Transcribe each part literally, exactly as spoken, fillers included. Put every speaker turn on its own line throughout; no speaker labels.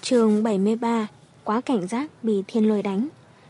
Chương bảy mươi ba. Quá cảnh giác bị thiên lôi đánh.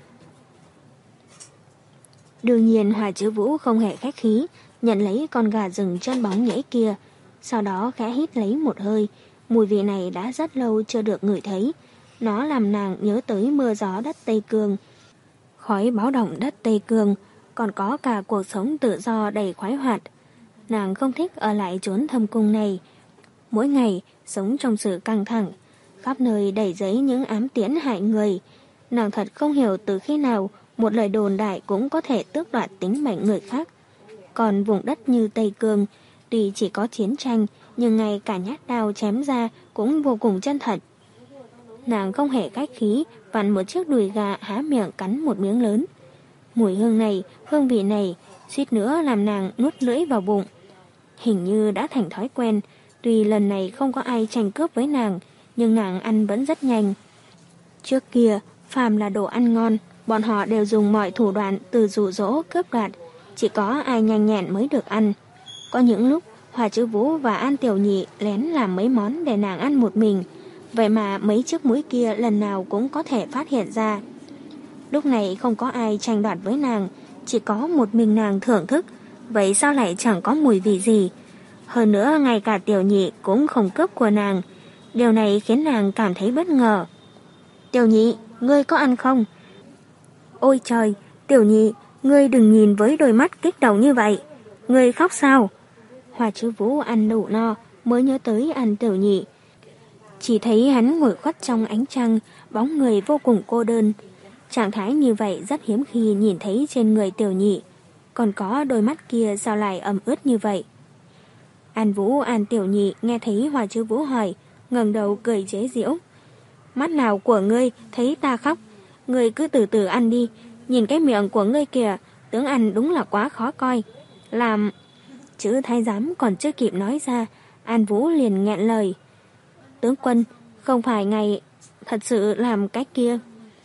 Đương nhiên Hòa Chữ Vũ không hề khách khí, nhận lấy con gà rừng chân bóng nhễ kia, sau đó khẽ hít lấy một hơi. Mùi vị này đã rất lâu chưa được ngửi thấy. Nó làm nàng nhớ tới mưa gió đất Tây Cương, khói báo động đất Tây Cương, còn có cả cuộc sống tự do đầy khoái hoạt. Nàng không thích ở lại chốn thâm cung này, mỗi ngày sống trong sự căng thẳng, khắp nơi đầy giấy những ám tiễn hại người. Nàng thật không hiểu từ khi nào một lời đồn đại cũng có thể tước đoạt tính mệnh người khác. Còn vùng đất như Tây Cương, tuy chỉ có chiến tranh, nhưng ngay cả nhát đao chém ra cũng vô cùng chân thật. Nàng không hề khách khí, vặn một chiếc đùi gà há miệng cắn một miếng lớn. Mùi hương này, hương vị này, suýt nữa làm nàng nuốt lưỡi vào bụng. Hình như đã thành thói quen, tuy lần này không có ai tranh cướp với nàng, nhưng nàng ăn vẫn rất nhanh. Trước kia, phàm là đồ ăn ngon, bọn họ đều dùng mọi thủ đoạn từ dụ dỗ cướp đoạt, chỉ có ai nhanh nhẹn mới được ăn. Có những lúc, Hòa Chữ Vũ và An Tiểu Nhị lén làm mấy món để nàng ăn một mình, vậy mà mấy chiếc muối kia lần nào cũng có thể phát hiện ra. Lúc này không có ai tranh đoạt với nàng, chỉ có một mình nàng thưởng thức, vậy sao lại chẳng có mùi vị gì. Hơn nữa ngay cả Tiểu Nhị cũng không cướp của nàng. Điều này khiến nàng cảm thấy bất ngờ. Tiểu Nhị, ngươi có ăn không? Ôi trời, Tiểu Nhị, ngươi đừng nhìn với đôi mắt kích động như vậy. Ngươi khóc sao? Hòa Chữ Vũ ăn đủ no mới nhớ tới An Tiểu Nhị. Chỉ thấy hắn ngồi khuất trong ánh trăng, bóng người vô cùng cô đơn. Trạng thái như vậy rất hiếm khi nhìn thấy trên người Tiểu Nhị. Còn có đôi mắt kia sao lại ẩm ướt như vậy? An Vũ An Tiểu Nhị nghe thấy Hòa Chữ Vũ hỏi, ngẩng đầu cười chế giễu. Mắt nào của ngươi thấy ta khóc? Ngươi cứ từ từ ăn đi, nhìn cái miệng của ngươi kìa, tướng ăn đúng là quá khó coi. Làm... Chữ thái giám còn chưa kịp nói ra, An Vũ liền nghẹn lời. Tướng quân, không phải ngài thật sự làm cái kia.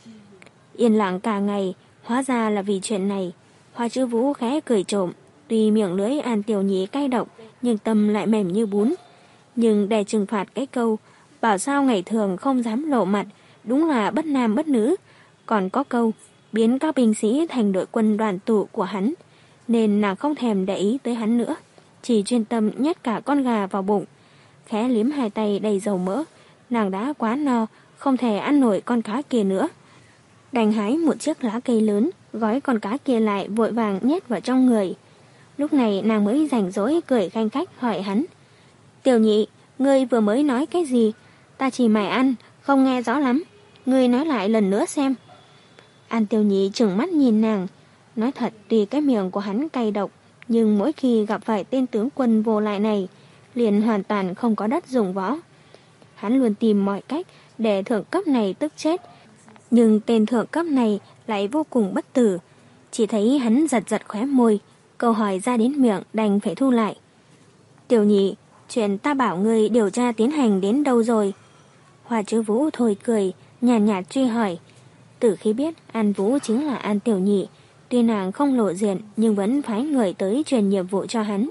Yên lặng cả ngày, hóa ra là vì chuyện này. Hòa Chữ Vũ khẽ cười trộm, tuy miệng lưỡi An Tiểu Nhị cay độc, nhưng tâm lại mềm như bún. Nhưng để trừng phạt cái câu bảo sao ngày thường không dám lộ mặt, đúng là bất nam bất nữ. Còn có câu biến các binh sĩ thành đội quân đoàn tụ của hắn, nên nàng không thèm để ý tới hắn nữa, chỉ chuyên tâm nhét cả con gà vào bụng. Khẽ liếm hai tay đầy dầu mỡ, nàng đã quá no, không thể ăn nổi con cá kia nữa. Đành hái một chiếc lá cây lớn, gói con cá kia lại vội vàng nhét vào trong người. Lúc này nàng mới rảnh rỗi cười khanh khách hỏi hắn. Tiểu Nhị, ngươi vừa mới nói cái gì? Ta chỉ mải ăn, không nghe rõ lắm. Ngươi nói lại lần nữa xem. An Tiểu Nhị trừng mắt nhìn nàng. Nói thật, tuy cái miệng của hắn cay độc, nhưng mỗi khi gặp phải tên tướng quân vô lại này, liền hoàn toàn không có đất dùng võ. Hắn luôn tìm mọi cách để thượng cấp này tức chết, nhưng tên thượng cấp này lại vô cùng bất tử. Chỉ thấy hắn giật giật khóe môi, câu hỏi ra đến miệng đành phải thu lại. Tiểu Nhị, chuyện ta bảo ngươi điều tra tiến hành đến đâu rồi? Hòa Chữ Vũ thôi cười, nhàn nhạt, nhạt truy hỏi. Từ khi biết An Vũ chính là An Tiểu Nhị, tuy nàng không lộ diện nhưng vẫn phái người tới truyền nhiệm vụ cho hắn.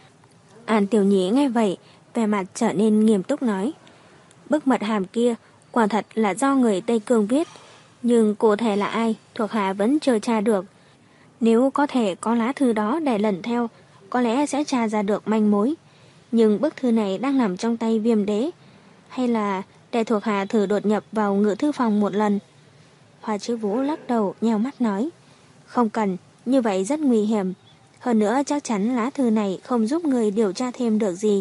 An Tiểu Nhị nghe vậy, vẻ mặt trở nên nghiêm túc nói. Bức mật hàm kia quả thật là do người Tây Cương viết, nhưng cụ thể là ai thuộc hạ vẫn chưa tra được. Nếu có thể có lá thư đó để lần theo, có lẽ sẽ tra ra được manh mối. Nhưng bức thư này đang nằm trong tay Viêm Đế, hay là để thuộc hạ thử đột nhập vào ngự thư phòng một lần? Hòa Chữ Vũ lắc đầu nheo mắt nói. Không cần, như vậy rất nguy hiểm. Hơn nữa chắc chắn lá thư này không giúp người điều tra thêm được gì.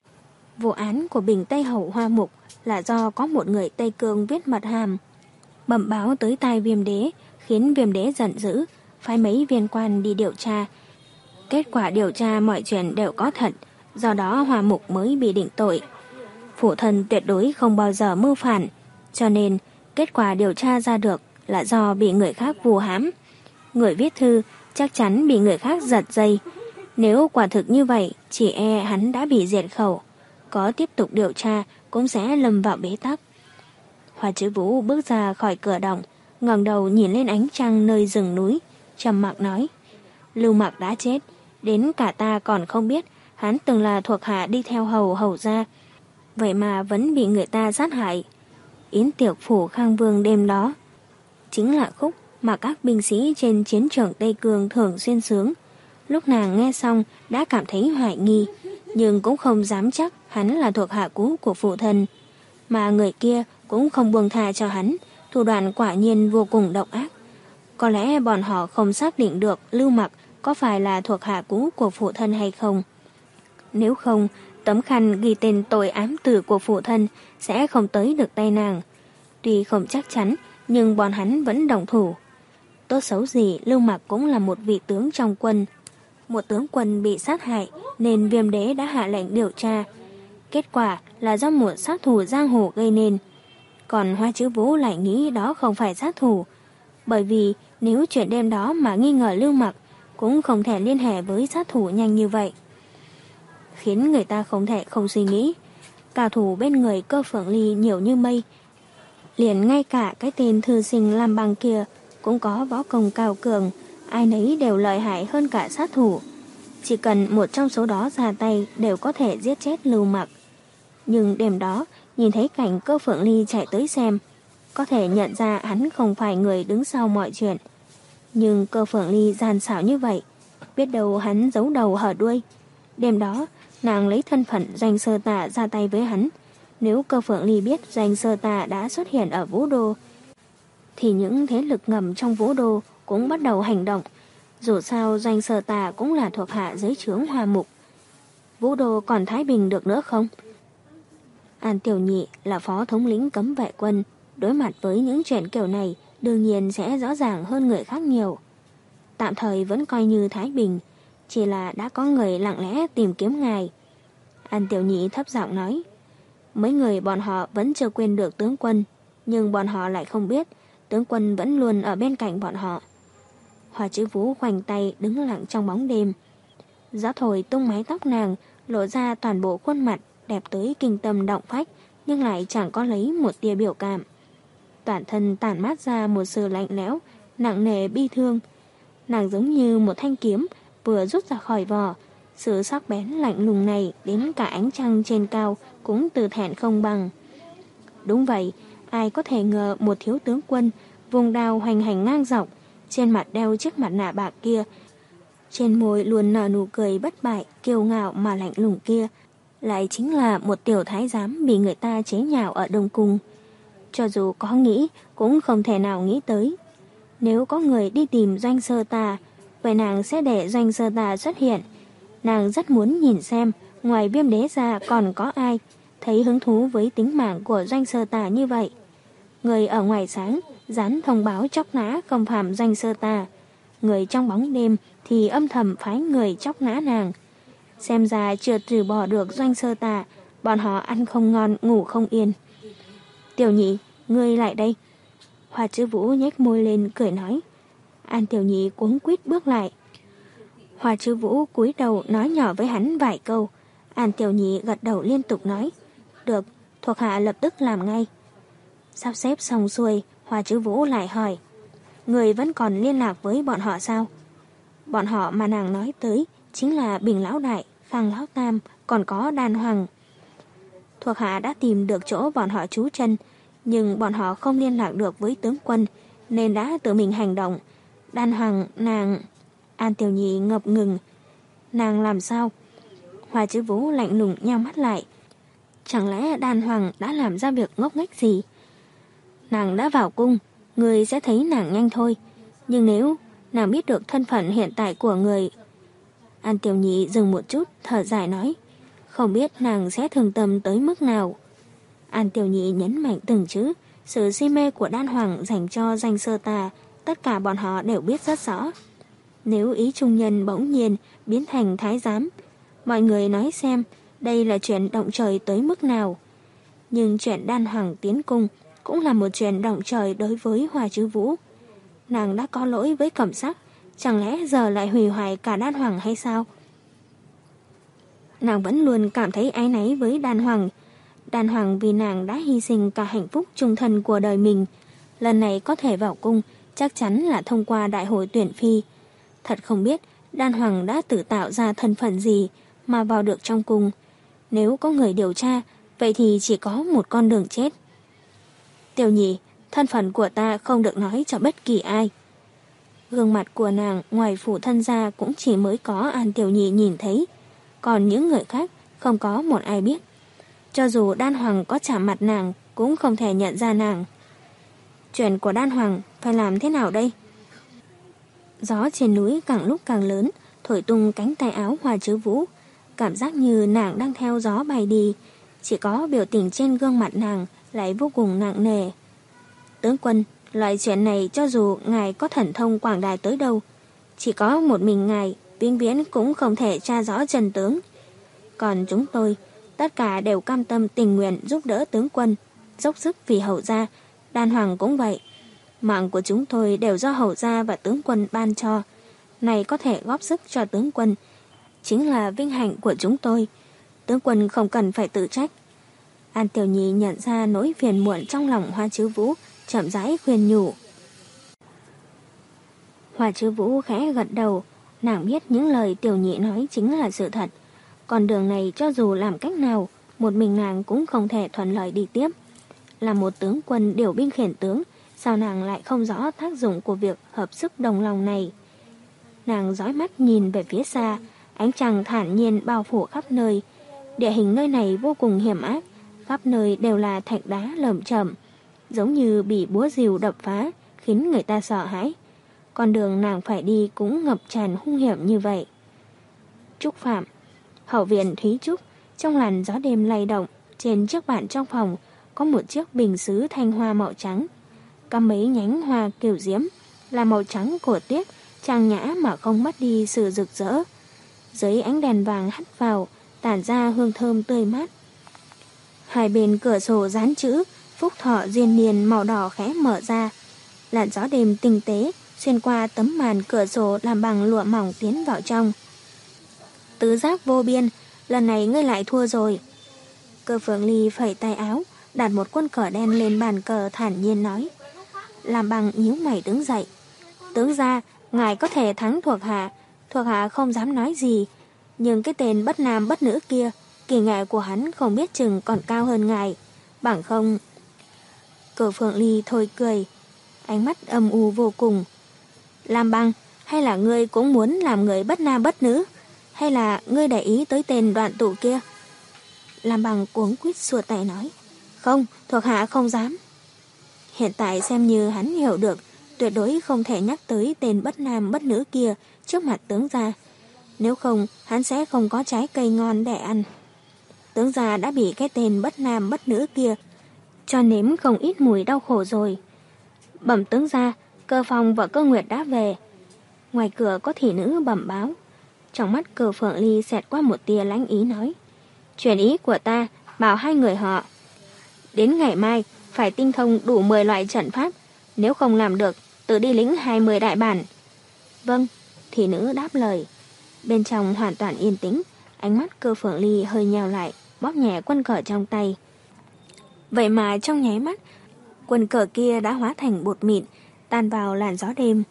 Vụ án của Bình Tây Hậu Hoa Mục là do có một người Tây Cương viết mật hàm, bẩm báo tới tai Viêm Đế, khiến Viêm Đế giận dữ, phái mấy viên quan đi điều tra. Kết quả điều tra mọi chuyện đều có thật, do đó Hoa Mục mới bị định tội. Phụ thân tuyệt đối không bao giờ mưu phản, cho nên kết quả điều tra ra được là do bị người khác vu hãm. Người viết thư chắc chắn bị người khác giật dây. Nếu quả thực như vậy, chỉ e hắn đã bị diệt khẩu. Có tiếp tục điều tra cũng sẽ lâm vào bế tắc. Hòa Chữ Vũ bước ra khỏi cửa động, ngẩng đầu nhìn lên ánh trăng nơi rừng núi, trầm mặc nói. Lưu Mặc đã chết, đến cả ta còn không biết hắn từng là thuộc hạ đi theo hầu hầu gia, vậy mà vẫn bị người ta sát hại. Yến tiệc phủ Khang Vương đêm đó chính là khúc mà các binh sĩ trên chiến trường Tây Cương thường xuyên sướng. Lúc nàng nghe xong đã cảm thấy hoài nghi, nhưng cũng không dám chắc hắn là thuộc hạ cũ của phụ thân. Mà người kia cũng không buông tha cho hắn, thủ đoạn quả nhiên vô cùng độc ác. Có lẽ bọn họ không xác định được Lưu Mặc có phải là thuộc hạ cũ của phụ thân hay không. Nếu không, tấm khăn ghi tên tội ám tử của phụ thân sẽ không tới được tay nàng. Tuy không chắc chắn, nhưng bọn hắn vẫn đồng thủ. Tốt xấu gì, Lưu Mặc cũng là một vị tướng trong quân. Một tướng quân bị sát hại, nên Viêm Đế đã hạ lệnh điều tra. Kết quả là do một sát thủ giang hồ gây nên. Còn Hoa Chữ Vũ lại nghĩ đó không phải sát thủ. Bởi vì nếu chuyện đêm đó mà nghi ngờ Lưu Mặc, cũng không thể liên hệ với sát thủ nhanh như vậy. Khiến người ta không thể không suy nghĩ. Cao thủ bên người Cơ Phượng Ly nhiều như mây. Liền ngay cả cái tên thư sinh làm bằng kia cũng có võ công cao cường, ai nấy đều lợi hại hơn cả sát thủ. Chỉ cần một trong số đó ra tay đều có thể giết chết Lưu Mặc. Nhưng đêm đó, nhìn thấy cảnh Cơ Phượng Ly chạy tới xem, có thể nhận ra hắn không phải người đứng sau mọi chuyện. Nhưng Cơ Phượng Ly gian xảo như vậy, biết đâu hắn giấu đầu hở đuôi. Đêm đó, nàng lấy thân phận Doanh Sơ Tà ra tay với hắn. Nếu Cơ Phượng Ly biết Doanh Sơ Tà đã xuất hiện ở Vũ Đô, thì những thế lực ngầm trong Vũ Đô cũng bắt đầu hành động. Dù sao Doanh Sơ Tà cũng là thuộc hạ dưới trướng Hoa Mục. Vũ Đô còn thái bình được nữa không? An Tiểu Nhị là phó thống lĩnh cấm vệ quân, đối mặt với những chuyện kiểu này đương nhiên sẽ rõ ràng hơn người khác nhiều. Tạm thời vẫn coi như thái bình, chỉ là đã có người lặng lẽ tìm kiếm ngài. An Tiểu Nhị thấp giọng nói, mấy người bọn họ vẫn chưa quên được tướng quân, nhưng bọn họ lại không biết tướng quân vẫn luôn ở bên cạnh bọn họ. Hoa Chữ Vũ khoanh tay đứng lặng trong bóng đêm. Gió thổi tung mái tóc nàng, lộ ra toàn bộ khuôn mặt đẹp tới kinh tâm động phách, nhưng lại chẳng có lấy một tia biểu cảm. Toàn thân tản mát ra một sự lạnh lẽo, nặng nề bi thương. Nàng giống như một thanh kiếm vừa rút ra khỏi vỏ. Sự sắc bén lạnh lùng này đến cả ánh trăng trên cao cũng từ thẹn không bằng. Đúng vậy, ai có thể ngờ một thiếu tướng quân vùng đao hoành hành ngang dọc, trên mặt đeo chiếc mặt nạ bạc kia, trên môi luôn nở nụ cười bất bại, kiêu ngạo mà lạnh lùng kia, lại chính là một tiểu thái giám bị người ta chế nhạo ở Đông Cung. Cho dù có nghĩ, cũng không thể nào nghĩ tới. Nếu có người đi tìm Doanh Sơ Tà, vậy nàng sẽ để Doanh Sơ Tà xuất hiện. Nàng rất muốn nhìn xem, ngoài Viêm Đế ra còn có ai thấy hứng thú với tính mạng của Doanh Sơ Tà như vậy. Người ở ngoài sáng dán thông báo chóc nã công phạm Doanh Sơ Tà, người trong bóng đêm thì âm thầm phái người chóc nã nàng. Xem ra chưa trừ bỏ được Doanh Sơ Tà, bọn họ ăn không ngon ngủ không yên. Tiểu Nhị, ngươi lại đây. Hoa Chữ Vũ nhếch môi lên cười nói. An Tiểu Nhị cuống quýt bước lại. Hoa Chữ Vũ cúi đầu nói nhỏ với hắn vài câu. An Tiểu Nhị gật đầu liên tục nói, được, thuộc hạ lập tức làm ngay. Sắp xếp xong xuôi, Hoa Chữ Vũ lại hỏi, người vẫn còn liên lạc với bọn họ sao? Bọn họ mà nàng nói tới chính là Bình Lão Đại, Khang Lão Tam, còn có Đan Hoàng. Thuộc hạ đã tìm được chỗ bọn họ trú chân, nhưng bọn họ không liên lạc được với tướng quân, nên đã tự mình hành động. Đan Hoàng, nàng... An Tiểu Nhị ngập ngừng. Nàng làm sao? Hoa Chữ Vũ lạnh lùng nheo mắt lại. Chẳng lẽ Đan Hoàng đã làm ra việc ngốc nghếch gì? Nàng đã vào cung, người sẽ thấy nàng nhanh thôi. Nhưng nếu nàng biết được thân phận hiện tại của người... An Tiểu Nhị dừng một chút, thở dài nói, không biết nàng sẽ thường tâm tới mức nào. An Tiểu Nhị nhấn mạnh từng chữ, sự si mê của Đan Hoàng dành cho Doanh Sơ Tà, tất cả bọn họ đều biết rất rõ. Nếu ý trung nhân bỗng nhiên biến thành thái giám, mọi người nói xem đây là chuyện động trời tới mức nào. Nhưng chuyện Đan Hoàng tiến cung cũng là một chuyện động trời đối với Hoa Chữ Vũ. Nàng đã có lỗi với Cẩm Sắc, chẳng lẽ giờ lại hủy hoại cả Đan Hoàng hay sao? Nàng vẫn luôn cảm thấy áy náy với Đan Hoàng. Đan Hoàng vì nàng đã hy sinh cả hạnh phúc trung thân của đời mình. Lần này có thể vào cung chắc chắn là thông qua đại hội tuyển phi. Thật không biết Đan Hoàng đã tự tạo ra thân phận gì mà vào được trong cung. Nếu có người điều tra, vậy thì chỉ có một con đường chết. Tiểu Nhị, thân phận của ta không được nói cho bất kỳ ai. Gương mặt của nàng ngoài phủ thân ra cũng chỉ mới có An Tiểu Nhị nhìn thấy, còn những người khác không có một ai biết. Cho dù Đan Hoàng có chạm mặt nàng cũng không thể nhận ra nàng. Chuyện của Đan Hoàng phải làm thế nào đây? Gió trên núi càng lúc càng lớn, thổi tung cánh tay áo Hoa Chứa Vũ, cảm giác như nàng đang theo gió bay đi, chỉ có biểu tình trên gương mặt nàng lại vô cùng nặng nề. Tướng quân, loại chuyện này cho dù ngài có thần thông quảng đại tới đâu, chỉ có một mình ngài vĩnh viễn cũng không thể tra rõ chân tướng. Còn chúng tôi, tất cả đều cam tâm tình nguyện giúp đỡ tướng quân, dốc sức vì hậu gia. Đan Hoàng cũng vậy. Mạng của chúng tôi đều do hậu gia và tướng quân ban cho. Này có thể góp sức cho tướng quân, chính là vinh hạnh của chúng tôi. Tướng quân không cần phải tự trách. An Tiểu Nhị nhận ra nỗi phiền muộn trong lòng Hoa Chứa Vũ, chậm rãi khuyên nhủ. Hoa Chứa Vũ khẽ gật đầu, nàng biết những lời Tiểu Nhị nói chính là sự thật. Con đường này cho dù làm cách nào, một mình nàng cũng không thể thuận lợi đi tiếp. Là một tướng quân điều binh khiển tướng, sao nàng lại không rõ tác dụng của việc hợp sức đồng lòng này? Nàng dõi mắt nhìn về phía xa, ánh trăng thản nhiên bao phủ khắp nơi. Địa hình nơi này vô cùng hiểm ác, khắp nơi đều là thạch đá lởm chởm, giống như bị búa rìu đập phá, khiến người ta sợ hãi. Con đường nàng phải đi cũng ngập tràn hung hiểm như vậy. Trúc Phạm, hậu viện Thúy Trúc, trong làn gió đêm lay động, trên chiếc bàn trong phòng có một chiếc bình sứ thanh hoa màu trắng, cắm mấy nhánh hoa kiều diễm, là màu trắng của tuyết, trang nhã mà không mất đi sự rực rỡ. Dưới ánh đèn vàng hắt vào, tản ra hương thơm tươi mát. Hai bên cửa sổ dán chữ Phúc Thọ Duyên Niên màu đỏ khẽ mở ra. Làn gió đêm tinh tế xuyên qua tấm màn cửa sổ làm bằng lụa mỏng tiến vào trong. Tứ giác vô biên, lần này ngươi lại thua rồi. Cơ Phượng Ly phẩy tay áo, đặt một quân cờ đen lên bàn cờ thản nhiên nói. Làm bằng nhíu mày đứng dậy. Tướng gia, ngài có thể thắng thuộc hạ, thuộc hạ không dám nói gì, nhưng cái tên bất nam bất nữ kia, kỳ nghệ của hắn không biết chừng còn cao hơn ngài, bằng không. Cơ Phượng Ly thôi cười, ánh mắt âm u vô cùng. Làm bằng, hay là ngươi cũng muốn làm người bất nam bất nữ, hay là ngươi để ý tới tên Đoạn Tụ kia? Làm bằng cuống quýt xua tay nói. Không, thuộc hạ không dám. Hiện tại xem như hắn hiểu được, tuyệt đối không thể nhắc tới tên bất nam bất nữ kia trước mặt tướng gia. Nếu không, hắn sẽ không có trái cây ngon để ăn. Tướng gia đã bị cái tên bất nam bất nữ kia cho nếm không ít mùi đau khổ rồi. Bẩm tướng gia, Cơ Phong và Cơ Nguyệt đã về. Ngoài cửa có thị nữ bẩm báo. Trong mắt Cơ Phượng Ly xẹt qua một tia lãnh ý nói. Truyền ý của ta, bảo hai người họ đến ngày mai phải tinh thông đủ mười loại trận pháp, nếu không làm được tự đi lĩnh hai mươi đại bản. Vâng, thị nữ đáp lời. Bên trong hoàn toàn yên tĩnh, ánh mắt Cơ Phượng Ly hơi nheo lại, bóp nhẹ quân cờ trong tay. Vậy mà trong nháy mắt, quân cờ kia đã hóa thành bột mịn, tan vào làn gió đêm.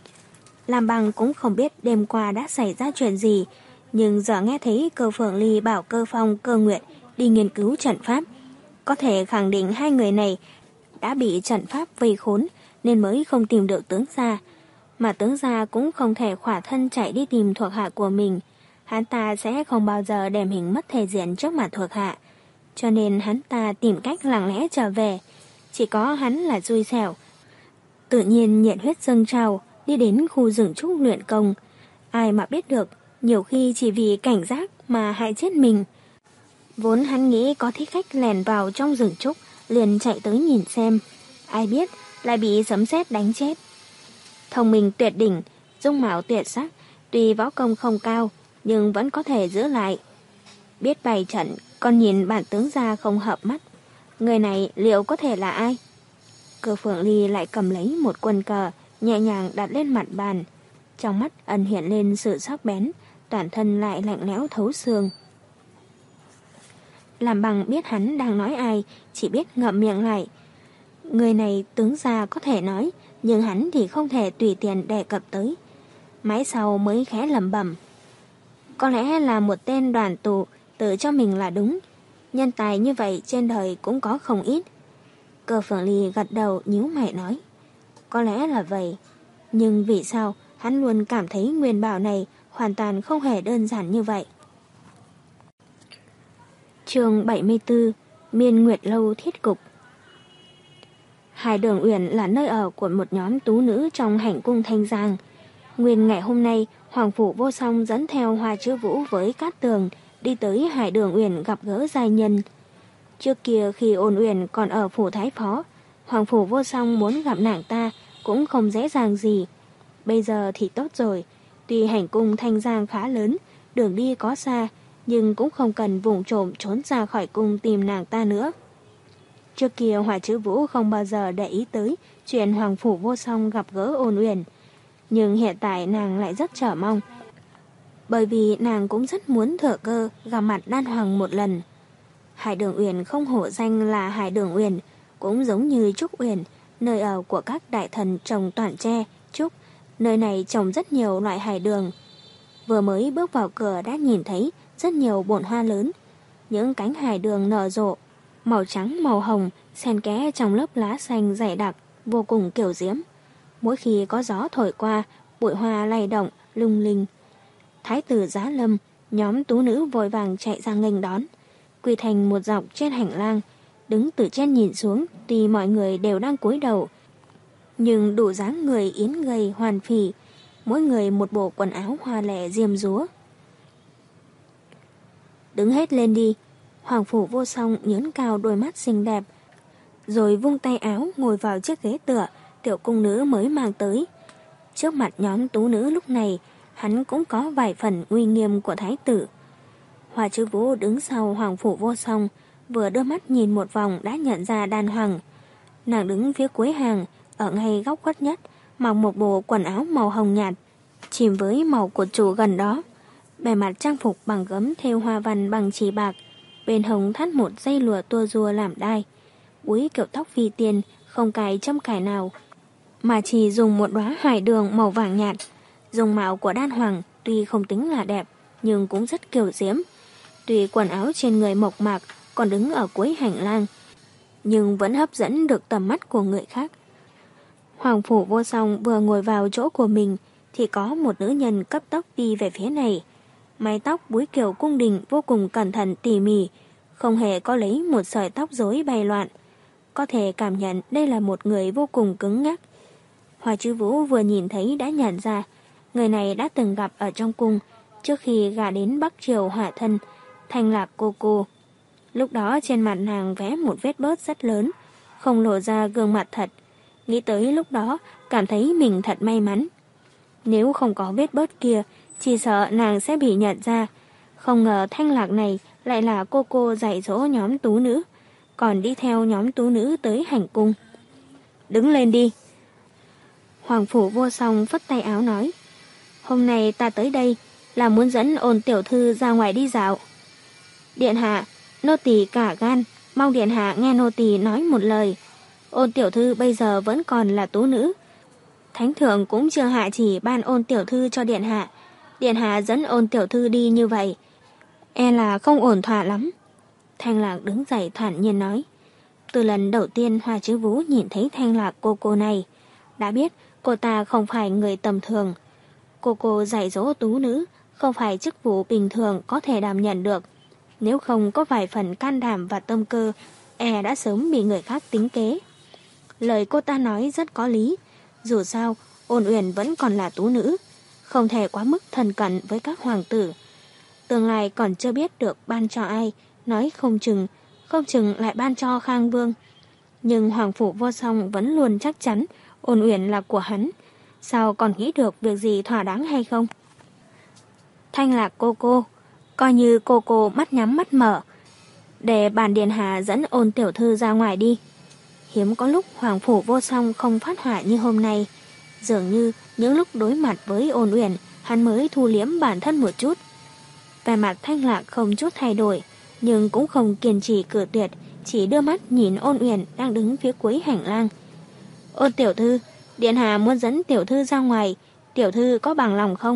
Làm bằng cũng không biết đêm qua đã xảy ra chuyện gì, nhưng giờ nghe thấy Cơ Phượng Ly bảo Cơ Phong, Cơ Nguyệt đi nghiên cứu trận pháp, có thể khẳng định hai người này đã bị trận pháp vây khốn nên mới không tìm được tướng gia, mà tướng gia cũng không thể khỏa thân chạy đi tìm thuộc hạ của mình. Hắn ta sẽ không bao giờ đem hình mất thể diện trước mặt thuộc hạ, cho nên hắn ta tìm cách lặng lẽ trở về. Chỉ có hắn là xui xẻo, tự nhiên nhiệt huyết dâng trào đi đến khu rừng trúc luyện công. Ai mà biết được, nhiều khi chỉ vì cảnh giác mà hại chết mình. Vốn hắn nghĩ có thích khách lèn vào trong rừng trúc, liền chạy tới nhìn xem, ai biết lại bị sấm sét đánh chết. Thông minh tuyệt đỉnh, dung mạo tuyệt sắc, tuy võ công không cao nhưng vẫn có thể giữ lại. Biết bày trận, còn nhìn bản tướng gia không hợp mắt. Người này liệu có thể là ai? Cơ Phượng Ly lại cầm lấy một quân cờ, nhẹ nhàng đặt lên mặt bàn. Trong mắt ẩn hiện lên sự sắc bén, toàn thân lại lạnh lẽo thấu xương. Làm bằng biết hắn đang nói ai, chỉ biết ngậm miệng lại. Người này tướng gia có thể nói, nhưng hắn thì không thể tùy tiện đề cập tới. Mãi sau mới khẽ lẩm bẩm. Có lẽ là một tên Đoàn Tụ tự cho mình là đúng. Nhân tài như vậy trên đời cũng có không ít. Cơ Phượng Ly gật đầu nhíu mày nói. Có lẽ là vậy. Nhưng vì sao hắn luôn cảm thấy Nguyên Bảo này hoàn toàn không hề đơn giản như vậy. Chương bảy mươi tư. Miên Nguyệt Lâu thiết cục. Hải Đường Uyển là nơi ở của một nhóm tú nữ trong hành cung Thanh Giang. Nguyên ngày hôm nay, Hoàng Phủ Vô Song dẫn theo Hoa Chữ Vũ với Cát Tường đi tới Hải Đường Uyển gặp gỡ giai nhân. Trước kia khi Ôn Uyển còn ở phủ Thái Phó, Hoàng Phủ Vô Song muốn gặp nàng ta cũng không dễ dàng gì. Bây giờ thì tốt rồi, tuy hành cung Thanh Giang khá lớn, đường đi có xa, nhưng cũng không cần vùng trộm trốn ra khỏi cung tìm nàng ta nữa. Trước kia Hoa Chữ Vũ không bao giờ để ý tới chuyện Hoàng Phủ Vô Song gặp gỡ Ôn Uyển, nhưng hiện tại nàng lại rất chờ mong, bởi vì nàng cũng rất muốn thừa cơ gặp mặt Đan Hoàng một lần. Hải Đường Uyển không hổ danh là Hải Đường Uyển, cũng giống như Trúc Uyển, nơi ở của các đại thần trồng toàn tre, trúc, nơi này trồng rất nhiều loại hải đường. Vừa mới bước vào cửa đã nhìn thấy rất nhiều bồn hoa lớn, những cánh hải đường nở rộ, màu trắng màu hồng xen kẽ trong lớp lá xanh dày đặc, vô cùng kiểu diễm. Mỗi khi có gió thổi qua, bụi hoa lay động, lung linh. Thái tử Giá Lâm, nhóm tú nữ vội vàng chạy ra nghênh đón, quỳ thành một dọc trên hành lang, đứng từ trên nhìn xuống. Tuy mọi người đều đang cúi đầu, nhưng đủ dáng người yến gầy hoàn phì, mỗi người một bộ quần áo hoa lệ diêm dúa. Đứng hết lên đi. Hoàng Phủ Vô Song nhớn cao đôi mắt xinh đẹp, rồi vung tay áo ngồi vào chiếc ghế tựa tiểu cung nữ mới mang tới. Trước mặt nhóm tú nữ lúc này, hắn cũng có vài phần uy nghiêm của thái tử. Hoa Chữ Vũ đứng sau Hoàng Phủ Vô Song, vừa đưa mắt nhìn một vòng đã nhận ra Đan Hoàng. Nàng đứng phía cuối hàng, ở ngay góc khuất nhất, mặc một bộ quần áo màu hồng nhạt, chìm với màu của chủ gần đó. Bề mặt trang phục bằng gấm thêu hoa văn bằng chỉ bạc, bên hông thắt một dây lụa tua rua làm đai, búi kiểu tóc phi tiên, không cài châm cài nào, mà chỉ dùng một đóa hải đường màu vàng nhạt. Dung mạo của Đan Hoàng tuy không tính là đẹp, nhưng cũng rất kiều diễm. Tuy quần áo trên người mộc mạc, còn đứng ở cuối hành lang, nhưng vẫn hấp dẫn được tầm mắt của người khác. Hoàng Phủ Vô Song vừa ngồi vào chỗ của mình, thì có một nữ nhân cấp tốc đi về phía này. Mái tóc búi kiểu cung đình vô cùng cẩn thận tỉ mỉ, không hề có lấy một sợi tóc rối bay loạn. Có thể cảm nhận đây là một người vô cùng cứng ngắc. Hoa Chữ Vũ vừa nhìn thấy đã nhận ra, người này đã từng gặp ở trong cung, trước khi gả đến Bắc Triều Hỏa Thân, Thanh Lạc cô cô. Lúc đó trên mặt nàng vẽ một vết bớt rất lớn, không lộ ra gương mặt thật. Nghĩ tới lúc đó, cảm thấy mình thật may mắn. Nếu không có vết bớt kia, chỉ sợ nàng sẽ bị nhận ra. Không ngờ Thanh Lạc này lại là cô cô dạy dỗ nhóm tú nữ, còn đi theo nhóm tú nữ tới hành cung. Đứng lên đi. Hoàng Phủ Vô Song phất tay áo nói, hôm nay ta tới đây là muốn dẫn Ôn tiểu thư ra ngoài đi dạo. Điện hạ, nô tỳ cả gan, mong điện hạ nghe nô tỳ nói một lời. Ôn tiểu thư bây giờ vẫn còn là tú nữ, thánh thượng cũng chưa hạ chỉ ban Ôn tiểu thư cho điện hạ. Điện hạ dẫn Ôn tiểu thư đi như vậy, e là không ổn thỏa lắm. Thanh Lạc đứng dậy thản nhiên nói. Từ lần đầu tiên Hoa Chữ Vũ nhìn thấy Thanh Lạc cô cô này, đã biết cô ta không phải người tầm thường. Cô cô dạy dỗ tú nữ không phải chức vụ bình thường có thể đảm nhận được. Nếu không có vài phần can đảm và tâm cơ, e đã sớm bị người khác tính kế. Lời cô ta nói rất có lý. Dù sao, Ôn Uyển vẫn còn là tú nữ, không thể quá mức thân cận với các hoàng tử. Tương lai còn chưa biết được ban cho ai, nói không chừng, không chừng lại ban cho Khang Vương. Nhưng Hoàng Phủ Vô Song vẫn luôn chắc chắn Ôn Uyển là của hắn. Sao còn nghĩ được việc gì thỏa đáng hay không? Thanh Lạc cô cô, coi như cô cô mắt nhắm mắt mở, để bản điện hạ dẫn Ôn tiểu thư ra ngoài đi. Hiếm có lúc Hoàng Phủ Vô Song không phát hỏa như hôm nay. Dường như những lúc đối mặt với Ôn Uyển, hắn mới thu liếm bản thân một chút. Vẻ mặt Thanh Lạc không chút thay đổi, nhưng cũng không kiên trì cự tuyệt, chỉ đưa mắt nhìn Ôn Uyển đang đứng phía cuối hành lang. Ôn tiểu thư, điện hạ muốn dẫn tiểu thư ra ngoài, tiểu thư có bằng lòng không?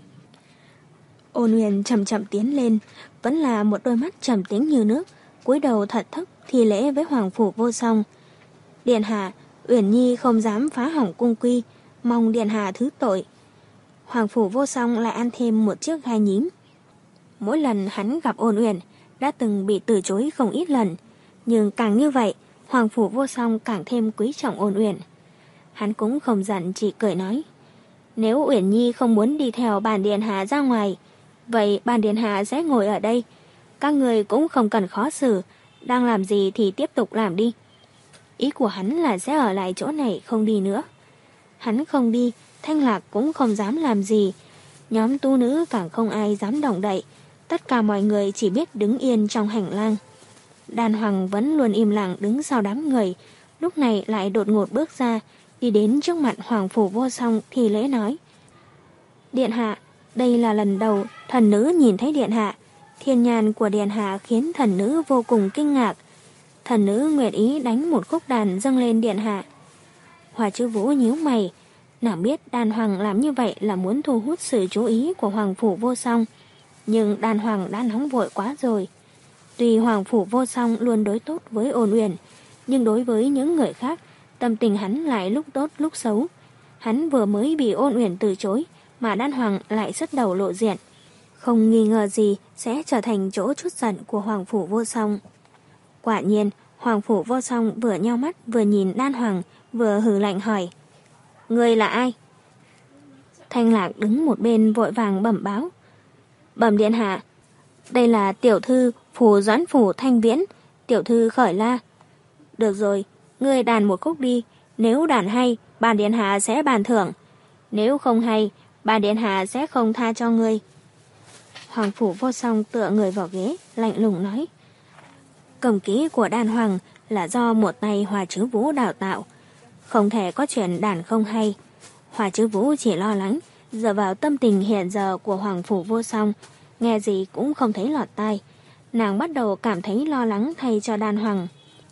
Ôn Uyển chậm chậm tiến lên, vẫn là một đôi mắt trầm tĩnh như nước, cúi đầu thật thấp thi lễ với Hoàng Phủ Vô Song. Điện hạ, Uyển Nhi không dám phá hỏng cung quy, mong điện hạ thứ tội. Hoàng Phủ Vô Song lại ăn thêm một chiếc gai nhím. Mỗi lần hắn gặp Ôn Uyển đã từng bị từ chối không ít lần, nhưng càng như vậy, Hoàng Phủ Vô Song càng thêm quý trọng Ôn Uyển. Hắn cũng không giận, chỉ cười nói: nếu Uyển Nhi không muốn đi theo bản điện hạ ra ngoài, vậy bản điện hạ sẽ ngồi ở đây. Các người cũng không cần khó xử, đang làm gì thì tiếp tục làm đi. Ý của hắn là sẽ ở lại chỗ này không đi nữa. Hắn không đi, Thanh Lạc cũng không dám làm gì. Nhóm tu nữ càng không ai dám động đậy. Tất cả mọi người chỉ biết đứng yên trong hành lang. Đàn Hoàng vẫn luôn im lặng đứng sau đám người, lúc này lại đột ngột bước ra, đi đến trước mặt Hoàng Phủ Vô Song thì lễ nói: điện hạ, đây là lần đầu thần nữ nhìn thấy điện hạ. Thiên nhàn của điện hạ khiến thần nữ vô cùng kinh ngạc. Thần nữ nguyện ý đánh một khúc đàn dâng lên điện hạ. Hoa Chữ Vũ nhíu mày, nàng biết Đàn Hoàng làm như vậy là muốn thu hút sự chú ý của Hoàng Phủ Vô Song, nhưng Đàn Hoàng đã nóng vội quá rồi. Tuy Hoàng Phủ Vô Song luôn đối tốt với Ôn Uyển, nhưng đối với những người khác, tâm tình hắn lại lúc tốt lúc xấu. Hắn vừa mới bị Ôn Uyển từ chối, mà Đan Hoàng lại xuất đầu lộ diện, không nghi ngờ gì sẽ trở thành chỗ trút giận của Hoàng Phủ Vô Song. Quả nhiên, Hoàng Phủ Vô Song vừa nheo mắt vừa nhìn Đan Hoàng, vừa hừ lạnh hỏi: người là ai? Thanh Lạc đứng một bên vội vàng bẩm báo: bẩm điện hạ, đây là tiểu thư phủ Doãn phủ Thanh Viễn, tiểu thư Khởi La. Được rồi, ngươi đàn một khúc đi, nếu đàn hay, bản điện hạ sẽ bàn thưởng, nếu không hay, bản điện hạ sẽ không tha cho ngươi. Hoàng Phủ Vô Song tựa người vào ghế, lạnh lùng nói: cầm kỹ của Đan Hoàng là do một tay Hoa Chữ Vũ đào tạo, không thể có chuyện đàn không hay. Hoa Chữ Vũ chỉ lo lắng, dựa vào tâm tình hiện giờ của Hoàng Phủ Vô Song, nghe gì cũng không thấy lọt tai. Nàng bắt đầu cảm thấy lo lắng thay cho Đan Hoàng.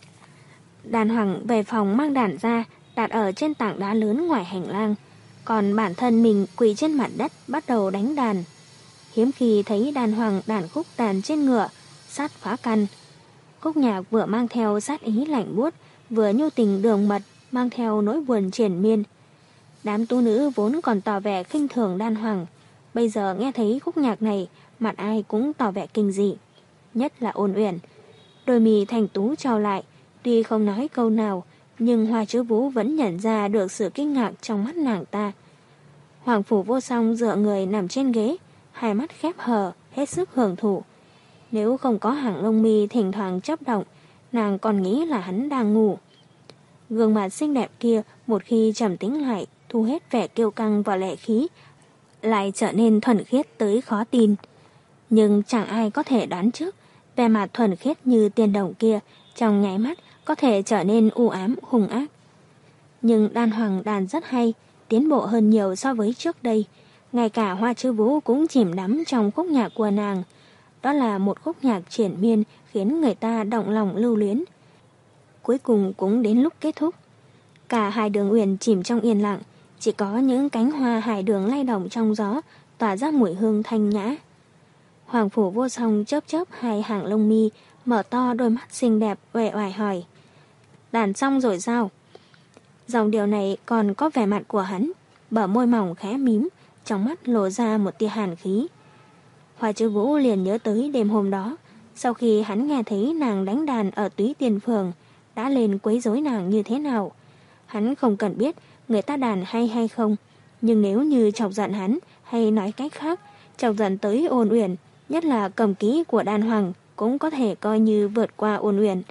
Đan Hoàng về phòng mang đàn ra, đặt ở trên tảng đá lớn ngoài hành lang, còn bản thân mình quỳ trên mặt đất bắt đầu đánh đàn. Hiếm khi thấy Đan Hoàng đàn khúc đàn trên ngựa, sát phá căn. Khúc nhạc vừa mang theo sát ý lạnh buốt, vừa nhu tình đường mật, mang theo nỗi buồn triền miên. Đám tu nữ vốn còn tỏ vẻ khinh thường Đan Hoàng, bây giờ nghe thấy khúc nhạc này, mặt ai cũng tỏ vẻ kinh dị, nhất là Ôn Uyển. Đôi mì thành tú trao lại, tuy không nói câu nào, nhưng Hoa Chữ Vũ vẫn nhận ra được sự kinh ngạc trong mắt nàng ta. Hoàng Phủ Vô Song dựa người nằm trên ghế, hai mắt khép hờ, hết sức hưởng thụ. Nếu không có hàng lông mi thỉnh thoảng chớp động, nàng còn nghĩ là hắn đang ngủ. Gương mặt xinh đẹp kia một khi trầm tĩnh lại, thu hết vẻ kiêu căng và lệ khí, lại trở nên thuần khiết tới khó tin. Nhưng chẳng ai có thể đoán trước, vẻ mặt thuần khiết như tiên đồng kia trong nháy mắt có thể trở nên u ám hung ác. Nhưng Đan Hoàng đàn rất hay, tiến bộ hơn nhiều so với trước đây. Ngay cả Hoa Chữ Vũ cũng chìm đắm trong khúc nhạc của nàng. Đó là một khúc nhạc triển miên khiến người ta động lòng lưu luyến. Cuối cùng cũng đến lúc kết thúc. Cả Hải Đường Uyển chìm trong yên lặng, chỉ có những cánh hoa hải đường lay động trong gió, tỏa ra mùi hương thanh nhã. Hoàng Phủ Vô Song chớp chớp hai hàng lông mi, mở to đôi mắt xinh đẹp uể oải hỏi: đàn xong rồi sao? Dòng điều này còn có vẻ mặt của hắn, bờ môi mỏng khẽ mím, trong mắt lộ ra một tia hàn khí. Hoa Chữ Vũ liền nhớ tới đêm hôm đó, sau khi hắn nghe thấy nàng đánh đàn ở Túy Tiên Phường, đã lên quấy rối nàng như thế nào. Hắn không cần biết người ta đàn hay hay không, nhưng nếu như chọc giận hắn, hay nói cách khác, chọc giận tới Ôn Uyển, nhất là cầm kỹ của Đan Hoàng, cũng có thể coi như vượt qua Ôn Uyển.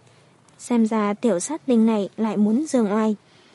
Xem ra tiểu sát tinh này lại muốn giương oai.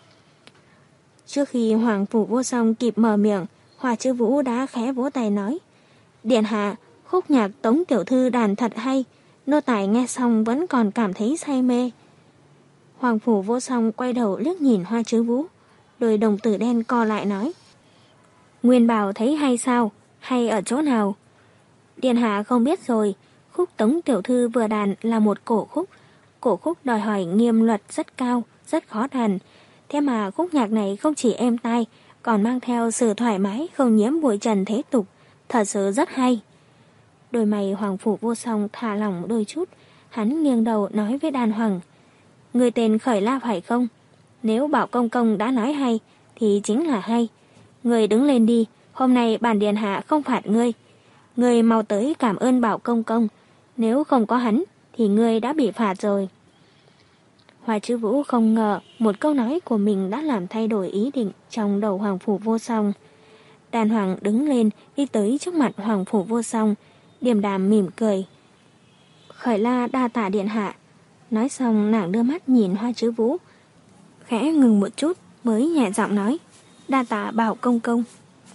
Trước khi Hoàng Phủ Vô Song kịp mở miệng, Hoa Chữ Vũ đã khẽ vỗ tay nói: điện hạ, khúc nhạc Tống tiểu thư đàn thật hay, nô tài nghe xong vẫn còn cảm thấy say mê. Hoàng Phủ Vô Song quay đầu liếc nhìn Hoa Chữ Vũ, đôi đồng tử đen co lại nói: Nguyên Bảo thấy hay sao? Hay ở chỗ nào? Điện hạ không biết rồi, khúc Tống tiểu thư vừa đàn là một cổ khúc. Cổ khúc đòi hỏi nghiêm luật rất cao, rất khó đàn. Thế mà khúc nhạc này không chỉ êm tai, còn mang theo sự thoải mái không nhiễm bụi trần thế tục, thật sự rất hay. Đôi mày Hoàng Phủ Vô Song thả lỏng đôi chút, hắn nghiêng đầu nói với Đan Hoàng: Người tên Khởi La phải không? Nếu Bảo công công đã nói hay thì chính là hay. Người đứng lên đi, hôm nay bản điện hạ không phạt ngươi. Ngươi mau tới cảm ơn Bảo công công, nếu không có hắn thì ngươi đã bị phạt rồi. Hoa Chứ Vũ không ngờ một câu nói của mình đã làm thay đổi ý định trong đầu Hoàng Phủ Vô Song. Đàn Hoàng đứng lên đi tới trước mặt Hoàng Phủ Vô Song, điềm đạm mỉm cười. Khởi La đa tạ điện hạ. Nói xong nàng đưa mắt nhìn Hoa Chứ Vũ, khẽ ngừng một chút mới nhẹ giọng nói, đa tạ Bảo công công.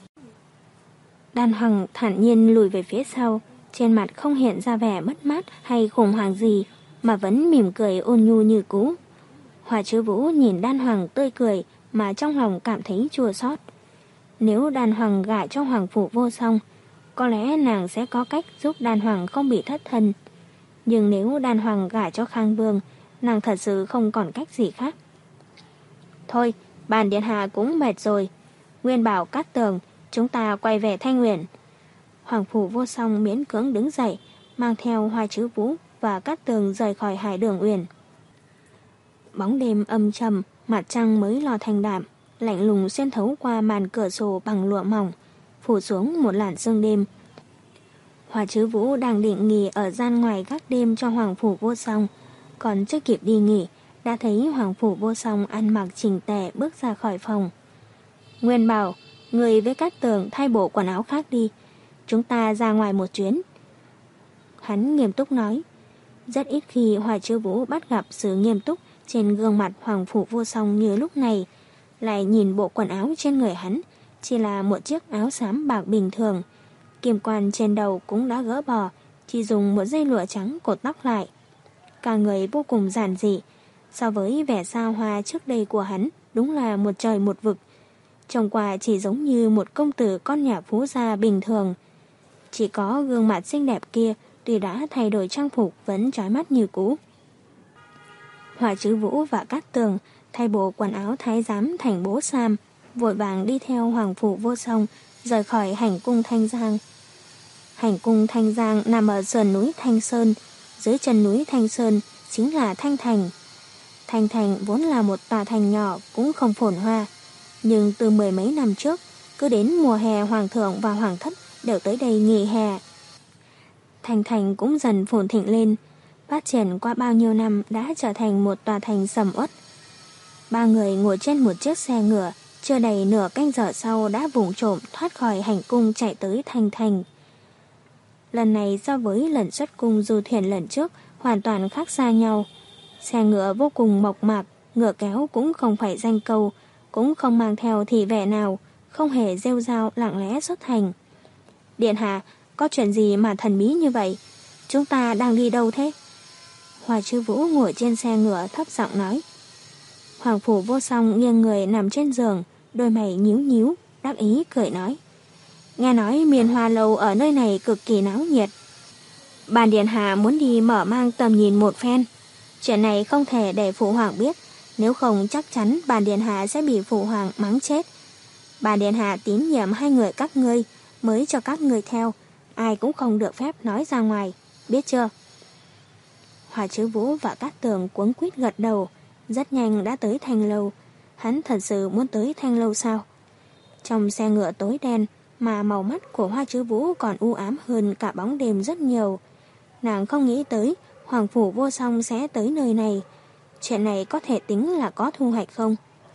Đàn Hoàng thản nhiên lùi về phía sau, trên mặt không hiện ra vẻ mất mát hay khủng hoảng gì, mà vẫn mỉm cười ôn nhu như cũ. Hoa Chứ Vũ nhìn Đan Hoàng tươi cười mà trong lòng cảm thấy chua xót. Nếu Đan Hoàng gả cho Hoàng Phủ Vô Song, có lẽ nàng sẽ có cách giúp Đan Hoàng không bị thất thân. Nhưng nếu Đan Hoàng gả cho Khang Vương, nàng thật sự không còn cách gì khác. Thôi, bản điện hạ cũng mệt rồi. Nguyên Bảo, Cát Tường, chúng ta quay về Thanh Uyển. Hoàng Phủ Vô Song miễn cưỡng đứng dậy, mang theo Hoa Chứ Vũ và Cát Tường rời khỏi Hải Đường Uyển. Bóng đêm âm trầm, mặt trăng mới ló thanh đạm, lạnh lùng xuyên thấu qua màn cửa sổ bằng lụa mỏng, phủ xuống một làn sương đêm. Hoa Chứ Vũ đang định nghỉ ở gian ngoài gác đêm cho Hoàng Phủ Vô Song, còn chưa kịp đi nghỉ, đã thấy Hoàng Phủ Vô Song ăn mặc chỉnh tề bước ra khỏi phòng. Nguyên Bảo, người với Cát Tường thay bộ quần áo khác đi, chúng ta ra ngoài một chuyến. Hắn nghiêm túc nói. Rất ít khi Hoa Chứ Vũ bắt gặp sự nghiêm túc trên gương mặt Hoàng Phủ Vô Song như lúc này. Lại nhìn bộ quần áo trên người hắn, chỉ là một chiếc áo xám bạc bình thường. Kim quan trên đầu cũng đã gỡ bỏ, chỉ dùng một dây lụa trắng cột tóc lại. Cả người vô cùng giản dị, so với vẻ xa hoa trước đây của hắn, đúng là một trời một vực. Trông qua chỉ giống như một công tử con nhà phú gia bình thường. Chỉ có gương mặt xinh đẹp kia, tuy đã thay đổi trang phục vẫn chói mắt như cũ. Hoa Chứ Vũ và Cát Tường thay bộ quần áo thái giám thành bố sam, vội vàng đi theo Hoàng Phủ Vô Song rời khỏi hành cung Thanh Giang. Hành cung Thanh Giang nằm ở sườn núi Thanh Sơn, dưới chân núi Thanh Sơn chính là Thanh Thành. Thanh Thành vốn là một tòa thành nhỏ cũng không phồn hoa, nhưng từ mười mấy năm trước, cứ đến mùa hè Hoàng thượng và Hoàng thất đều tới đây nghỉ hè. Thanh Thành cũng dần phồn thịnh lên, phát triển qua bao nhiêu năm đã trở thành một tòa thành sầm uất. Ba người ngồi trên một chiếc xe ngựa, chưa đầy nửa canh giờ sau đã vụng trộm thoát khỏi hành cung chạy tới Thanh Thành. Lần này so với lần xuất cung du thuyền lần trước hoàn toàn khác xa nhau. Xe ngựa vô cùng mộc mạc, ngựa kéo cũng không phải danh câu, cũng không mang theo thị vệ nào, không hề rêu rao lặng lẽ xuất hành. Điện hạ, có chuyện gì mà thần bí như vậy? Chúng ta đang đi đâu thế? Hoa Chứ Vũ ngồi trên xe ngựa thấp giọng nói. Hoàng Phủ Vô Song nghiêng người nằm trên giường, đôi mày nhíu nhíu, đắc ý cười nói. Nghe nói Miên Hoa Lâu ở nơi này cực kỳ náo nhiệt. Bản điện hạ muốn đi mở mang tầm nhìn một phen. Chuyện này không thể để phụ hoàng biết, nếu không chắc chắn bản điện hạ sẽ bị phụ hoàng mắng chết. Bản điện hạ tín nhiệm hai người các ngươi, mới cho các ngươi theo, ai cũng không được phép nói ra ngoài, biết chưa? Hoa Chứ Vũ và Cát Tường cuống quýt gật đầu, rất nhanh đã tới Thanh Lâu. Hắn thật sự muốn tới Thanh Lâu sao? Trong xe ngựa tối đen, mà màu mắt của Hoa Chứ Vũ còn u ám hơn cả bóng đêm rất nhiều. Nàng không nghĩ tới Hoàng Phủ Vô Song sẽ tới nơi này. Chuyện này có thể tính là có thu hoạch không?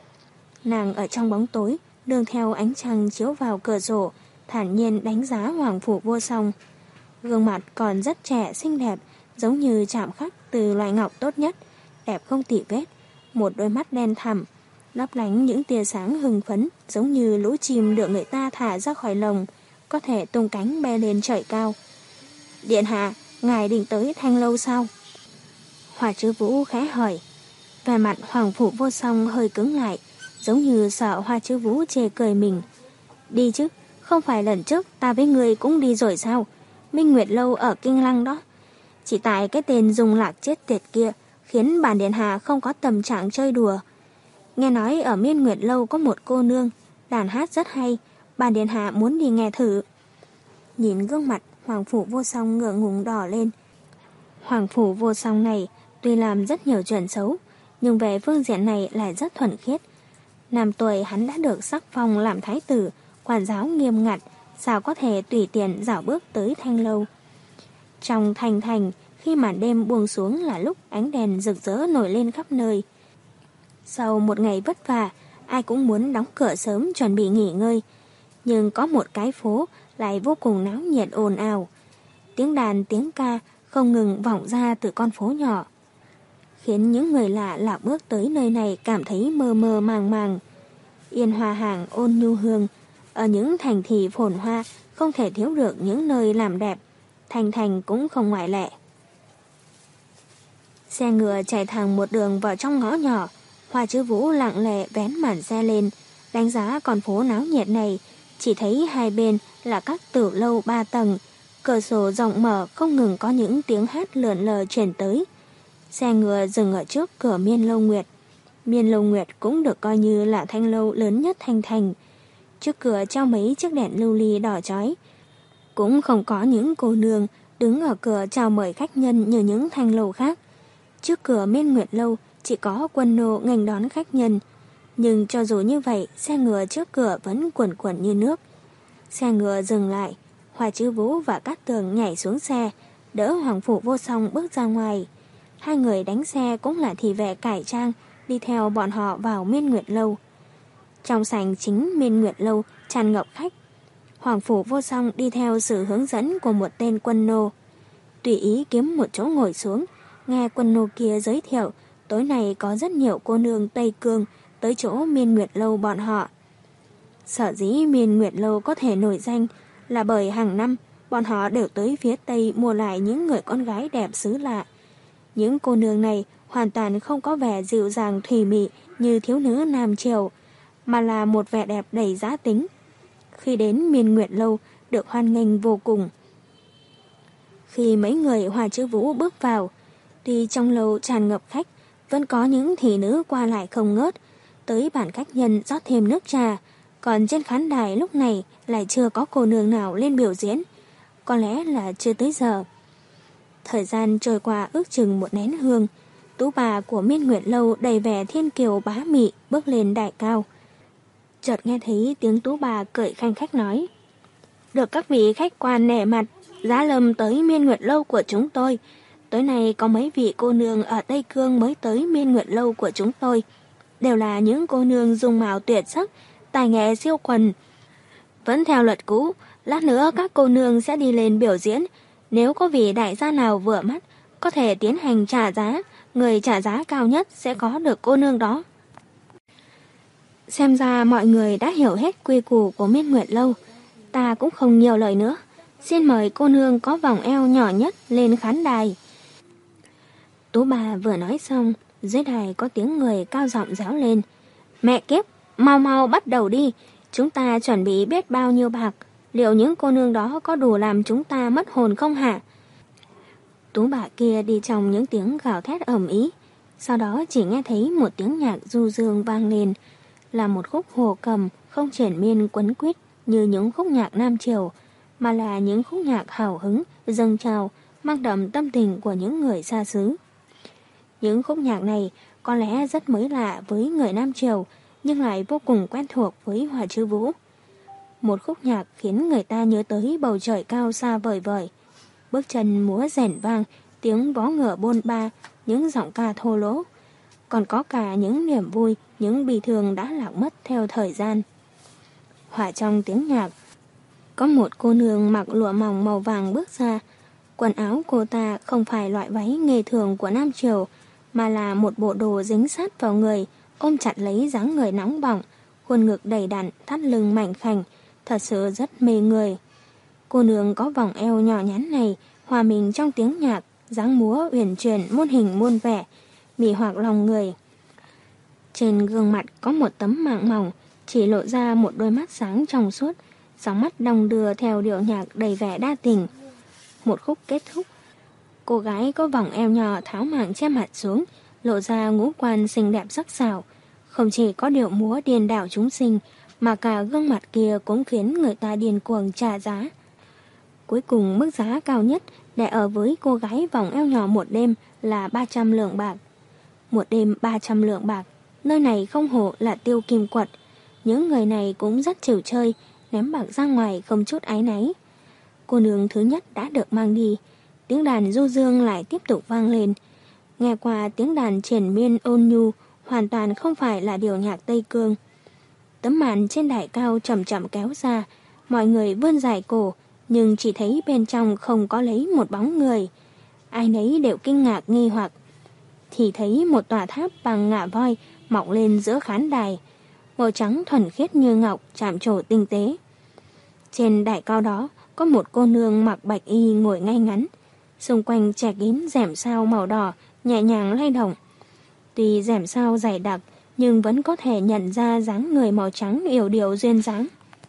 Nàng ở trong bóng tối, đường theo ánh trăng chiếu vào cửa sổ, thản nhiên đánh giá Hoàng Phủ Vô Song. Gương mặt còn rất trẻ xinh đẹp, giống như chạm khắc từ loại ngọc tốt nhất, đẹp không tì vết. Một đôi mắt đen thẳm, lấp lánh những tia sáng hưng phấn, giống như lũ chim được người ta thả ra khỏi lồng, có thể tung cánh bay lên trời cao. Điện hạ, ngài định tới Thanh Lâu sao? Hoa Chứ Vũ khẽ hỏi. Vẻ mặt Hoàng Phủ Vô Song hơi cứng lại, giống như sợ Hoa Chứ Vũ chê cười mình. Đi chứ, không phải lần trước ta với người cũng đi rồi sao? Minh Nguyệt Lâu ở Kinh Lăng đó. Chỉ tại cái tên Dung Lạc chết tiệt kia khiến bản điện hạ không có tâm trạng chơi đùa. Nghe nói ở Miên Nguyệt Lâu có một cô nương, đàn hát rất hay, bản điện hạ muốn đi nghe thử. Nhìn gương mặt Hoàng Phủ Vô Song ngượng ngùng đỏ lên. Hoàng Phủ Vô Song này tuy làm rất nhiều chuyện xấu, nhưng về phương diện này lại rất thuần khiết. Năm tuổi hắn đã được sắc phong làm thái tử, quản giáo nghiêm ngặt, sao có thể tùy tiện dạo bước tới Thanh Lâu. Trong thành thành, khi màn đêm buông xuống là lúc ánh đèn rực rỡ nổi lên khắp nơi. Sau một ngày vất vả, ai cũng muốn đóng cửa sớm chuẩn bị nghỉ ngơi. Nhưng có một cái phố lại vô cùng náo nhiệt ồn ào. Tiếng đàn tiếng ca không ngừng vọng ra từ con phố nhỏ, khiến những người lạ lạc bước tới nơi này cảm thấy mơ mơ màng màng. Yên hòa hàng ôn nhu hương, ở những thành thị phồn hoa không thể thiếu được những nơi làm đẹp, thành thành cũng không ngoại lệ. Xe ngựa chạy thẳng một đường vào trong ngõ nhỏ, Hoa Chữ Vũ lặng lẽ vén màn xe lên, đánh giá con phố náo nhiệt này, chỉ thấy hai bên là các tử lâu ba tầng, cửa sổ rộng mở không ngừng có những tiếng hát lượn lờ truyền tới. Xe ngựa dừng ở trước cửa Miên Lâu Nguyệt. Miên Lâu Nguyệt cũng được coi như là thanh lâu lớn nhất Thanh Thành. Trước cửa treo mấy chiếc đèn lưu ly đỏ chói. Cũng không có những cô nương đứng ở cửa chào mời khách nhân như những thanh lâu khác. Trước cửa Miên Nguyệt Lâu chỉ có quân nô nghênh đón khách nhân. Nhưng cho dù như vậy, xe ngựa trước cửa vẫn cuồn cuộn như nước. Xe ngựa dừng lại, Hoa Chữ Vũ và Cát Tường nhảy xuống xe, đỡ Hoàng Phủ Vô Song bước ra ngoài. Hai người đánh xe cũng là thị vệ cải trang, đi theo bọn họ vào Miên Nguyệt Lâu. Trong sảnh chính Miên Nguyệt Lâu tràn ngập khách. Hoàng Phủ Vô Song đi theo sự hướng dẫn của một tên quân nô. Tùy ý kiếm một chỗ ngồi xuống, nghe quân nô kia giới thiệu tối nay có rất nhiều cô nương Tây Cương tới chỗ Miên Nguyệt Lâu bọn họ. Sở dĩ Miên Nguyệt Lâu có thể nổi danh là bởi hàng năm bọn họ đều tới phía Tây mua lại những người con gái đẹp xứ lạ. Những cô nương này hoàn toàn không có vẻ dịu dàng thùy mị như thiếu nữ Nam Triều, mà là một vẻ đẹp đầy giá tính. Khi đến Miên Nguyệt Lâu được hoan nghênh vô cùng. Khi mấy người Hoa Chữ Vũ bước vào, tuy trong lâu tràn ngập khách, vẫn có những thị nữ qua lại không ngớt, tới bàn khách nhân rót thêm nước trà, còn trên khán đài lúc này lại chưa có cô nương nào lên biểu diễn, có lẽ là chưa tới giờ. Thời gian trôi qua ước chừng một nén hương, tú bà của Miên Nguyệt Lâu đầy vẻ thiên kiều bá mị bước lên đài cao. Chợt nghe thấy tiếng tú bà cười khanh khách nói: "Được các vị khách quan nể mặt, giá lâm tới Miên Nguyệt Lâu của chúng tôi. Tối nay có mấy vị cô nương ở Tây Cương mới tới Miên Nguyệt Lâu của chúng tôi. Đều là những cô nương dung mạo tuyệt sắc, tài nghệ siêu quần. Vẫn theo luật cũ, lát nữa các cô nương sẽ đi lên biểu diễn. Nếu có vị đại gia nào vừa mắt, có thể tiến hành trả giá, người trả giá cao nhất sẽ có được cô nương đó." Xem ra mọi người đã hiểu hết quy củ của Miên Nguyệt Lâu. Ta cũng không nhiều lời nữa. Xin mời cô nương có vòng eo nhỏ nhất lên khán đài. Tú bà vừa nói xong, dưới đài có tiếng người cao giọng réo lên: "Mẹ kiếp, mau mau bắt đầu đi. Chúng ta chuẩn bị biết bao nhiêu bạc. Liệu những cô nương đó có đủ làm chúng ta mất hồn không hả?" Tú bà kia đi trong những tiếng gào thét ầm ĩ. Sau đó chỉ nghe thấy một tiếng nhạc du dương vang lên, là một khúc hồ cầm không triển miên quấn quýt như những khúc nhạc Nam Triều, mà là những khúc nhạc hào hứng, dâng trào, mang đậm tâm tình của những người xa xứ. Những khúc nhạc này có lẽ rất mới lạ với người Nam Triều, nhưng lại vô cùng quen thuộc với Hoa Chữ Vũ. Một khúc nhạc khiến người ta nhớ tới bầu trời cao xa vời vời. Bước chân múa rền vang, tiếng vó ngựa bôn ba, những giọng ca thô lỗ. Còn có cả những niềm vui, những bi thương đã lạc mất theo thời gian. Hòa trong tiếng nhạc, có một cô nương mặc lụa mỏng màu vàng bước ra. Quần áo cô ta không phải loại váy nghề thường của Nam Triều, mà là một bộ đồ dính sát vào người, ôm chặt lấy dáng người nóng bỏng, khuôn ngực đầy đặn, thắt lưng mảnh khảnh, thật sự rất mê người. Cô nương có vòng eo nhỏ nhắn này, hòa mình trong tiếng nhạc, dáng múa uyển chuyển muôn hình muôn vẻ, mị hoặc lòng người. Trên gương mặt có một tấm mạng mỏng, chỉ lộ ra một đôi mắt sáng trong suốt, sóng mắt đong đưa theo điệu nhạc đầy vẻ đa tình. Một khúc kết thúc, cô gái có vòng eo nhỏ tháo mảng che mặt xuống, lộ ra ngũ quan xinh đẹp sắc sảo. Không chỉ có điệu múa điên đảo chúng sinh, mà cả gương mặt kia cũng khiến người ta điên cuồng trả giá. Cuối cùng mức giá cao nhất để ở với cô gái vòng eo nhỏ một đêm là ba trăm lượng bạc. một đêm ba trăm lượng bạc. Nơi này không hổ là Tiêu Kim Quật. Những người này cũng rất chịu chơi, ném bạc ra ngoài không chút áy náy. Cô nương thứ nhất đã được mang đi. Tiếng đàn du dương lại tiếp tục vang lên. Nghe qua tiếng đàn triền miên ôn nhu, hoàn toàn không phải là điều nhạc Tây Cương. Tấm màn trên đài cao chậm chậm kéo ra, mọi người vươn dài cổ, nhưng chỉ thấy bên trong không có lấy một bóng người. Ai nấy đều kinh ngạc nghi hoặc. Thì thấy một tòa tháp bằng ngà voi mọc lên giữa khán đài, màu trắng thuần khiết như ngọc, chạm trổ tinh tế. Trên đài cao đó có một cô nương mặc bạch y ngồi ngay ngắn, xung quanh che kín rèm sao màu đỏ nhẹ nhàng lay động. Tuy rèm sao dày đặc nhưng vẫn có thể nhận ra dáng người màu trắng yểu điệu duyên dáng.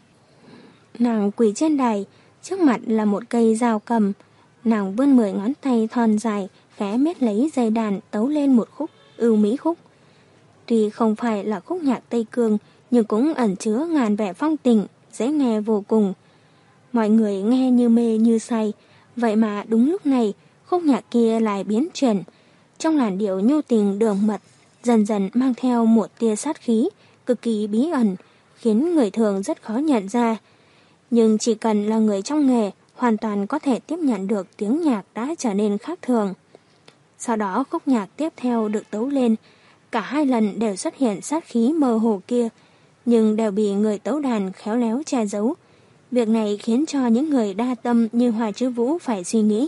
Nàng quỳ trên đài, trước mặt là một cây dao cầm. Nàng vươn mười ngón tay thon dài, khẽ miết lấy dây đàn tấu lên một khúc ưu mỹ khúc. Tuy không phải là khúc nhạc Tây Cương, nhưng cũng ẩn chứa ngàn vẻ phong tình, dễ nghe vô cùng. Mọi người nghe như mê như say, vậy mà đúng lúc này, khúc nhạc kia lại biến chuyển. Trong làn điệu nhu tình đường mật, dần dần mang theo một tia sát khí, cực kỳ bí ẩn, khiến người thường rất khó nhận ra. Nhưng chỉ cần là người trong nghề, hoàn toàn có thể tiếp nhận được tiếng nhạc đã trở nên khác thường. Sau đó khúc nhạc tiếp theo được tấu lên, cả hai lần đều xuất hiện sát khí mơ hồ kia, nhưng đều bị người tấu đàn khéo léo che giấu. Việc này khiến cho những người đa tâm như Hoa Chứ Vũ phải suy nghĩ.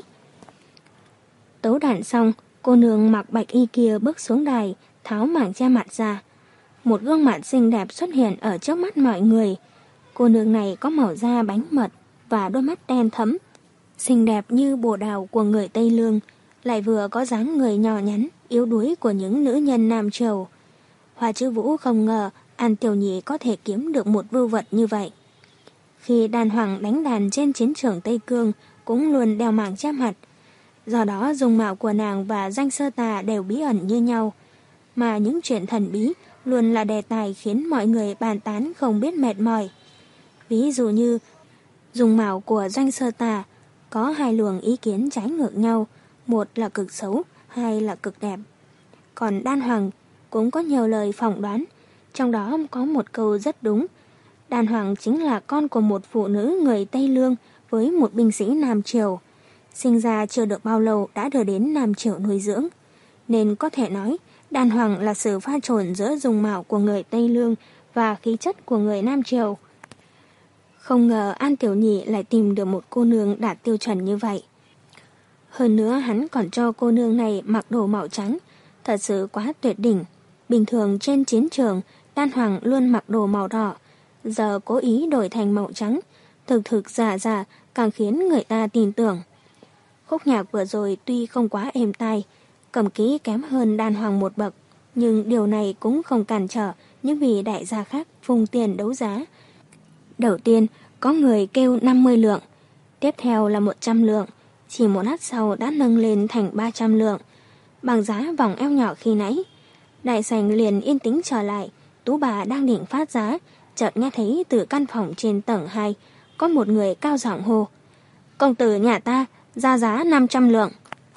Tấu đàn xong, cô nương mặc bạch y kia bước xuống đài, tháo mảng che mặt ra. Một gương mặt xinh đẹp xuất hiện ở trước mắt mọi người. Cô nương này có màu da bánh mật và đôi mắt đen thẫm, xinh đẹp như bồ đào của người Tây Lương, lại vừa có dáng người nhỏ nhắn, yếu đuối của những nữ nhân Nam Triều. Hoa Chứ Vũ không ngờ An Tiểu Nhị có thể kiếm được một vưu vật như vậy. Khi đàn hoàng đánh đàn trên chiến trường Tây Cương cũng luôn đeo mảng che mặt, do đó dung mạo của nàng và Doanh Sơ Tà đều bí ẩn như nhau, mà những chuyện thần bí luôn là đề tài khiến mọi người bàn tán không biết mệt mỏi. Ví dụ như dung mạo của Doanh Sơ Tà có hai luồng ý kiến trái ngược nhau, một là cực xấu, hai là cực đẹp. Còn Đan Hoàng cũng có nhiều lời phỏng đoán, trong đó có một câu rất đúng. Đan Hoàng chính là con của một phụ nữ người Tây Lương với một binh sĩ Nam Triều. Sinh ra chưa được bao lâu đã đưa đến Nam Triều nuôi dưỡng. Nên có thể nói Đan Hoàng là sự pha trộn giữa dung mạo của người Tây Lương và khí chất của người Nam Triều. Không ngờ An Tiểu Nhị lại tìm được một cô nương đạt tiêu chuẩn như vậy. Hơn nữa hắn còn cho cô nương này mặc đồ màu trắng, thật sự quá tuyệt đỉnh. Bình thường trên chiến trường, Đan Hoàng luôn mặc đồ màu đỏ, giờ cố ý đổi thành màu trắng, thực thực giả giả càng khiến người ta tin tưởng. Khúc nhạc vừa rồi tuy không quá êm tai, cầm kỹ kém hơn Đan Hoàng một bậc, nhưng điều này cũng không cản trở những vị đại gia khác phung tiền đấu giá. Đầu tiên có người kêu năm mươi lượng, tiếp theo là một trăm lượng, chỉ một lát sau đã nâng lên thành ba trăm lượng, bằng giá vòng eo nhỏ khi nãy. Đại sảnh liền yên tĩnh trở lại. Tú bà đang định phát giá, chợt nghe thấy từ căn phòng trên tầng hai có một người cao giọng hô: "Công tử nhà ta ra giá năm trăm lượng."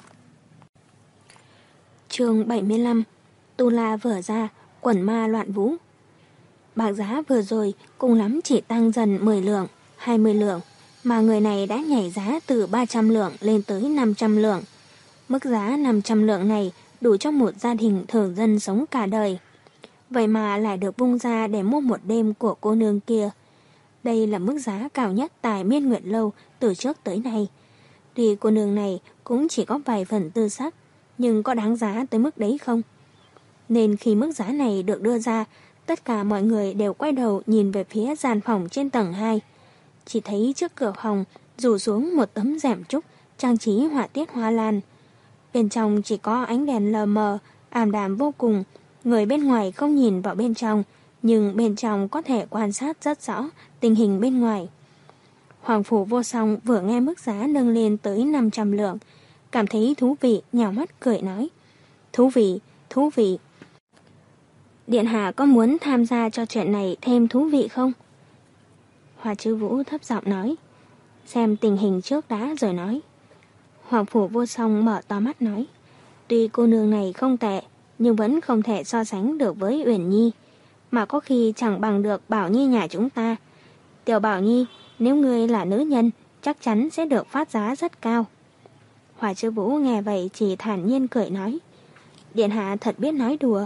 Chương bảy mươi lăm. Tu la vừa ra, quần ma loạn vũ. Bạc giá vừa rồi cùng lắm chỉ tăng dần mười lượng, hai mươi lượng, mà người này đã nhảy giá từ ba trăm lượng lên tới năm trăm lượng. Mức giá năm trăm lượng này đủ cho một gia đình thường dân sống cả đời. Vậy mà lại được vung ra để mua một đêm của cô nương kia. Đây là mức giá cao nhất tại Miên Nguyệt Lâu từ trước tới nay. Tuy cô nương này cũng chỉ có vài phần tư sắc, nhưng có đáng giá tới mức đấy không? Nên khi mức giá này được đưa ra, tất cả mọi người đều quay đầu nhìn về phía gian phòng trên tầng hai. Chỉ thấy trước cửa phòng rủ xuống một tấm rèm trúc trang trí họa tiết hoa lan. Bên trong chỉ có ánh đèn lờ mờ, ảm đạm vô cùng. Người bên ngoài không nhìn vào bên trong, nhưng bên trong có thể quan sát rất rõ tình hình bên ngoài. Hoàng Phủ Vô Song vừa nghe mức giá nâng lên tới năm trăm lượng, cảm thấy thú vị, nhào mắt cười nói: "Thú vị, thú vị. Điện hạ có muốn tham gia cho chuyện này thêm thú vị không?" Hoa Chứ Vũ thấp giọng nói: "Xem tình hình trước đã rồi nói." Hoàng Phủ Vô Song mở to mắt nói: "Tuy cô nương này không tệ, nhưng vẫn không thể so sánh được với Uyển Nhi, mà có khi chẳng bằng được Bảo Nhi nhà chúng ta. Tiểu Bảo Nhi, nếu ngươi là nữ nhân, chắc chắn sẽ được phát giá rất cao. Hỏa Chư Vũ nghe vậy chỉ thản nhiên cười nói, điện hạ thật biết nói đùa.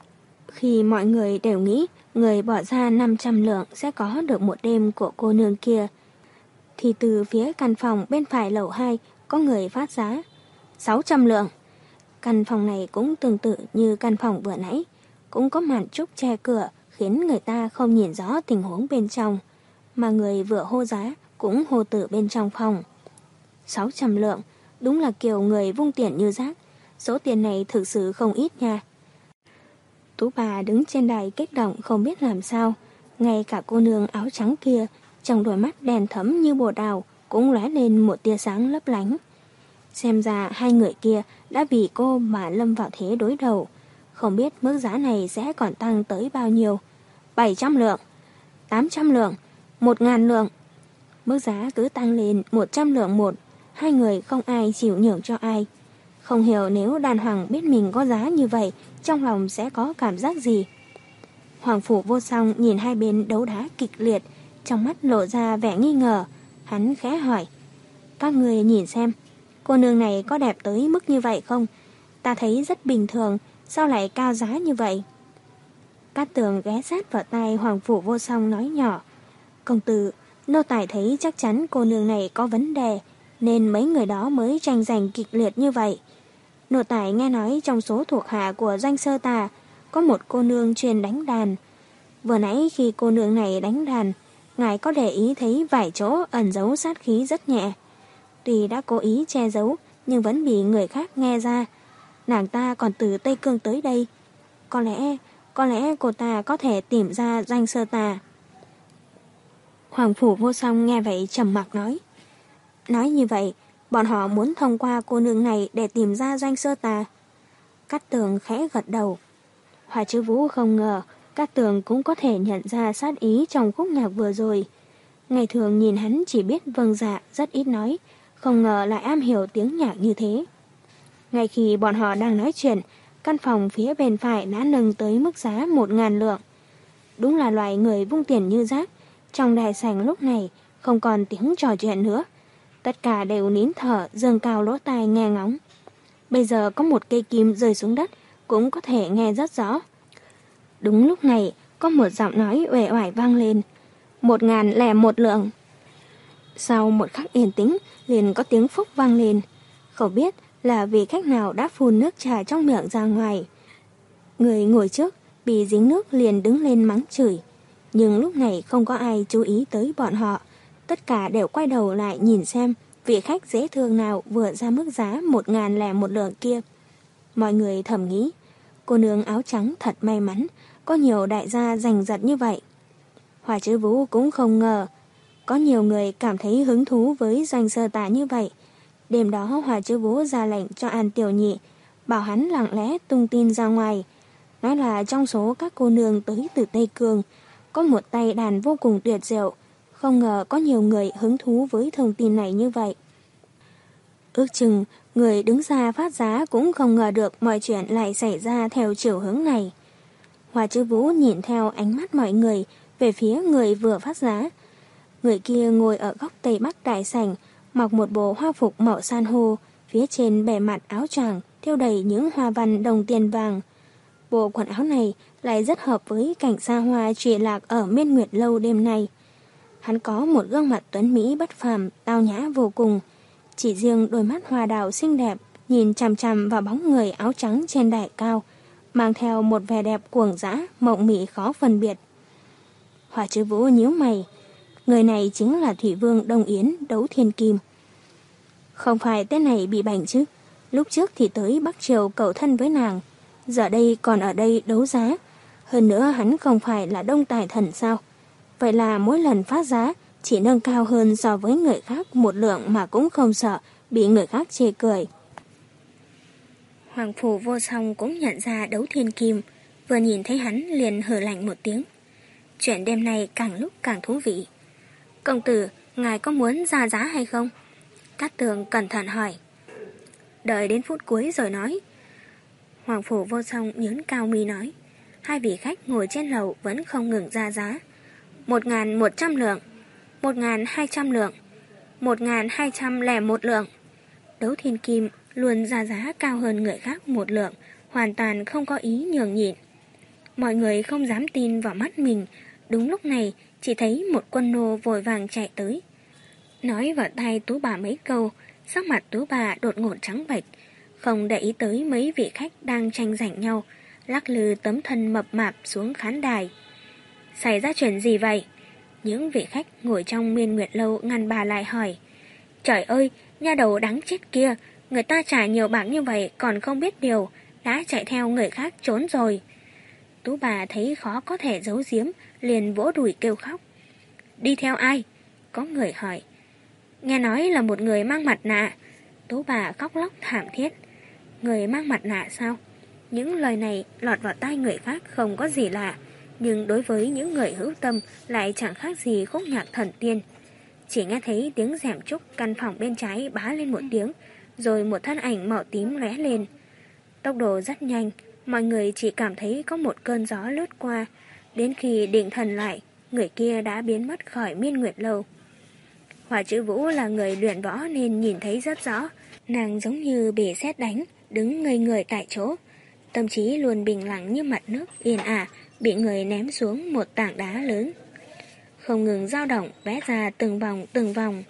Khi mọi người đều nghĩ người bỏ ra năm trăm lượng sẽ có được một đêm của cô nương kia, thì từ phía căn phòng bên phải lầu hai có người phát giá sáu trăm lượng. Căn phòng này cũng tương tự như căn phòng vừa nãy, cũng có màn trúc che cửa khiến người ta không nhìn rõ tình huống bên trong, mà người vừa hô giá cũng hô từ bên trong phòng. sáu trăm lượng, đúng là kiểu người vung tiền như rác, số tiền này thực sự không ít nha. Tú bà đứng trên đài kích động không biết làm sao, ngay cả cô nương áo trắng kia, trong đôi mắt đèn thẫm như bồ đào cũng lóe lên một tia sáng lấp lánh. Xem ra hai người kia đã vì cô mà lâm vào thế đối đầu, không biết mức giá này sẽ còn tăng tới bao nhiêu. bảy trăm lượng, tám trăm lượng, một ngàn lượng. Mức giá cứ tăng lên một trăm lượng một, hai người không ai chịu nhường cho ai. Không hiểu nếu đàn hoàng biết mình có giá như vậy, trong lòng sẽ có cảm giác gì. Hoàng Phủ Vô Song nhìn hai bên đấu đá kịch liệt, trong mắt lộ ra vẻ nghi ngờ. Hắn khẽ hỏi, các người nhìn xem, cô nương này có đẹp tới mức như vậy không? Ta thấy rất bình thường, sao lại cao giá như vậy? Cát Tường ghé sát vào tai Hoàng Phủ Vô Song nói nhỏ, công tử, nô tài thấy chắc chắn cô nương này có vấn đề, nên mấy người đó mới tranh giành kịch liệt như vậy. Nô tài nghe nói trong số thuộc hạ của Doanh Sơ Tà có một cô nương chuyên đánh đàn. Vừa nãy khi cô nương này đánh đàn, ngài có để ý thấy vài chỗ ẩn giấu sát khí rất nhẹ. Tuy đã cố ý che giấu, nhưng vẫn bị người khác nghe ra. Nàng ta còn từ Tây Cương tới đây. Có lẽ, có lẽ cô ta có thể tìm ra Doanh Sơ Tà. Hoàng Phủ Vô Song nghe vậy trầm mặc nói. Nói như vậy, bọn họ muốn thông qua cô nương này để tìm ra Doanh Sơ Tà. Cát Tường khẽ gật đầu. Hỏa Chư Vũ không ngờ Cát Tường cũng có thể nhận ra sát ý trong khúc nhạc vừa rồi. Ngày thường nhìn hắn chỉ biết vâng dạ, rất ít nói, không ngờ lại am hiểu tiếng nhạc như thế. Ngay khi bọn họ đang nói chuyện, căn phòng phía bên phải đã nâng tới mức giá một ngàn lượng. Đúng là loại người vung tiền như rác. Trong đại sảnh lúc này không còn tiếng trò chuyện nữa. Tất cả đều nín thở, giương cao lỗ tai nghe ngóng. Bây giờ có một cây kim rơi xuống đất cũng có thể nghe rất rõ. Đúng lúc này có một giọng nói uể oải vang lên. Một ngàn lẻ một lượng. Sau một khắc yên tĩnh liền có tiếng phúc vang lên. Không biết là vì khách nào đã phun nước trà trong miệng ra ngoài. Người ngồi trước bị dính nước liền đứng lên mắng chửi. Nhưng lúc này không có ai chú ý tới bọn họ. Tất cả đều quay đầu lại nhìn xem vị khách dễ thương nào vừa ra mức giá một ngàn lẻ một lượng kia. Mọi người thầm nghĩ, cô nương áo trắng thật may mắn, có nhiều đại gia giành giật như vậy. Hỏa Chư Vũ cũng không ngờ, có nhiều người cảm thấy hứng thú với Doanh Sơ Tà như vậy. Đêm đó Hỏa Chư Vũ ra lệnh cho An Tiểu Nhị, bảo hắn lặng lẽ tung tin ra ngoài, nói là trong số các cô nương tới từ Tây Cương, có một tay đàn vô cùng tuyệt diệu. Không ngờ có nhiều người hứng thú với thông tin này như vậy. Ước chừng, người đứng ra phát giá cũng không ngờ được mọi chuyện lại xảy ra theo chiều hướng này. Hỏa Chư Vũ nhìn theo ánh mắt mọi người về phía người vừa phát giá. Người kia ngồi ở góc tây bắc đại sảnh, mặc một bộ hoa phục màu san hô, phía trên bề mặt áo choàng thêu đầy những hoa văn đồng tiền vàng. Bộ quần áo này lại rất hợp với cảnh xa hoa trụy lạc ở Miên Nguyệt Lâu đêm nay. Hắn có một gương mặt tuấn mỹ bất phàm, tao nhã vô cùng. Chỉ riêng đôi mắt hoa đào xinh đẹp nhìn chằm chằm vào bóng người áo trắng trên đài cao, mang theo một vẻ đẹp cuồng dã, mộng mị khó phân biệt. Hỏa Chư Vũ nhíu mày, người này chính là Thủy Vương Đông Yến Đấu Thiên Kim. Không phải tên này bị bệnh chứ, lúc trước thì tới Bắc Triều cầu thân với nàng, giờ đây còn ở đây đấu giá. Hơn nữa hắn không phải là Đông Tài Thần sao? Vậy là mỗi lần phát giá chỉ nâng cao hơn so với người khác một lượng mà cũng không sợ bị người khác chê cười. Hoàng Phủ Vô Song cũng nhận ra Đấu Thiên Kim, vừa nhìn thấy hắn liền hừ lạnh một tiếng. Chuyện đêm nay càng lúc càng thú vị. Công tử, ngài có muốn ra giá hay không? Cát Tường cẩn thận hỏi. Đợi đến phút cuối rồi nói. Hoàng Phủ Vô Song nhớn cao mi nói. Hai vị khách ngồi trên lầu vẫn không ngừng ra giá. Một ngàn một trăm lượng, một ngàn hai trăm lượng, một ngàn hai trăm lẻ một lượng. Đấu Thiên Kim luôn ra giá cao hơn người khác một lượng, hoàn toàn không có ý nhường nhịn. Mọi người không dám tin vào mắt mình. Đúng lúc này chỉ thấy một quân nô vội vàng chạy tới, nói vào tai Tú Bà mấy câu. Sắc mặt Tú Bà đột ngột trắng bệch, không để ý tới mấy vị khách đang tranh giành nhau, lắc lư tấm thân mập mạp xuống khán đài. Xảy ra chuyện gì vậy? Những vị khách ngồi trong Miên Nguyệt Lâu ngăn bà lại hỏi. Trời ơi, nha đầu đáng chết kia, người ta trả nhiều bạc như vậy còn không biết điều, đã chạy theo người khác trốn rồi. Tú Bà thấy khó có thể giấu giếm, liền vỗ đùi kêu khóc. Đi theo ai? Có người hỏi. Nghe nói là một người mang mặt nạ. Tú Bà khóc lóc thảm thiết. Người mang mặt nạ sao? Những lời này lọt vào tai người khác không có gì lạ, nhưng đối với những người hữu tâm lại chẳng khác gì khúc nhạc thần tiên. Chỉ nghe thấy tiếng rèm trúc căn phòng bên trái bá lên một tiếng, rồi một thân ảnh màu tím lóe lên. Tốc độ rất nhanh, mọi người chỉ cảm thấy có một cơn gió lướt qua. Đến khi định thần lại, người kia đã biến mất khỏi Miên Nguyệt Lâu. Hỏa Chữ Vũ là người luyện võ nên nhìn thấy rất rõ. Nàng giống như bị sét đánh, đứng ngây người tại chỗ. Tâm trí luôn bình lặng như mặt nước yên ả, bị người ném xuống một tảng đá lớn, không ngừng dao động vẽ ra từng vòng từng vòng.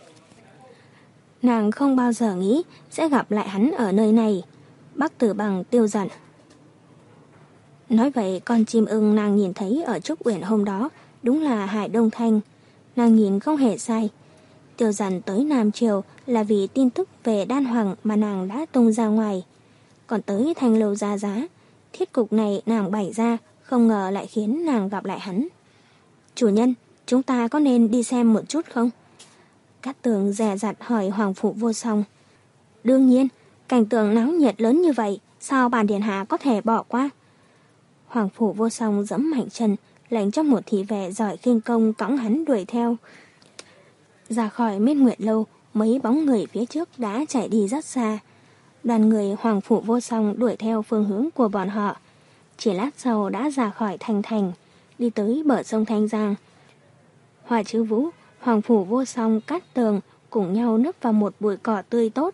Nàng không bao giờ nghĩ sẽ gặp lại hắn ở nơi này. Bắc Tử Bằng tiêu giận. Nói vậy con chim ưng nàng nhìn thấy ở Trúc Uyển hôm đó đúng là Hải Đông Thanh. Nàng nhìn không hề sai. Tiêu giận tới Nam Triều là vì tin tức về Đan Hoàng mà nàng đã tung ra ngoài. Còn tới Thanh Lâu ra giá, thiết cục này nàng bày ra, không ngờ lại khiến nàng gặp lại hắn. Chủ nhân, chúng ta có nên đi xem một chút không? Cát Tường dè dặt hỏi Hoàng Phủ Vô Song. Đương nhiên, cảnh tượng náo nhiệt lớn như vậy, sao bản điện hạ có thể bỏ qua? Hoàng Phủ Vô Song giẫm mạnh chân, lệnh cho một thị vệ giỏi khinh công cõng hắn đuổi theo. Ra khỏi Miên Nguyệt Lâu, mấy bóng người phía trước đã chạy đi rất xa. Đoàn người Hoàng Phủ Vô Song đuổi theo phương hướng của bọn họ. Chỉ lát sau đã ra khỏi thành thành, đi tới bờ sông Thanh Giang. Hỏa Chữ Vũ, Hoàng Phủ Vô Song, Cát Tường cùng nhau núp vào một bụi cỏ tươi tốt.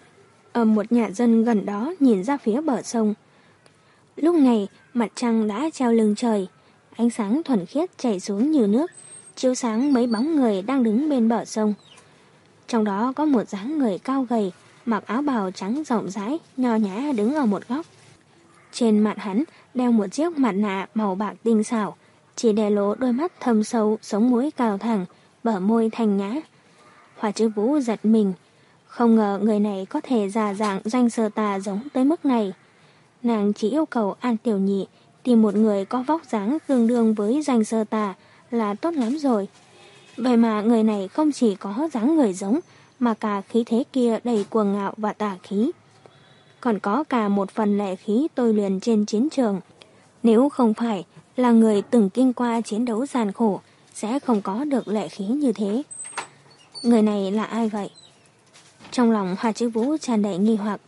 Ở một nhà dân gần đó nhìn ra phía bờ sông. Lúc này mặt trăng đã treo lưng trời, ánh sáng thuần khiết chảy xuống như nước, chiếu sáng mấy bóng người đang đứng bên bờ sông. Trong đó có một dáng người cao gầy, mặc áo bào trắng rộng rãi, nho nhã đứng ở một góc. Trên mặt hắn đeo một chiếc mặt nạ màu bạc tinh xảo, chỉ để lộ đôi mắt thâm sâu, sống mũi cao thẳng, bờ môi thanh nhã. Hỏa Chữ Vũ giật mình, không ngờ người này có thể giả dạng Doanh Sơ Tà giống tới mức này. Nàng chỉ yêu cầu An Tiểu Nhị tìm một người có vóc dáng tương đương với Doanh Sơ Tà là tốt lắm rồi. Vậy mà người này không chỉ có dáng người giống, mà cả khí thế kia đầy cuồng ngạo và tà khí. Còn có cả một phần lệ khí tôi luyện trên chiến trường. Nếu không phải là người từng kinh qua chiến đấu gian khổ, sẽ không có được lệ khí như thế. Người này là ai vậy? Trong lòng Hỏa Chữ Vũ tràn đầy nghi hoặc.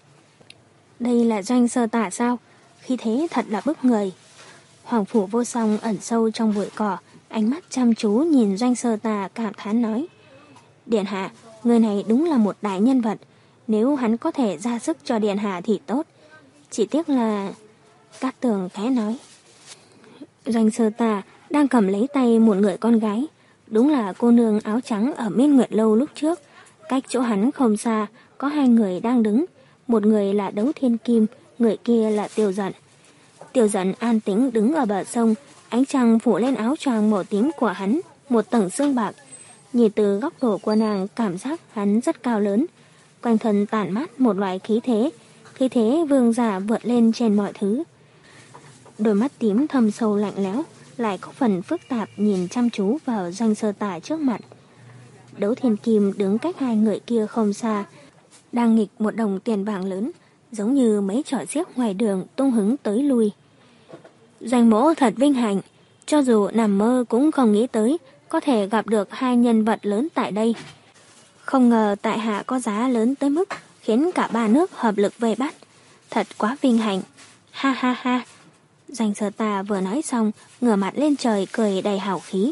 Đây là Doanh Sơ Tà sao? Khí thế thật là bức người. Hoàng Phủ Vô Song ẩn sâu trong bụi cỏ, ánh mắt chăm chú nhìn Doanh Sơ Tà, cảm thán nói. Điện hạ, người này đúng là một đại nhân vật. Nếu hắn có thể ra sức cho điện hạ thì tốt. Chỉ tiếc là... Cát Tường khẽ nói. Doanh Sơ Tà đang cầm lấy tay một người con gái. Đúng là cô nương áo trắng ở Miên Nguyệt Lâu lúc trước. Cách chỗ hắn không xa, có hai người đang đứng. Một người là Đấu Thiên Kim, người kia là Tiêu Giận. Tiêu Giận an tĩnh đứng ở bờ sông, ánh trăng phủ lên áo choàng màu tím của hắn, một tầng sương bạc. Nhìn từ góc độ của nàng, cảm giác hắn rất cao lớn. Quanh thân tản mát một loại khí thế, khí thế vương giả vượt lên trên mọi thứ. Đôi mắt tím thâm sâu lạnh lẽo, lại có phần phức tạp nhìn chăm chú vào Doanh Sơ Tà trước mặt. Đấu Thiên Kim đứng cách hai người kia không xa, đang nghịch một đồng tiền vàng lớn, giống như mấy trò xiếc ngoài đường tung hứng tới lui. Doanh mỗ thật vinh hạnh, cho dù nằm mơ cũng không nghĩ tới có thể gặp được hai nhân vật lớn tại đây. Không ngờ tại hạ có giá lớn tới mức khiến cả ba nước hợp lực vây bắt. Thật quá vinh hạnh. Ha ha ha. Doanh Sơ Tà vừa nói xong, ngửa mặt lên trời cười đầy hào khí.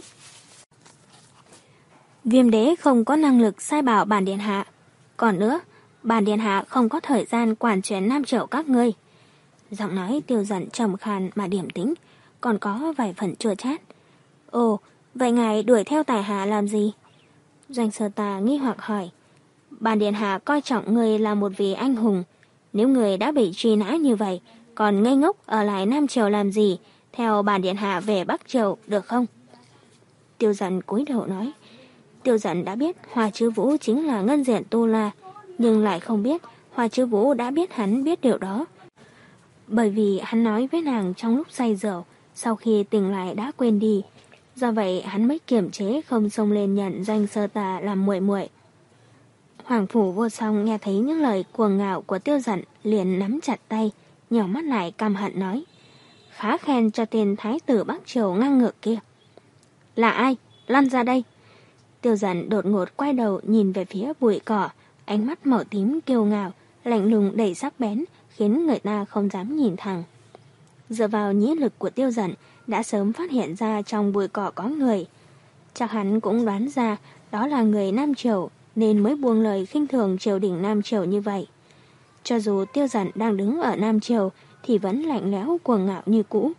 Viêm đế không có năng lực sai bảo bản điện hạ. Còn nữa, bản điện hạ không có thời gian quản chuyện Nam Triều các ngươi. Giọng nói Tiêu Dận trầm khàn mà điềm tĩnh, còn có vài phần chua chát. Ồ, vậy ngài đuổi theo tài hạ làm gì? Doanh Sơ Tà nghi hoặc hỏi. Bản điện hạ coi trọng người là một vị anh hùng. Nếu người đã bị truy nã như vậy, còn ngây ngốc ở lại Nam Triều làm gì, theo bản điện hạ về Bắc Triều được không? Tiêu Dận cúi đầu nói. Tiêu Dận đã biết Hoa Chứ Vũ chính là ngân diện Tu La, nhưng lại không biết Hoa Chứ Vũ đã biết hắn biết điều đó. Bởi vì hắn nói với nàng trong lúc say rượu, sau khi tỉnh lại đã quên đi. Do vậy hắn mới kiềm chế không xông lên nhận Doanh Sơ Tà làm muội muội. Hoàng Phủ Vô Song nghe thấy những lời cuồng ngạo của Tiêu Dận, liền nắm chặt tay, nhỏ mắt lại căm hận nói. Khá khen cho tên thái tử Bắc Triều ngang ngược kia. Là ai? Lăn ra đây. Tiêu Dận đột ngột quay đầu nhìn về phía bụi cỏ, ánh mắt màu tím kiêu ngạo, lạnh lùng đầy sắc bén, khiến người ta không dám nhìn thẳng. Dựa vào nhĩ lực của Tiêu Dận, đã sớm phát hiện ra trong bụi cỏ có người. Chắc hắn cũng đoán ra đó là người Nam Triều, nên mới buông lời khinh thường triều đình Nam Triều như vậy. Cho dù Tiêu Dận đang đứng ở Nam Triều thì vẫn lạnh lẽo cuồng ngạo như cũ.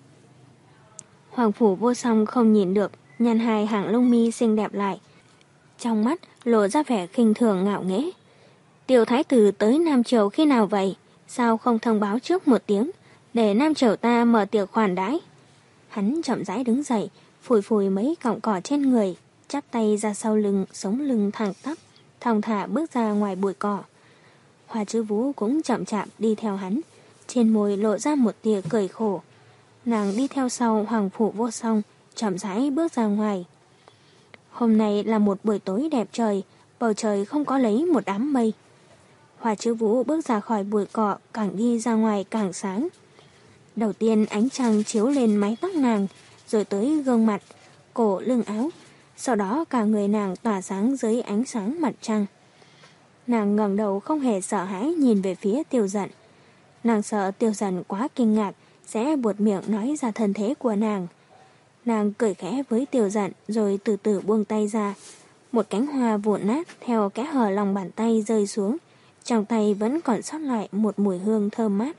Hoàng Phủ Vô Song không nhìn được, nhăn hai hàng lông mi xinh đẹp lại. Trong mắt lộ ra vẻ khinh thường ngạo nghễ. Tiêu thái tử tới Nam Triều khi nào vậy? Sao không thông báo trước một tiếng, để Nam Triều ta mở tiệc khoản đãi? Hắn chậm rãi đứng dậy, phủi phủi mấy cọng cỏ trên người, chắp tay ra sau lưng, sống lưng thẳng tắp, thong thả bước ra ngoài bụi cỏ. Hoa Chứ Vũ cũng chậm chạp đi theo hắn, trên môi lộ ra một tia cười khổ. Nàng đi theo sau Hoàng Phủ Vô Song, chậm rãi bước ra ngoài. Hôm nay là một buổi tối đẹp trời, bầu trời không có lấy một đám mây. Hoa Chứ Vũ bước ra khỏi bụi cỏ, càng đi ra ngoài càng sáng. Đầu tiên ánh trăng chiếu lên mái tóc nàng, rồi tới gương mặt, cổ, lưng áo. Sau đó cả người nàng tỏa sáng dưới ánh sáng mặt trăng. Nàng ngẩng đầu không hề sợ hãi nhìn về phía Tiêu Dận. Nàng sợ Tiêu Dận quá kinh ngạc sẽ buột miệng nói ra thân thế của nàng. Nàng cười khẽ với Tiêu Dận rồi từ từ buông tay ra. Một cánh hoa vụn nát theo kẽ hở lòng bàn tay rơi xuống. Trong tay vẫn còn sót lại một mùi hương thơm mát.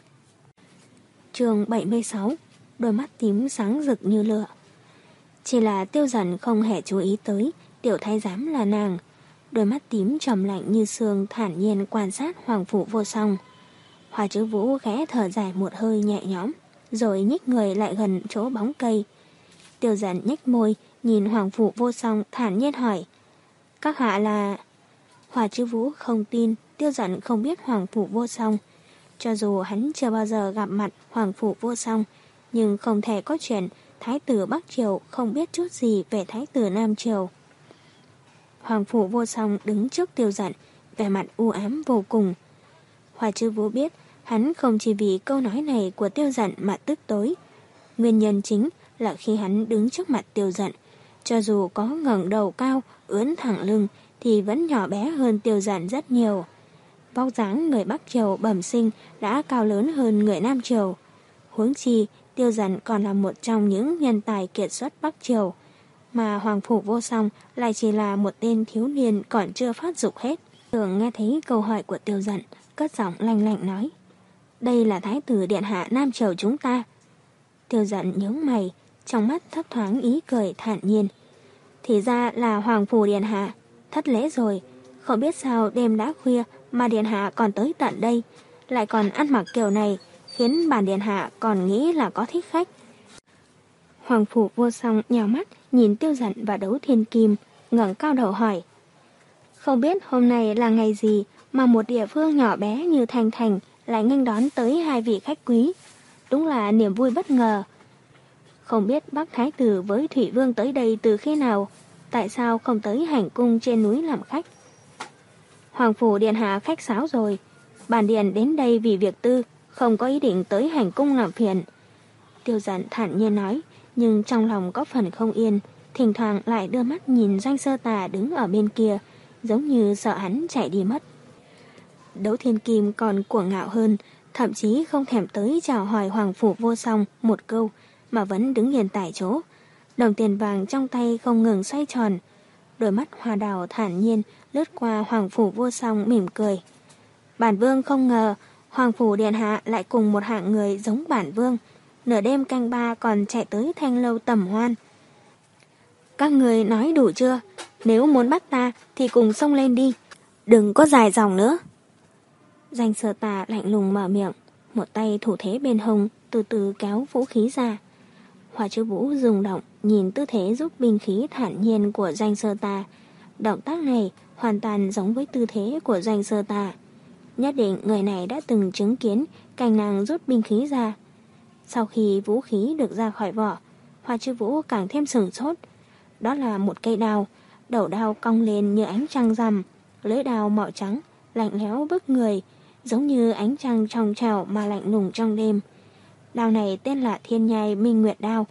Chương bảy mươi sáu. Đôi mắt tím sáng rực như lửa. Chỉ là Tiêu Dận không hề chú ý tới tiểu thái giám là nàng. Đôi mắt tím trầm lạnh như sương thản nhiên quan sát Hoàng Phủ Vô Song. Hoa Chứ Vũ khẽ thở dài một hơi nhẹ nhõm, rồi nhích người lại gần chỗ bóng cây. Tiêu Dận nhếch môi nhìn Hoàng Phủ Vô Song thản nhiên hỏi. Các hạ là... Hoa Chứ Vũ không tin Tiêu Dận không biết Hoàng Phủ Vô Song. Cho dù hắn chưa bao giờ gặp mặt Hoàng Phủ Vô Song, nhưng không thể có chuyện Thái tử Bắc Triều không biết chút gì về Thái tử Nam Triều. Hoàng Phủ Vô Song đứng trước Tiêu Dận, vẻ mặt u ám vô cùng. Hoa Chứ Vũ biết hắn không chỉ vì câu nói này của Tiêu Dận mà tức tối. Nguyên nhân chính là khi hắn đứng trước mặt Tiêu Dận, cho dù có ngẩng đầu cao, ưỡn thẳng lưng thì vẫn nhỏ bé hơn Tiêu Dận rất nhiều. Vóc dáng người Bắc Triều bẩm sinh đã cao lớn hơn người Nam Triều. Huống chi Tiêu Dận còn là một trong những nhân tài kiệt xuất Bắc Triều, mà Hoàng Phủ Vô Song lại chỉ là một tên thiếu niên còn chưa phát dục hết. Tưởng nghe thấy câu hỏi của Tiêu Dận, cất giọng lạnh lạnh nói. Đây là Thái tử Điện Hạ Nam Triều chúng ta. Tiêu Dận nhướng mày, trong mắt thấp thoáng ý cười thản nhiên. Thì ra là Hoàng Phủ Điện Hạ, thất lễ rồi. Không biết sao đêm đã khuya mà Điện Hạ còn tới tận đây, lại còn ăn mặc kiểu này, khiến bản Điện Hạ còn nghĩ là có thích khách. Hoàng Phủ Vô Song nhào mắt nhìn Tiêu Dận và Đấu Thiên Kim, ngẩng cao đầu hỏi. Không biết hôm nay là ngày gì mà một địa phương nhỏ bé như Thanh Thành lại nghênh đón tới hai vị khách quý. Đúng là niềm vui bất ngờ. Không biết Bắc Thái tử với Thủy Vương tới đây từ khi nào, tại sao không tới hành cung trên núi làm khách? Hoàng Phủ Điện Hạ khách sáo rồi. Bản điện đến đây vì việc tư, không có ý định tới hành cung làm phiền. Tiêu Dận thản nhiên nói, nhưng trong lòng có phần không yên, thỉnh thoảng lại đưa mắt nhìn Doanh Sơ Tà đứng ở bên kia, giống như sợ hắn chạy đi mất. Đấu Thiên Kim còn cuồng ngạo hơn, thậm chí không thèm tới chào hỏi Hoàng Phủ Vô Song một câu mà vẫn đứng yên tại chỗ. Đồng tiền vàng trong tay không ngừng xoay tròn. Đôi mắt hoa đào thản nhiên lướt qua Hoàng Phủ Vô Song mỉm cười. Bản vương không ngờ Hoàng Phủ Điện Hạ lại cùng một hạng người giống bản vương. Nửa đêm canh ba còn chạy tới Thanh Lâu tầm hoan. Các người nói đủ chưa? Nếu muốn bắt ta thì cùng xông lên đi. Đừng có dài dòng nữa. Danh Sơ Tà lạnh lùng mở miệng, một tay thủ thế bên hông, từ từ kéo vũ khí ra. Hoa Chiếu Vũ rung động, nhìn tư thế rút binh khí thản nhiên của Danh Sơ Tà. Động tác này hoàn toàn giống với tư thế của Danh Sơ Tà. Nhất định người này đã từng chứng kiến cảnh nàng rút binh khí ra. Sau khi vũ khí được ra khỏi vỏ, Hoa Chiếu Vũ càng thêm sửng sốt. Đó là một cây đao, đầu đao cong lên như ánh trăng rằm, lưỡi đao màu trắng, lạnh lẽo bức người, giống như ánh trăng trong trào mà lạnh lùng trong đêm. Đao này tên là Thiên Nhai Minh Nguyệt Đao.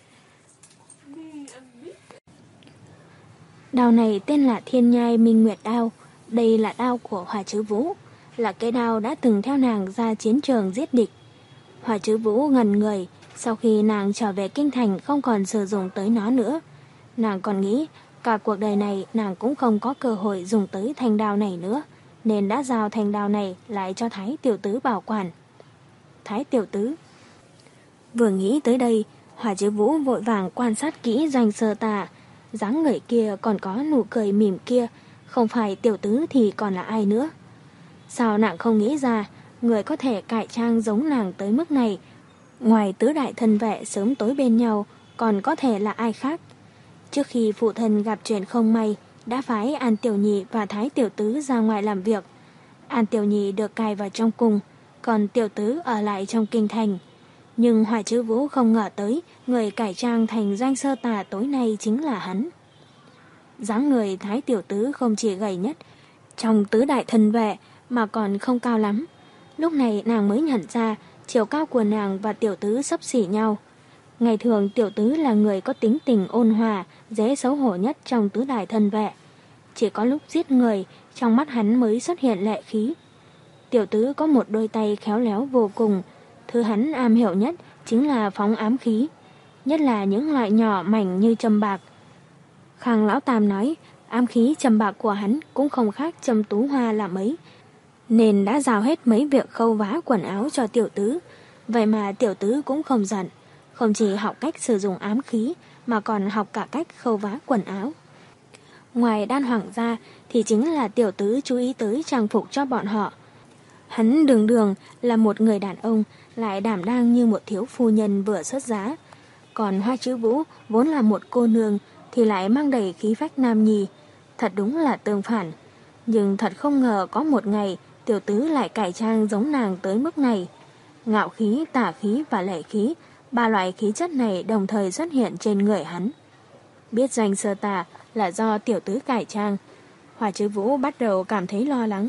Đao này tên là Thiên Nhai Minh Nguyệt Đao. Đây là đao của Hoa Chiếu Vũ, là cái đao đã từng theo nàng ra chiến trường giết địch. Hoa Chiếu Vũ ngẩn người, sau khi nàng trở về kinh thành không còn sử dụng tới nó nữa. Nàng còn nghĩ cả cuộc đời này nàng cũng không có cơ hội dùng tới thanh đao này nữa, nên đã giao thanh đao này lại cho Thái tiểu tứ bảo quản. Thái tiểu tứ. Vừa nghĩ tới đây, Hoa Chiếu Vũ vội vàng quan sát kỹ Danh Sơ Tà. Dáng người kia còn có nụ cười mỉm kia, không phải tiểu tứ thì còn là ai nữa. Sao nàng không nghĩ ra người có thể cải trang giống nàng tới mức này, ngoài tứ đại thân vệ sớm tối bên nhau, còn có thể là ai khác? Trước khi phụ thân gặp chuyện không may, đã phái An Tiểu Nhị và Thái tiểu tứ ra ngoài làm việc. An Tiểu Nhị được cài vào trong cung, còn tiểu tứ ở lại trong kinh thành. Nhưng Hoa Chiếu Vũ không ngờ tới người cải trang thành Danh Sơ Tà tối nay chính là hắn. Dáng người Thái tiểu tứ không chỉ gầy nhất trong tứ đại thân vệ mà còn không cao lắm. Lúc này nàng mới nhận ra chiều cao của nàng và tiểu tứ xấp xỉ nhau. Ngày thường tiểu tứ là người có tính tình ôn hòa, dễ xấu hổ nhất trong tứ đại thân vệ. Chỉ có lúc giết người, trong mắt hắn mới xuất hiện lệ khí. Tiểu tứ có một đôi tay khéo léo vô cùng. Thứ hắn am hiểu nhất chính là phóng ám khí, nhất là những loại nhỏ mảnh như châm bạc. Khang Lão Tam nói ám khí châm bạc của hắn cũng không khác châm tú hoa là mấy, nên đã giao hết mấy việc khâu vá quần áo cho tiểu tứ. Vậy mà tiểu tứ cũng không giận, không chỉ học cách sử dụng ám khí mà còn học cả cách khâu vá quần áo. Ngoài Đan Hoàng ra thì chính là tiểu tứ chú ý tới trang phục cho bọn họ. Hắn đường đường là một người đàn ông, lại đảm đang như một thiếu phu nhân vừa xuất giá. Còn Hoa Chiếu Vũ vốn là một cô nương thì lại mang đầy khí phách nam nhi. Thật đúng là tương phản. Nhưng thật không ngờ có một ngày tiểu tứ lại cải trang giống nàng tới mức này. Ngạo khí, tà khí và lệ khí, ba loại khí chất này đồng thời xuất hiện trên người hắn. Biết Danh Sơ Tà là do tiểu tứ cải trang, Hoa Chiếu Vũ bắt đầu cảm thấy lo lắng.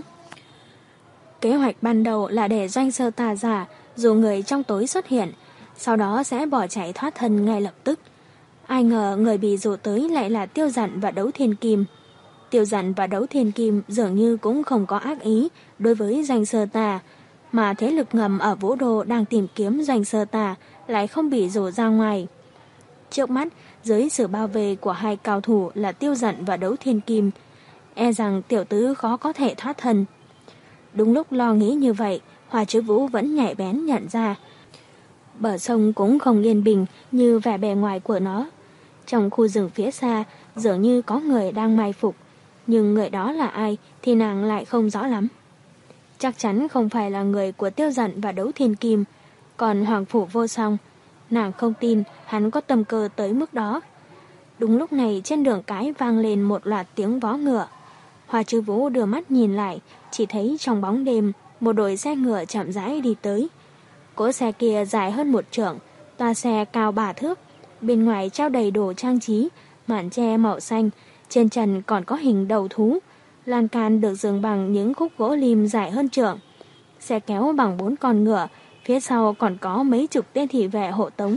Kế hoạch ban đầu là để Danh Sơ Tà giả dù người trong tối xuất hiện, sau đó sẽ bỏ chạy thoát thân ngay lập tức. Ai ngờ người bị dụ tới lại là Tiêu Dặn và Đấu Thiên Kim. Tiêu Dặn và Đấu Thiên Kim dường như cũng không có ác ý đối với Danh Sơ Tà, mà thế lực ngầm ở Vũ Đô đang tìm kiếm Danh Sơ Tà lại không bị dụ ra ngoài. Trước mắt, dưới sự bao vây của hai cao thủ là Tiêu Dặn và Đấu Thiên Kim, e rằng tiểu tứ khó có thể thoát thân. Đúng lúc lo nghĩ như vậy, Hoa Chiếu Vũ vẫn nhạy bén nhận ra bờ sông cũng không yên bình như vẻ bề ngoài của nó. Trong khu rừng phía xa dường như có người đang mai phục, nhưng người đó là ai thì nàng lại không rõ lắm. Chắc chắn không phải là người của Tiêu Dặn và Đấu Thiên Kim. Còn Hoàng Phủ Vô Song, nàng không tin hắn có tâm cơ tới mức đó. Đúng lúc này trên đường cái vang lên một loạt tiếng vó ngựa. Hoa Chiếu Vũ đưa mắt nhìn lại, chỉ thấy trong bóng đêm một đội xe ngựa chậm rãi đi tới. Cỗ xe kia dài hơn một trượng, toa xe cao ba thước, bên ngoài treo đầy đồ trang trí, màn che màu xanh, trên trần còn có hình đầu thú. Lan can được dựng bằng những khúc gỗ lim dài hơn trượng. Xe kéo bằng bốn con ngựa, phía sau còn có mấy chục tên thị vệ hộ tống.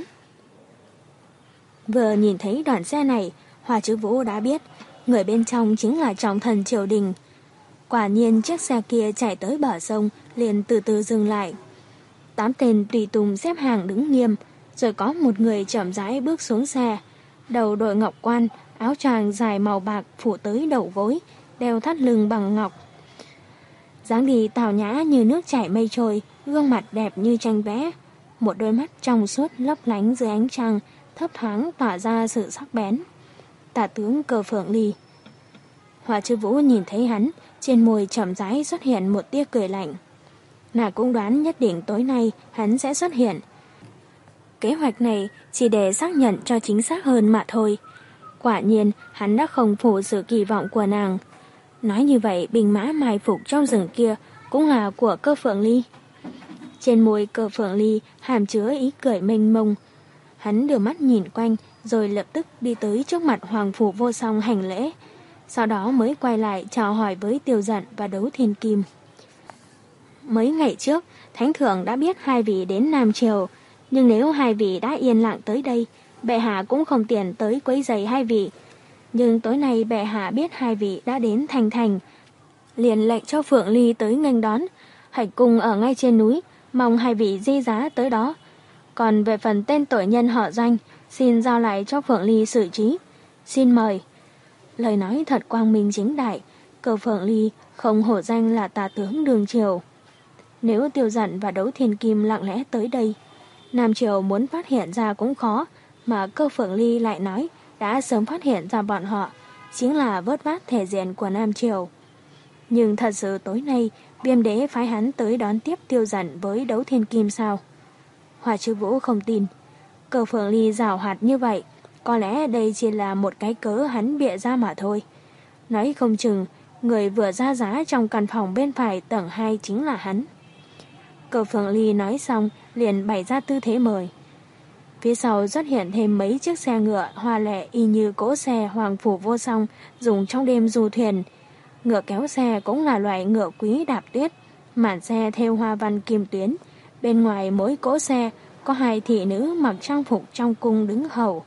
Vừa nhìn thấy đoàn xe này, Hoa Chiếu Vũ đã biết người bên trong chính là trọng thần triều đình. Quả nhiên chiếc xe kia chạy tới bờ sông liền từ từ dừng lại. Tám tên tùy tùng xếp hàng đứng nghiêm, rồi có một người chậm rãi bước xuống xe. Đầu đội ngọc quan, áo choàng dài màu bạc phủ tới đầu gối, đeo thắt lưng bằng ngọc. Dáng đi tào nhã như nước chảy mây trôi, gương mặt đẹp như tranh vẽ. Một đôi mắt trong suốt lấp lánh dưới ánh trăng, thấp thoáng tỏa ra sự sắc bén. Tả tướng Cơ Phượng Ly. Hỏa Chư Vũ nhìn thấy hắn, trên môi chậm rãi xuất hiện một tia cười lạnh. Nàng cũng đoán nhất định tối nay hắn sẽ xuất hiện. Kế hoạch này chỉ để xác nhận cho chính xác hơn mà thôi. Quả nhiên hắn đã không phủ sự kỳ vọng của nàng. Nói như vậy binh mã mai phục trong rừng kia cũng là của Cơ Phượng Ly. Trên môi Cơ Phượng Ly hàm chứa ý cười mênh mông. Hắn đưa mắt nhìn quanh rồi lập tức đi tới trước mặt Hoàng Phủ Vô Song hành lễ. Sau đó mới quay lại chào hỏi với Tiêu Dận và Đấu Thiên Kim. Mấy ngày trước, Thánh Thượng đã biết hai vị đến Nam Triều, nhưng nếu hai vị đã yên lặng tới đây, bệ hạ cũng không tiện tới quấy rầy hai vị. Nhưng tối nay bệ hạ biết hai vị đã đến Thành Thành, liền lệnh cho Phượng Ly tới nghênh đón. Hạch cung ở ngay trên núi, mong hai vị di giá tới đó. Còn về phần tên tội nhân họ Doanh, xin giao lại cho Phượng Ly xử trí. Xin mời. Lời nói thật quang minh chính đại, Cơ Phượng Ly không hổ danh là tả tướng Đường Triều. Nếu Tiêu Dận và Đấu Thiên Kim lặng lẽ tới đây, Nam Triều muốn phát hiện ra cũng khó, mà Cơ Phượng Ly lại nói đã sớm phát hiện ra bọn họ, chính là vớt vát thể diện của Nam Triều. Nhưng thật sự tối nay, Viêm Đế phái hắn tới đón tiếp Tiêu Dận với Đấu Thiên Kim sao? Hỏa Chư Vũ không tin. Cơ Phượng Ly giảo hoạt như vậy, có lẽ đây chỉ là một cái cớ hắn bịa ra mà thôi. Nói không chừng, người vừa ra giá trong căn phòng bên phải tầng hai chính là hắn. Cơ Phượng Ly nói xong, liền bày ra tư thế mời. Phía sau xuất hiện thêm mấy chiếc xe ngựa hoa lệ y như cỗ xe Hoàng Phủ Vô Song dùng trong đêm du thuyền. Ngựa kéo xe cũng là loại ngựa quý đạp tuyết, màn xe thêu hoa văn kim tuyến. Bên ngoài mỗi cỗ xe có hai thị nữ mặc trang phục trong cung đứng hầu.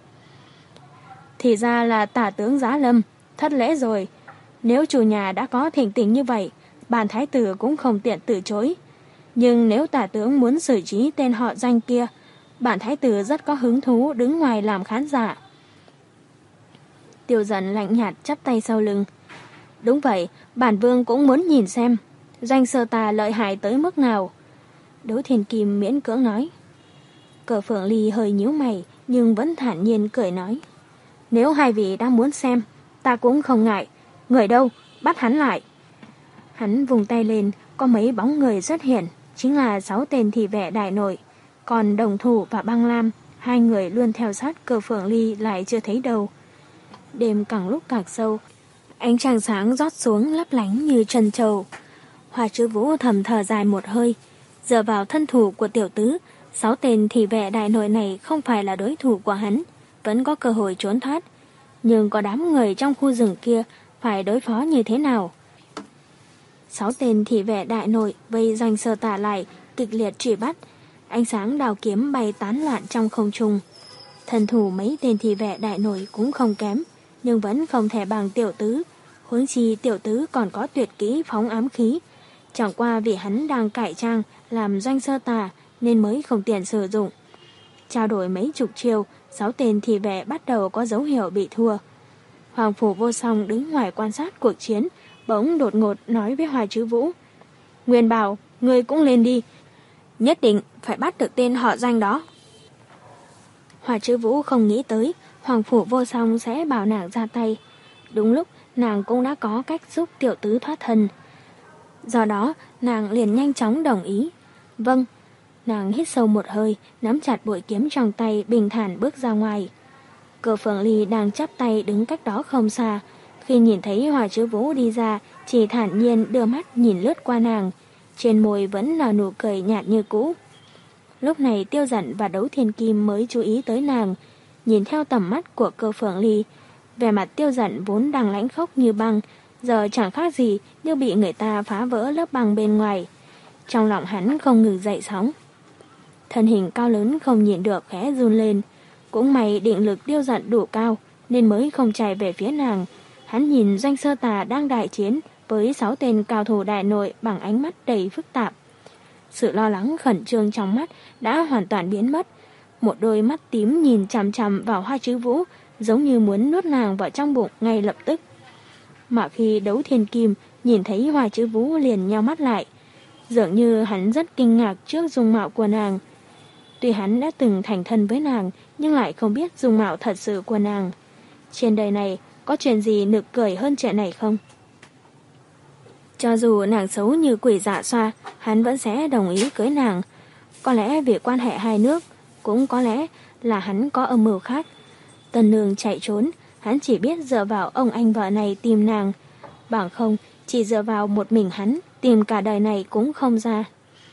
Thì ra là tả tướng Giá Lâm, thất lễ rồi. Nếu chủ nhà đã có thỉnh tình như vậy, bản thái tử cũng không tiện từ chối. Nhưng nếu tả tướng muốn xử trí tên họ Danh kia, bản thái tử rất có hứng thú đứng ngoài làm khán giả. Tiêu Dận lạnh nhạt chắp tay sau lưng. Đúng vậy, bản vương cũng muốn nhìn xem Doanh Sơ Tà lợi hại tới mức nào. Đấu Thiên Kim miễn cưỡng nói. Cơ Phượng Ly hơi nhíu mày nhưng vẫn thản nhiên cười nói. Nếu hai vị đang muốn xem, ta cũng không ngại. Người đâu, bắt hắn lại. Hắn vùng tay lên, có mấy bóng người xuất hiện, chính là sáu tên thị vệ đại nội. Còn Đồng Thủ và Băng Lam, hai người luôn theo sát Cơ Phượng Ly lại chưa thấy đâu. Đêm càng lúc càng sâu, ánh trăng sáng rót xuống lấp lánh như trân châu. Hỏa Chư Vũ thầm thở dài một hơi. Dựa vào thân thủ của tiểu tứ, sáu tên thị vệ đại nội này không phải là đối thủ của hắn, vẫn có cơ hội trốn thoát. Nhưng có đám người trong khu rừng kia phải đối phó như thế nào? Sáu tên thị vệ đại nội vây Doanh Sơ Tà lại, kịch liệt truy bắt. Ánh sáng đào kiếm bay tán loạn trong không trung. Thần thủ mấy tên thị vệ đại nội cũng không kém, nhưng vẫn không thể bằng tiểu tứ. Huống chi tiểu tứ còn có tuyệt kỹ phóng ám khí. Chẳng qua vì hắn đang cải trang làm Doanh Sơ Tà nên mới không tiện sử dụng. Trao đổi mấy chục chiêu, sáu tên thị vệ bắt đầu có dấu hiệu bị thua. Hoàng Phủ Vô Song đứng ngoài quan sát cuộc chiến, bỗng đột ngột nói với Hỏa Chư Vũ. Nguyên Bảo, ngươi cũng lên đi. Nhất định phải bắt được tên họ Danh đó. Hỏa Chư Vũ không nghĩ tới Hoàng Phủ Vô Song sẽ bảo nàng ra tay. Đúng lúc nàng cũng đã có cách giúp tiểu tứ thoát thân. Do đó nàng liền nhanh chóng đồng ý. Vâng. Nàng hít sâu một hơi, nắm chặt bội kiếm trong tay, bình thản bước ra ngoài. Cơ Phượng Ly đang chắp tay đứng cách đó không xa. Khi nhìn thấy Hỏa Chư Vũ đi ra, chỉ thản nhiên đưa mắt nhìn lướt qua nàng. Trên môi vẫn là nụ cười nhạt như cũ. Lúc này Tiêu Dận và Đấu Thiên Kim mới chú ý tới nàng. Nhìn theo tầm mắt của Cơ Phượng Ly, vẻ mặt Tiêu Dận vốn đang lãnh khốc như băng, giờ chẳng khác gì như bị người ta phá vỡ lớp băng bên ngoài. Trong lòng hắn không ngừng dậy sóng. Thân hình cao lớn không nhịn được khẽ run lên. Cũng may định lực Tiêu Dận đủ cao nên mới không chạy về phía nàng. Hắn nhìn Doanh Sơ Tà đang đại chiến với sáu tên cao thủ đại nội bằng ánh mắt đầy phức tạp. Sự lo lắng khẩn trương trong mắt đã hoàn toàn biến mất. Một đôi mắt tím nhìn chằm chằm vào Hoa Chứ Vũ, giống như muốn nuốt nàng vào trong bụng ngay lập tức. Mà khi Đấu Thiên Kim nhìn thấy Hoa Chứ Vũ liền nheo mắt lại, dường như hắn rất kinh ngạc trước dung mạo của nàng. Tuy hắn đã từng thành thân với nàng, nhưng lại không biết dung mạo thật sự của nàng. Trên đời này có chuyện gì nực cười hơn chuyện này không? Cho dù nàng xấu như quỷ dạ xoa, hắn vẫn sẽ đồng ý cưới nàng. Có lẽ vì quan hệ hai nước, cũng có lẽ là hắn có âm mưu khác. Tân nương chạy trốn, hắn chỉ biết dựa vào ông anh vợ này tìm nàng. Bằng không, chỉ dựa vào một mình hắn, tìm cả đời này cũng không ra.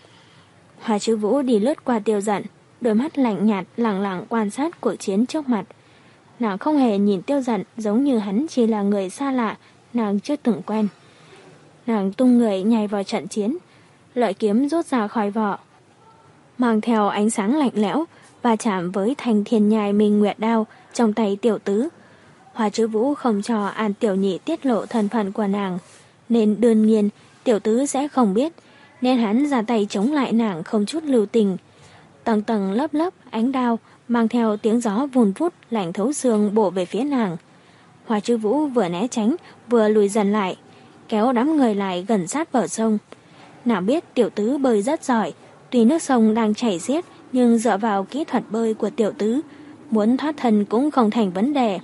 Hoa Chứ Vũ đi lướt qua Tiêu Dận, đôi mắt lạnh nhạt lẳng lặng quan sát cuộc chiến trước mặt. Nàng không hề nhìn Tiêu Dận giống như hắn chỉ là người xa lạ, nàng chưa từng quen. Nàng tung người nhảy vào trận chiến, lợi kiếm rút ra khỏi vỏ, mang theo ánh sáng lạnh lẽo và chạm với thanh thiên nhai minh nguyệt đao trong tay tiểu tứ. Hoa Chứ Vũ không cho An Tiểu Nhị tiết lộ thân phận của nàng, nên đương nhiên tiểu tứ sẽ không biết, nên hắn ra tay chống lại nàng không chút lưu tình. Tầng tầng lớp lớp ánh đao mang theo tiếng gió vùn vút lạnh thấu xương bổ về phía nàng. Hoa Chứ Vũ vừa né tránh vừa lùi dần lại, kéo đám người lại gần sát bờ sông. Nàng biết tiểu tứ bơi rất giỏi, tuy nước sông đang chảy xiết nhưng dựa vào kỹ thuật bơi của tiểu tứ, muốn thoát thân cũng không thành vấn đề.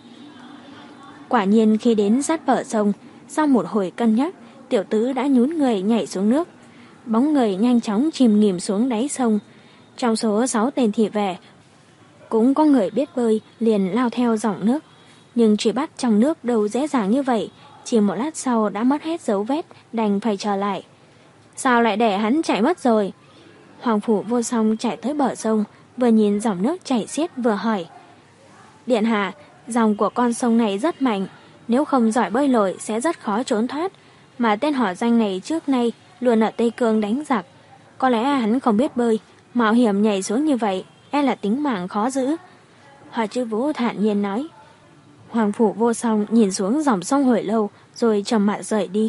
Quả nhiên khi đến sát bờ sông, sau một hồi cân nhắc, tiểu tứ đã nhún người nhảy xuống nước. Bóng người nhanh chóng chìm nghỉm xuống đáy sông. Trong số sáu tên thị vệ, cũng có người biết bơi liền lao theo dòng nước. Nhưng truy bắt trong nước đâu dễ dàng như vậy, chỉ một lát sau đã mất hết dấu vết, đành phải trở lại. Sao lại để hắn chạy mất rồi? Hoàng Phủ Vô Song chạy tới bờ sông, vừa nhìn dòng nước chảy xiết vừa hỏi. Điện hạ, dòng của con sông này rất mạnh, nếu không giỏi bơi lội sẽ rất khó trốn thoát, mà tên họ Danh này trước nay luôn ở Tây Cương đánh giặc. Có lẽ hắn không biết bơi, mạo hiểm nhảy xuống như vậy, e là tính mạng khó giữ. Hoa Chứ Vũ thản nhiên nói. Hoàng Phủ Vô Song nhìn xuống dòng sông hồi lâu rồi trầm mặc rời đi.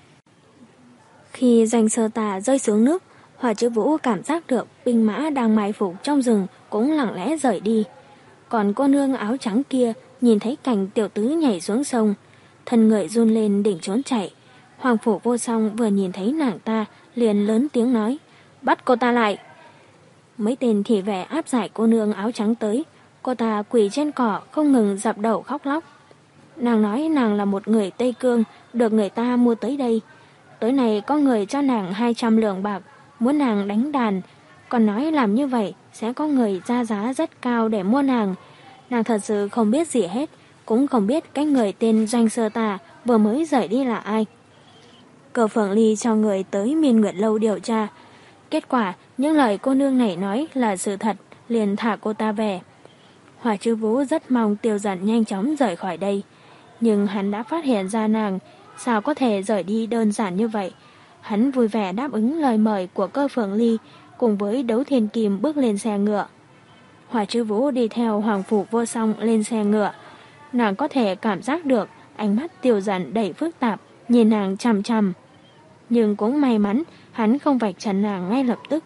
Khi Doanh Sơ Tà rơi xuống nước, Hoa Chứ Vũ cảm giác được binh mã đang mai phục trong rừng cũng lặng lẽ rời đi. Còn cô nương áo trắng kia nhìn thấy cảnh tiểu tứ nhảy xuống sông, thân người run lên định trốn chạy. Hoàng Phủ Vô Song vừa nhìn thấy nàng ta liền lớn tiếng nói, bắt cô ta lại. Mấy tên thị vệ áp giải cô nương áo trắng tới, cô ta quỳ trên cỏ không ngừng dập đầu khóc lóc. Nàng nói nàng là một người Tây Cương được người ta mua tới đây. Tối nay có người cho nàng hai trăm lượng bạc, muốn nàng đánh đàn, còn nói làm như vậy sẽ có người ra giá rất cao để mua nàng. Nàng thật sự không biết gì hết, cũng không biết cái người tên Doanh Sơ Tà vừa mới rời đi là ai. Cờ Phượng Ly cho người tới Miên Nguyệt Lâu điều tra. Kết quả những lời cô nương này nói là sự thật, liền thả cô ta về. Hoa Chứ Vũ rất mong Tiêu Dận nhanh chóng rời khỏi đây, nhưng hắn đã phát hiện ra nàng sao có thể rời đi đơn giản như vậy. Hắn vui vẻ đáp ứng lời mời của Cơ Phượng Ly, cùng với Đấu Thiên Kim bước lên xe ngựa. Hoa Chứ Vũ đi theo Hoàng Phủ Vô Song lên xe ngựa. Nàng có thể cảm giác được ánh mắt Tiêu Dận đầy phức tạp nhìn nàng chằm chằm, nhưng cũng may mắn hắn không vạch trần nàng ngay lập tức.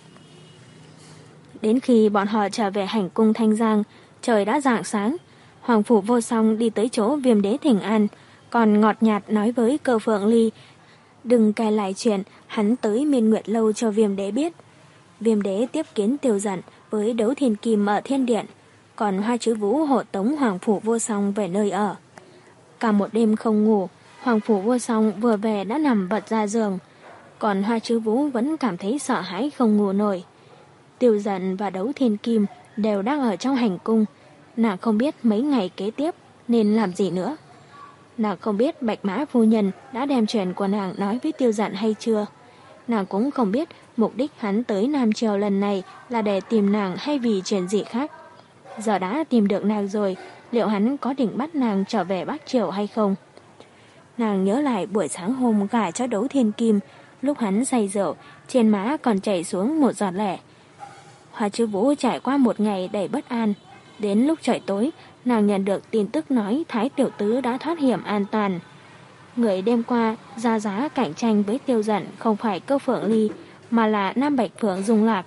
Đến khi bọn họ trở về hành cung Thanh Giang, trời đã rạng sáng. Hoàng Phủ Vô Song đi tới chỗ Viêm Đế thỉnh an, còn ngọt nhạt nói với Cơ Phượng Ly đừng kể lại chuyện hắn tới Miên Nguyệt Lâu cho Viêm Đế biết. Viêm Đế tiếp kiến Tiêu Dận với Đấu Thiên Kim ở Thiên Điện, còn Hoa Chứ Vũ hộ tống Hoàng Phủ Vô Song về nơi ở. Cả một đêm không ngủ, Hoàng Phủ Vô Song vừa về đã nằm vật ra giường, còn Hoa Chứ Vũ vẫn cảm thấy sợ hãi không ngủ nổi. Tiêu Dận và Đấu Thiên Kim đều đang ở trong hành cung, nàng không biết mấy ngày kế tiếp nên làm gì nữa. Nàng không biết Bạch Mã phu nhân đã đem chuyện của nàng nói với Tiêu Dận hay chưa. Nàng cũng không biết mục đích hắn tới Nam Triều lần này là để tìm nàng hay vì chuyện gì khác. Giờ đã tìm được nàng rồi, liệu hắn có định bắt nàng trở về Bắc Triều hay không? Nàng nhớ lại buổi sáng hôm gả cho Đấu Thiên Kim, lúc hắn say rượu, trên má còn chảy xuống một giọt lệ. Hoa Chứ Vũ trải qua một ngày đầy bất an. Đến lúc trời tối, nàng nhận được tin tức nói Thái Tiểu Tứ đã thoát hiểm an toàn. Người đêm qua ra giá cạnh tranh với Tiêu Dận không phải Cơ Phượng Ly, mà là Nam Bạch Phượng Dung Lạc.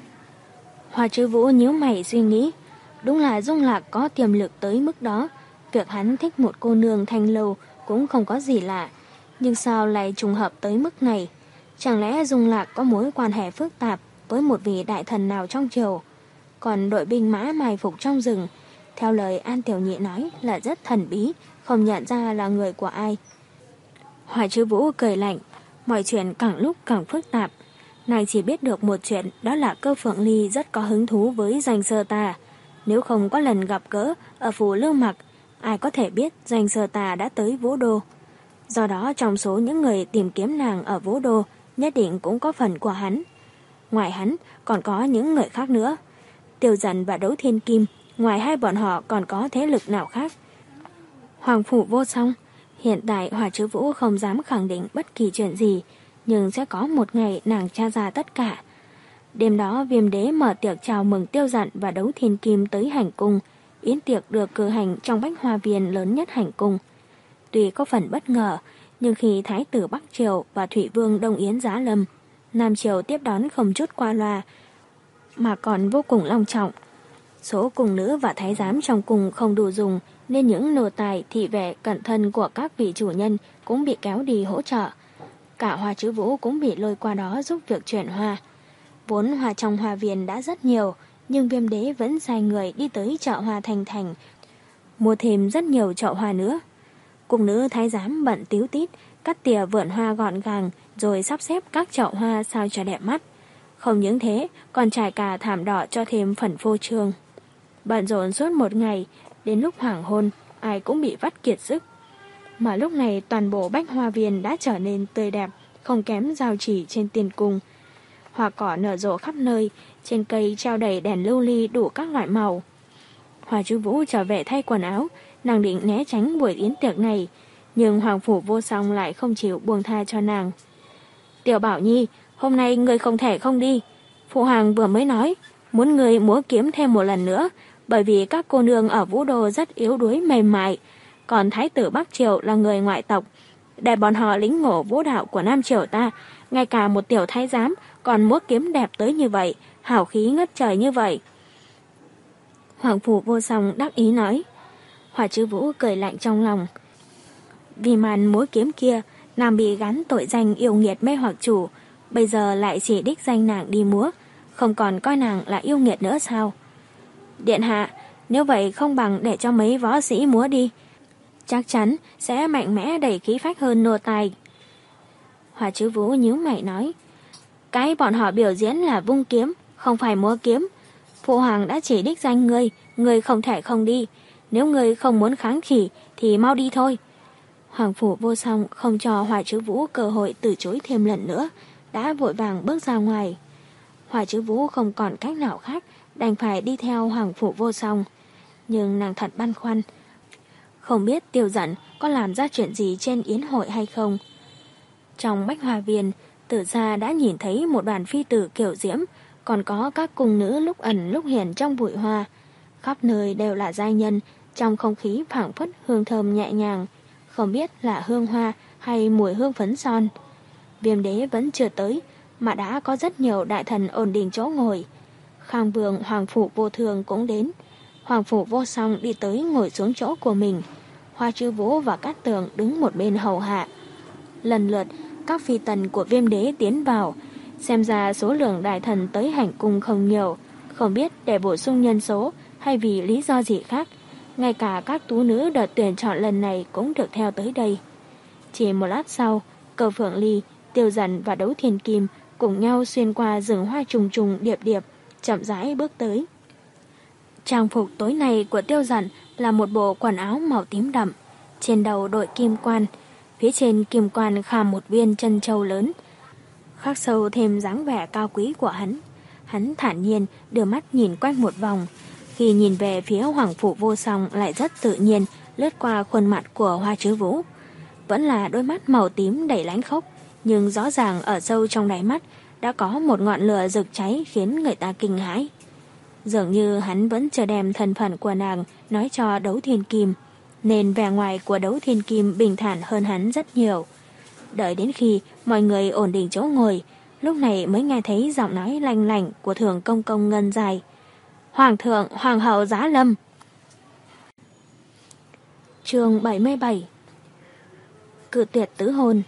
Hoa Chứ Vũ nhíu mày suy nghĩ, đúng là Dung Lạc có tiềm lực tới mức đó, việc hắn thích một cô nương thanh lâu cũng không có gì lạ, nhưng sao lại trùng hợp tới mức này? Chẳng lẽ Dung Lạc có mối quan hệ phức tạp với một vị đại thần nào trong triều? Còn đội binh mã mai phục trong rừng, theo lời An Tiểu Nhị nói là rất thần bí, không nhận ra là người của ai. Hoa Chứ Vũ cười lạnh, mọi chuyện càng lúc càng phức tạp. Nàng chỉ biết được một chuyện, đó là Cơ Phượng Ly rất có hứng thú với Doanh Sơ Tà. Nếu không có lần gặp gỡ ở phủ Lương Mặc, ai có thể biết Doanh Sơ Tà đã tới Vũ Đô. Do đó trong số những người tìm kiếm nàng ở Vũ Đô, nhất định cũng có phần của hắn. Ngoài hắn còn có những người khác nữa. Tiêu Dần và Đấu Thiên Kim, ngoài hai bọn họ còn có thế lực nào khác? Hoàng phủ Vô Song. Hiện tại Hoa Chứ Vũ không dám khẳng định bất kỳ chuyện gì, nhưng sẽ có một ngày nàng tra ra tất cả. Đêm đó Viêm Đế mở tiệc chào mừng Tiêu Dận và Đấu Thiên Kim tới hành cung. Yến tiệc được cử hành trong Bách Hoa Viên lớn nhất hành cung. Tuy có phần bất ngờ, nhưng khi Thái tử Bắc Triều và Thủy Vương Đông Yến Giá Lâm, Nam Triều tiếp đón không chút qua loa, mà còn vô cùng long trọng. Số cung nữ và thái giám trong cung không đủ dùng, nên những nô tài, thị vệ cẩn thân của các vị chủ nhân cũng bị kéo đi hỗ trợ. Cả Hoa Chứ Vũ cũng bị lôi qua đó giúp việc chuyển hoa. Vốn hoa trong hoa viên đã rất nhiều, nhưng Viêm Đế vẫn sai người đi tới chợ hoa Thành Thành, mua thêm rất nhiều chậu hoa nữa. Cung nữ thái giám bận tíu tít, cắt tỉa vườn hoa gọn gàng, rồi sắp xếp các chậu hoa sao cho đẹp mắt. Không những thế, còn trải cả thảm đỏ cho thêm phần phô trương. Bận rộn suốt một ngày, đến lúc hoàng hôn, ai cũng bị vắt kiệt sức. Mà lúc này toàn bộ Bách Hoa Viên đã trở nên tươi đẹp, không kém giao chỉ trên tiền cung. Hoa cỏ nở rộ khắp nơi, trên cây treo đầy đèn lưu ly đủ các loại màu. Hoa Chứ Vũ trở về thay quần áo, nàng định né tránh buổi yến tiệc này, nhưng Hoàng phủ Vô Song lại không chịu buông tha cho nàng. Tiểu Bảo Nhi, hôm nay người không thể không đi. Phụ hoàng vừa mới nói, muốn người múa kiếm thêm một lần nữa, bởi vì các cô nương ở Vũ Đô rất yếu đuối mềm mại, còn Thái tử Bắc Triều là người ngoại tộc. Để bọn họ lĩnh ngộ vũ đạo của Nam Triều ta, ngay cả một tiểu thái giám còn múa kiếm đẹp tới như vậy, hào khí ngất trời như vậy. Hoàng phủ Vô Song đắc ý nói. Hoa Chứ Vũ cười lạnh trong lòng. Vì màn múa kiếm kia, nàng bị gắn tội danh yêu nghiệt mê hoặc chủ, bây giờ lại chỉ đích danh nàng đi múa, không còn coi nàng là yêu nghiệt nữa sao? Điện hạ, nếu vậy không bằng để cho mấy võ sĩ múa đi, chắc chắn sẽ mạnh mẽ đầy khí phách hơn nô tài. Hoa Chứ Vũ nhíu mày nói, cái bọn họ biểu diễn là vung kiếm, không phải múa kiếm. Phụ hoàng đã chỉ đích danh ngươi, ngươi không thể không đi. Nếu ngươi không muốn kháng khỉ thì mau đi thôi. Hoàng phủ Vô Song không cho Hoa Chứ Vũ cơ hội từ chối thêm lần nữa, đã vội vàng bước ra ngoài. Hoa Chứ Vũ không còn cách nào khác, đành phải đi theo Hoàng phủ Vô Song. Nhưng nàng thật băn khoăn, không biết Tiêu Dận có làm ra chuyện gì trên yến hội hay không. Trong Bách Hoa Viên, từ xa đã nhìn thấy một đoàn phi tử kiểu diễm, còn có các cung nữ lúc ẩn lúc hiển trong bụi hoa. Khắp nơi đều là giai nhân, trong không khí phảng phất hương thơm nhẹ nhàng, không biết là hương hoa hay mùi hương phấn son. Viêm Đế vẫn chưa tới, mà đã có rất nhiều đại thần ổn định chỗ ngồi. Khang Vương Hoàng phủ Vô Thường cũng đến. Hoàng phủ Vô Song đi tới ngồi xuống chỗ của mình. Hoa Chứ Vũ và Cát Tường đứng một bên hầu hạ. Lần lượt, các phi tần của Viêm Đế tiến vào. Xem ra số lượng đại thần tới hành cung không nhiều, không biết để bổ sung nhân số hay vì lý do gì khác. Ngay cả các tú nữ đợt tuyển chọn lần này cũng được theo tới đây. Chỉ một lát sau, Cơ Phượng Ly, Tiêu Dần và Đấu Thiên Kim cùng nhau xuyên qua rừng hoa trùng trùng điệp điệp, chậm rãi bước tới. Trang phục tối nay của Tiêu Dần là một bộ quần áo màu tím đậm, trên đầu đội kim quan, phía trên kim quan khảm một viên chân châu lớn, khắc sâu thêm dáng vẻ cao quý của hắn. Hắn thản nhiên đưa mắt nhìn quanh một vòng, khi nhìn về phía Hoàng phủ Vô Song lại rất tự nhiên lướt qua khuôn mặt của Hoa Chứ Vũ. Vẫn là đôi mắt màu tím đầy lánh khốc, nhưng rõ ràng ở sâu trong đáy mắt đã có một ngọn lửa rực cháy khiến người ta kinh hãi. Dường như hắn vẫn chưa đem thân phận của nàng nói cho Đấu Thiên Kim, nên vẻ ngoài của Đấu Thiên Kim bình thản hơn hắn rất nhiều. Đợi đến khi mọi người ổn định chỗ ngồi, lúc này mới nghe thấy giọng nói lanh lảnh của Thường Công Công ngân dài. Hoàng thượng, hoàng hậu giá lâm. Chương bảy mươi bảy. Cự tuyệt tứ hôn.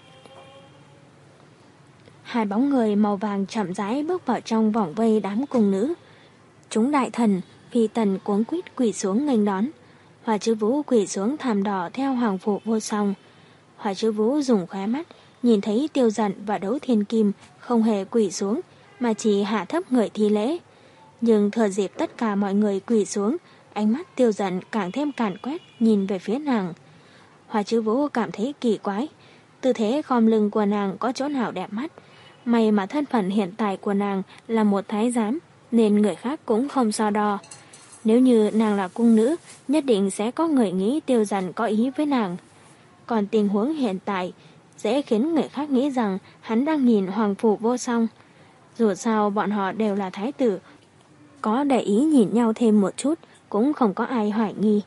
Hai bóng người màu vàng chậm rãi bước vào trong vòng vây đám cung nữ. Chúng đại thần, phi tần cuống quýt quỳ xuống nghênh đón. Hoa Chữ Vũ quỳ xuống thảm đỏ theo hoàng phụ Vô Song. Hoa Chữ Vũ dùng khóe mắt nhìn thấy Tiêu Dận và Đấu Thiên Kim không hề quỳ xuống mà chỉ hạ thấp người thi lễ. Nhưng thừa dịp tất cả mọi người quỳ xuống, ánh mắt Tiêu Dận càng thêm càn quét nhìn về phía nàng. Hoa Chữ Vũ cảm thấy kỳ quái, tư thế khom lưng của nàng có chỗ nào đẹp mắt. May mà thân phận hiện tại của nàng là một thái giám nên người khác cũng không so đo. Nếu như nàng là cung nữ, nhất định sẽ có người nghĩ Tiêu Dận có ý với nàng. Còn tình huống hiện tại dễ khiến người khác nghĩ rằng hắn đang nhìn hoàng phủ Vô Song. Dù sao bọn họ đều là thái tử, có để ý nhìn nhau thêm một chút cũng không có ai hoài nghi.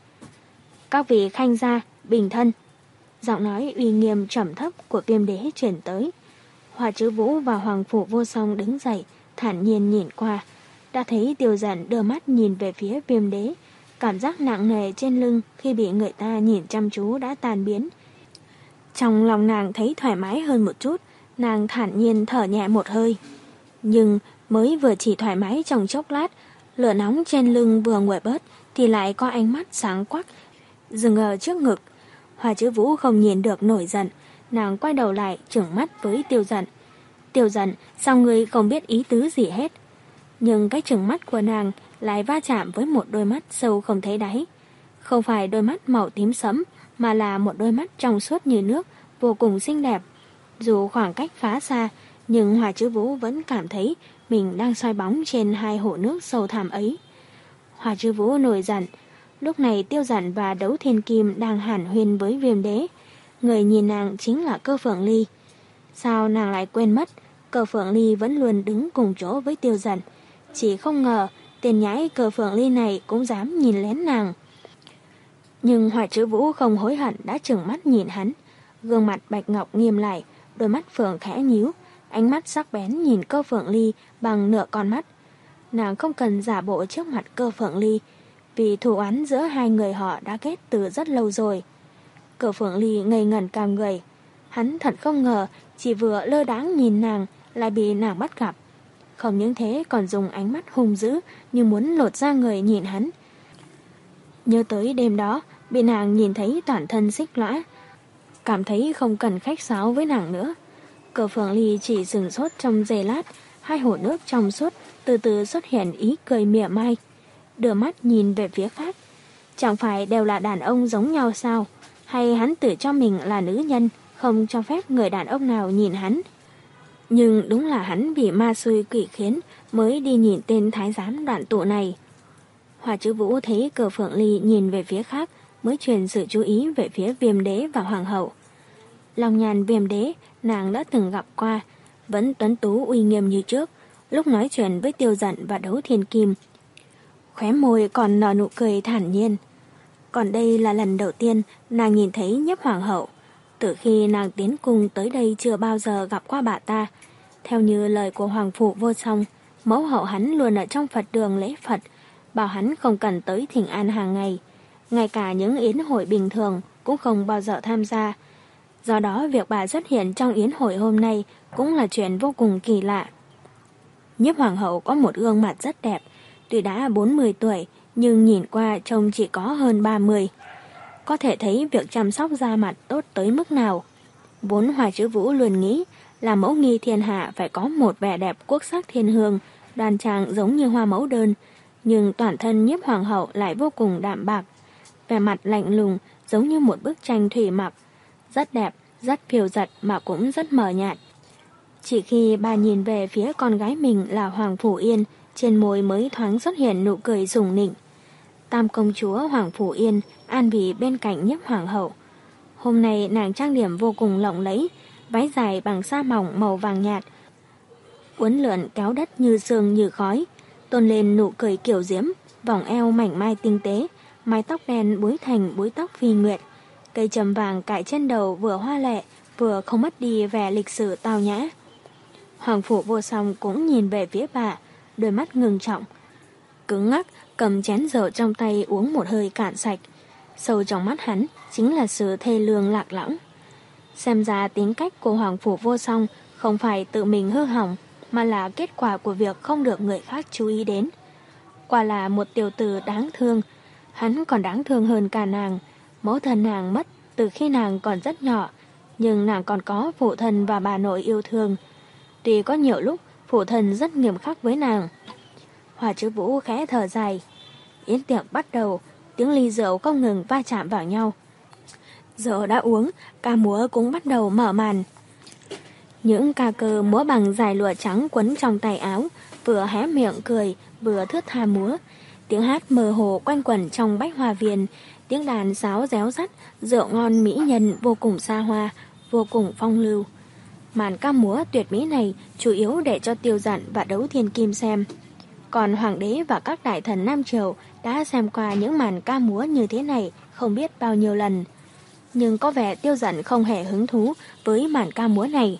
Các vị khanh gia, bình thân. Giọng nói uy nghiêm trầm thấp của Viêm Đế truyền tới. Hoa Chữ Vũ và hoàng phủ Vô Song đứng dậy, thản nhiên nhìn qua. Đã thấy Tiêu Dận đưa mắt nhìn về phía Viêm Đế. Cảm giác nặng nề trên lưng khi bị người ta nhìn chăm chú đã tan biến. Trong lòng nàng thấy thoải mái hơn một chút, nàng thản nhiên thở nhẹ một hơi. Nhưng mới vừa chỉ thoải mái trong chốc lát, lửa nóng trên lưng vừa nguội bớt thì lại có ánh mắt sáng quắc dừng ở trước ngực. Hoa Chữ Vũ không nhìn được nổi giận, nàng quay đầu lại trừng mắt với Tiêu Dận. Tiêu Dận, sao ngươi không biết ý tứ gì hết? Nhưng cái trừng mắt của nàng lại va chạm với một đôi mắt sâu không thấy đáy. Không phải đôi mắt màu tím sẫm, mà là một đôi mắt trong suốt như nước, vô cùng xinh đẹp. Dù khoảng cách khá xa, nhưng Hoa Chữ Vũ vẫn cảm thấy mình đang soi bóng trên hai hồ nước sâu thẳm ấy. Hoa Chữ Vũ nổi giận. Lúc này Tiêu Dận và Đấu Thiên Kim đang hàn huyên với Viêm Đế. Người nhìn nàng chính là Cơ Phượng Ly. Sao nàng lại quên mất, Cơ Phượng Ly vẫn luôn đứng cùng chỗ với Tiêu Dận. Chỉ không ngờ tên nhãi Cơ Phượng Ly này cũng dám nhìn lén nàng. Nhưng Hoa Chữ Vũ không hối hận đã trừng mắt nhìn hắn. Gương mặt bạch ngọc nghiêm lại, đôi mắt phượng khẽ nhíu, ánh mắt sắc bén nhìn Cơ Phượng Ly bằng nửa con mắt. Nàng không cần giả bộ trước mặt Cơ Phượng Ly, vì thù oán giữa hai người họ đã kết từ rất lâu rồi. Cơ Phượng Ly ngây ngẩn cả người. Hắn thật không ngờ chỉ vừa lơ đãng nhìn nàng lại bị nàng bắt gặp. Không những thế còn dùng ánh mắt hung dữ như muốn lột ra người nhìn hắn. Nhớ tới đêm đó bị nàng nhìn thấy toàn thân xích lõa, cảm thấy không cần khách sáo với nàng nữa. Cơ Phượng Ly chỉ dừng sốt trong giây lát, hai hồ nước trong suốt từ từ xuất hiện ý cười mỉa mai, đưa mắt nhìn về phía khác. Chẳng phải đều là đàn ông giống nhau sao? Hay hắn tự cho mình là nữ nhân, không cho phép người đàn ông nào nhìn hắn? Nhưng đúng là hắn vì ma xui quỷ khiến mới đi nhìn tên thái giám đoạn tụ này. Hoa Chữ Vũ thấy Cơ Phượng Ly nhìn về phía khác mới truyền sự chú ý về phía Viêm Đế và hoàng hậu. Long nhàn Viêm Đế nàng đã từng gặp qua, vẫn tuấn tú uy nghiêm như trước, lúc nói chuyện với Tiêu Dận và Đấu Thiên Kim. Khóe môi còn nở nụ cười thản nhiên. Còn đây là lần đầu tiên nàng nhìn thấy Nhiếp hoàng hậu. Từ khi nàng tiến cung tới đây chưa bao giờ gặp qua bà ta. Theo như lời của hoàng phủ Vô Song, mẫu hậu hắn luôn ở trong Phật đường lễ Phật, bảo hắn không cần tới thỉnh an hàng ngày. Ngay cả những yến hội bình thường cũng không bao giờ tham gia. Do đó việc bà xuất hiện trong yến hội hôm nay cũng là chuyện vô cùng kỳ lạ. Nhiếp hoàng hậu có một gương mặt rất đẹp, tuy đã bốn mươi tuổi nhưng nhìn qua trông chỉ có hơn ba mươi. Có thể thấy việc chăm sóc da mặt tốt tới mức nào. Vốn Hoa Chữ Vũ luôn nghĩ là mẫu nghi thiên hạ phải có một vẻ đẹp quốc sắc thiên hương, đoan trang giống như hoa mẫu đơn, nhưng toàn thân Nhiếp hoàng hậu lại vô cùng đạm bạc, vẻ mặt lạnh lùng giống như một bức tranh thủy mặc, rất đẹp, rất phiêu dật mà cũng rất mờ nhạt. Chỉ khi bà nhìn về phía con gái mình là Hoàng Phủ Yên, trên môi mới thoáng xuất hiện nụ cười sủng nịnh. Tam công chúa Hoàng Phủ Yên an vị bên cạnh Nhiếp hoàng hậu. Hôm nay nàng trang điểm vô cùng lộng lẫy, váy dài bằng sa mỏng màu vàng nhạt, uốn lượn kéo đất như sương như khói, tôn lên nụ cười kiểu diễm, vòng eo mảnh mai tinh tế, mái tóc đen búi thành búi tóc phi nguyệt, cây trầm vàng cài trên đầu vừa hoa lệ vừa không mất đi vẻ lịch sự tao nhã. Hoàng Phủ Vô Song cũng nhìn về phía bà, đôi mắt ngưng trọng. Cứng ngắc, cầm chén rượu trong tay uống một hơi cạn sạch. Sâu trong mắt hắn chính là sự thê lương lạc lõng. Xem ra tính cách của Hoàng Phủ Vô Song không phải tự mình hư hỏng, mà là kết quả của việc không được người khác chú ý đến. Quả là một tiểu tử đáng thương. Hắn còn đáng thương hơn cả nàng. Mẫu thân nàng mất từ khi nàng còn rất nhỏ, nhưng nàng còn có phụ thân và bà nội yêu thương. Tuy có nhiều lúc phụ thân rất nghiêm khắc với nàng. Hoa Chứ Vũ khẽ thở dài. Yến tiệc bắt đầu, tiếng ly rượu không ngừng va chạm vào nhau. Rượu đã uống, ca múa cũng bắt đầu mở màn. Những ca cơ múa bằng dải lụa trắng quấn trong tay áo, vừa hé miệng cười, vừa thướt tha múa. Tiếng hát mơ hồ quanh quẩn trong bách hoa viên, tiếng đàn sáo réo rắt, rượu ngon mỹ nhân vô cùng xa hoa, vô cùng phong lưu. Màn ca múa tuyệt mỹ này chủ yếu để cho Tiêu Dận và Đấu Thiên Kim xem. Còn hoàng đế và các đại thần Nam Triều đã xem qua những màn ca múa như thế này không biết bao nhiêu lần. Nhưng có vẻ Tiêu Dận không hề hứng thú với màn ca múa này.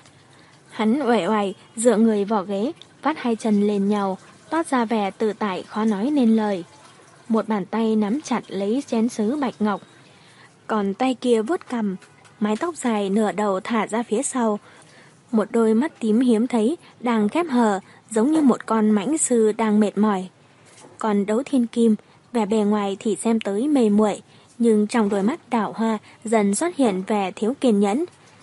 Hắn uể oải dựa người vào ghế, vắt hai chân lên nhau, toát ra vẻ tự tại khó nói nên lời. Một bàn tay nắm chặt lấy chén sứ bạch ngọc, còn tay kia vuốt cằm, mái tóc dài nửa đầu thả ra phía sau. Một đôi mắt tím hiếm thấy đang khép hờ, giống như một con mãnh sư đang mệt mỏi. Còn Đấu Thiên Kim, vẻ bề ngoài thì xem tới mê muội, nhưng trong đôi mắt đảo hoa dần xuất hiện vẻ thiếu kiên nhẫn.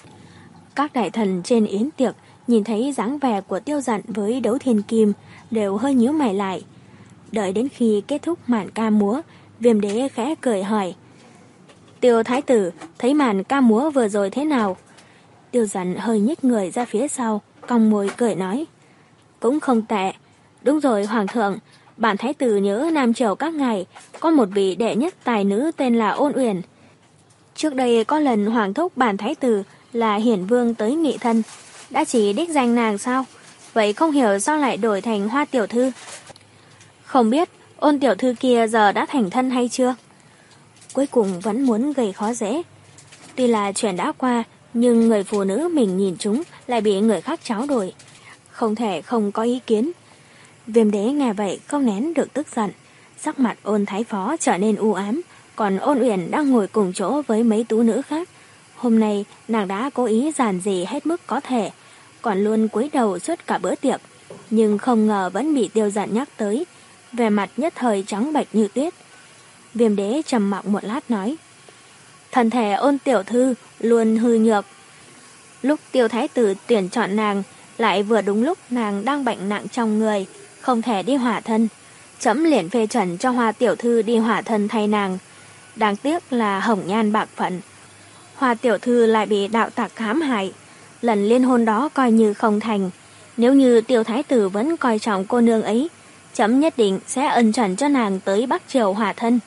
Các đại thần trên yến tiệc nhìn thấy dáng vẻ của Tiêu Dận với Đấu Thiên Kim đều hơi nhíu mày lại. Đợi đến khi kết thúc màn ca múa, Viêm Đế khẽ cười hỏi: Tiêu Thái tử, thấy màn ca múa vừa rồi thế nào? Tiêu Dận hơi nhích người ra phía sau, cong môi cười nói: Cũng không tệ. Đúng rồi Hoàng thượng, bản Thái tử nhớ Nam Triều các ngài có một vị đệ nhất tài nữ tên là Ôn Uyển. Trước đây có lần Hoàng thúc bản Thái tử là Hiển Vương tới nghị thân, đã chỉ đích danh nàng sao? Vậy không hiểu sao lại đổi thành Hoa tiểu thư? Không biết Ôn tiểu thư kia giờ đã thành thân hay chưa? Cuối cùng vẫn muốn gây khó dễ. Tuy là chuyện đã qua, nhưng người phụ nữ mình nhìn chúng lại bị người khác tráo đổi, không thể không có ý kiến. Viêm Đế nghe vậy không nén được tức giận, sắc mặt Ôn thái phó trở nên u ám. Còn Ôn Uyển đang ngồi cùng chỗ với mấy tú nữ khác. Hôm nay nàng đã cố ý giản dị hết mức có thể, còn luôn cúi đầu suốt cả bữa tiệc, nhưng không ngờ vẫn bị Tiêu Dận nhắc tới, vẻ mặt nhất thời trắng bệch như tuyết. Viêm Đế trầm mặc một lát nói: Thân thể Ôn tiểu thư luôn hư nhược. Lúc Tiêu thái tử tuyển chọn nàng, lại vừa đúng lúc nàng đang bệnh nặng trong người, không thể đi hỏa thân. Chấm liền phê chuẩn cho Hoa tiểu thư đi hỏa thân thay nàng. Đáng tiếc là hồng nhan bạc phận, Hoa tiểu thư lại bị đạo tặc hãm hại. Lần liên hôn đó coi như không thành. Nếu như Tiêu thái tử vẫn coi trọng cô nương ấy, chấm nhất định sẽ ân chuẩn cho nàng tới Bắc Triều hỏa thân.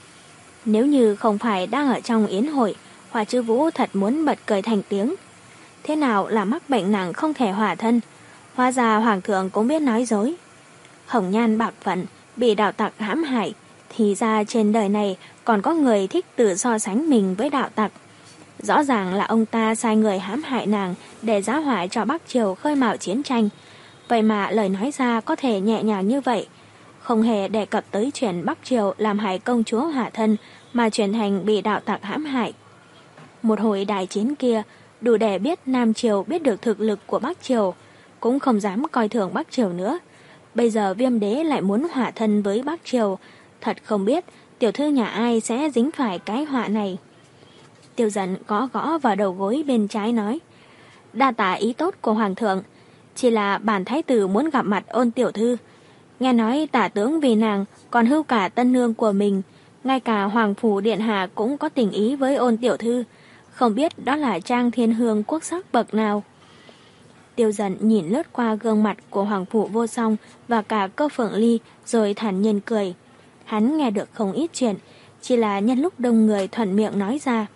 Nếu như không phải đang ở trong yến hội, Hoa Chứ Vũ thật muốn bật cười thành tiếng. Thế nào là mắc bệnh nặng không thể hỏa thân? Hóa ra hoàng thượng cũng biết nói dối. Hồng nhan bạc phận, bị đạo tặc hãm hại, thì ra trên đời này còn có người thích tự so sánh mình với đạo tặc. Rõ ràng là ông ta sai người hãm hại nàng để giá hỏa cho Bắc Triều khơi mào chiến tranh. Vậy mà lời nói ra có thể nhẹ nhàng như vậy, không hề đề cập tới chuyện Bắc Triều làm hại công chúa hỏa thân, mà chuyển thành bị đạo tặc hãm hại. Một hồi đại chiến kia đủ để biết Nam Triều biết được thực lực của Bắc Triều, cũng không dám coi thường Bắc Triều nữa. Bây giờ Viêm Đế lại muốn hỏa thân với Bắc Triều, thật không biết tiểu thư nhà ai sẽ dính phải cái họa này. Tiêu Dận gõ gõ vào đầu gối bên trái nói: Đa tạ ý tốt của hoàng thượng, chỉ là bản thái tử muốn gặp mặt Ôn tiểu thư. Nghe nói tả tướng vì nàng còn hưu cả tân nương của mình, ngay cả hoàng phủ điện hạ cũng có tình ý với Ôn tiểu thư, không biết đó là trang thiên hương quốc sắc bậc nào. Tiêu Dận nhìn lướt qua gương mặt của Hoàng Phủ Vô Song và cả Cơ Phượng Ly rồi thản nhiên cười. Hắn nghe được không ít chuyện, chỉ là nhân lúc đông người thuận miệng nói ra.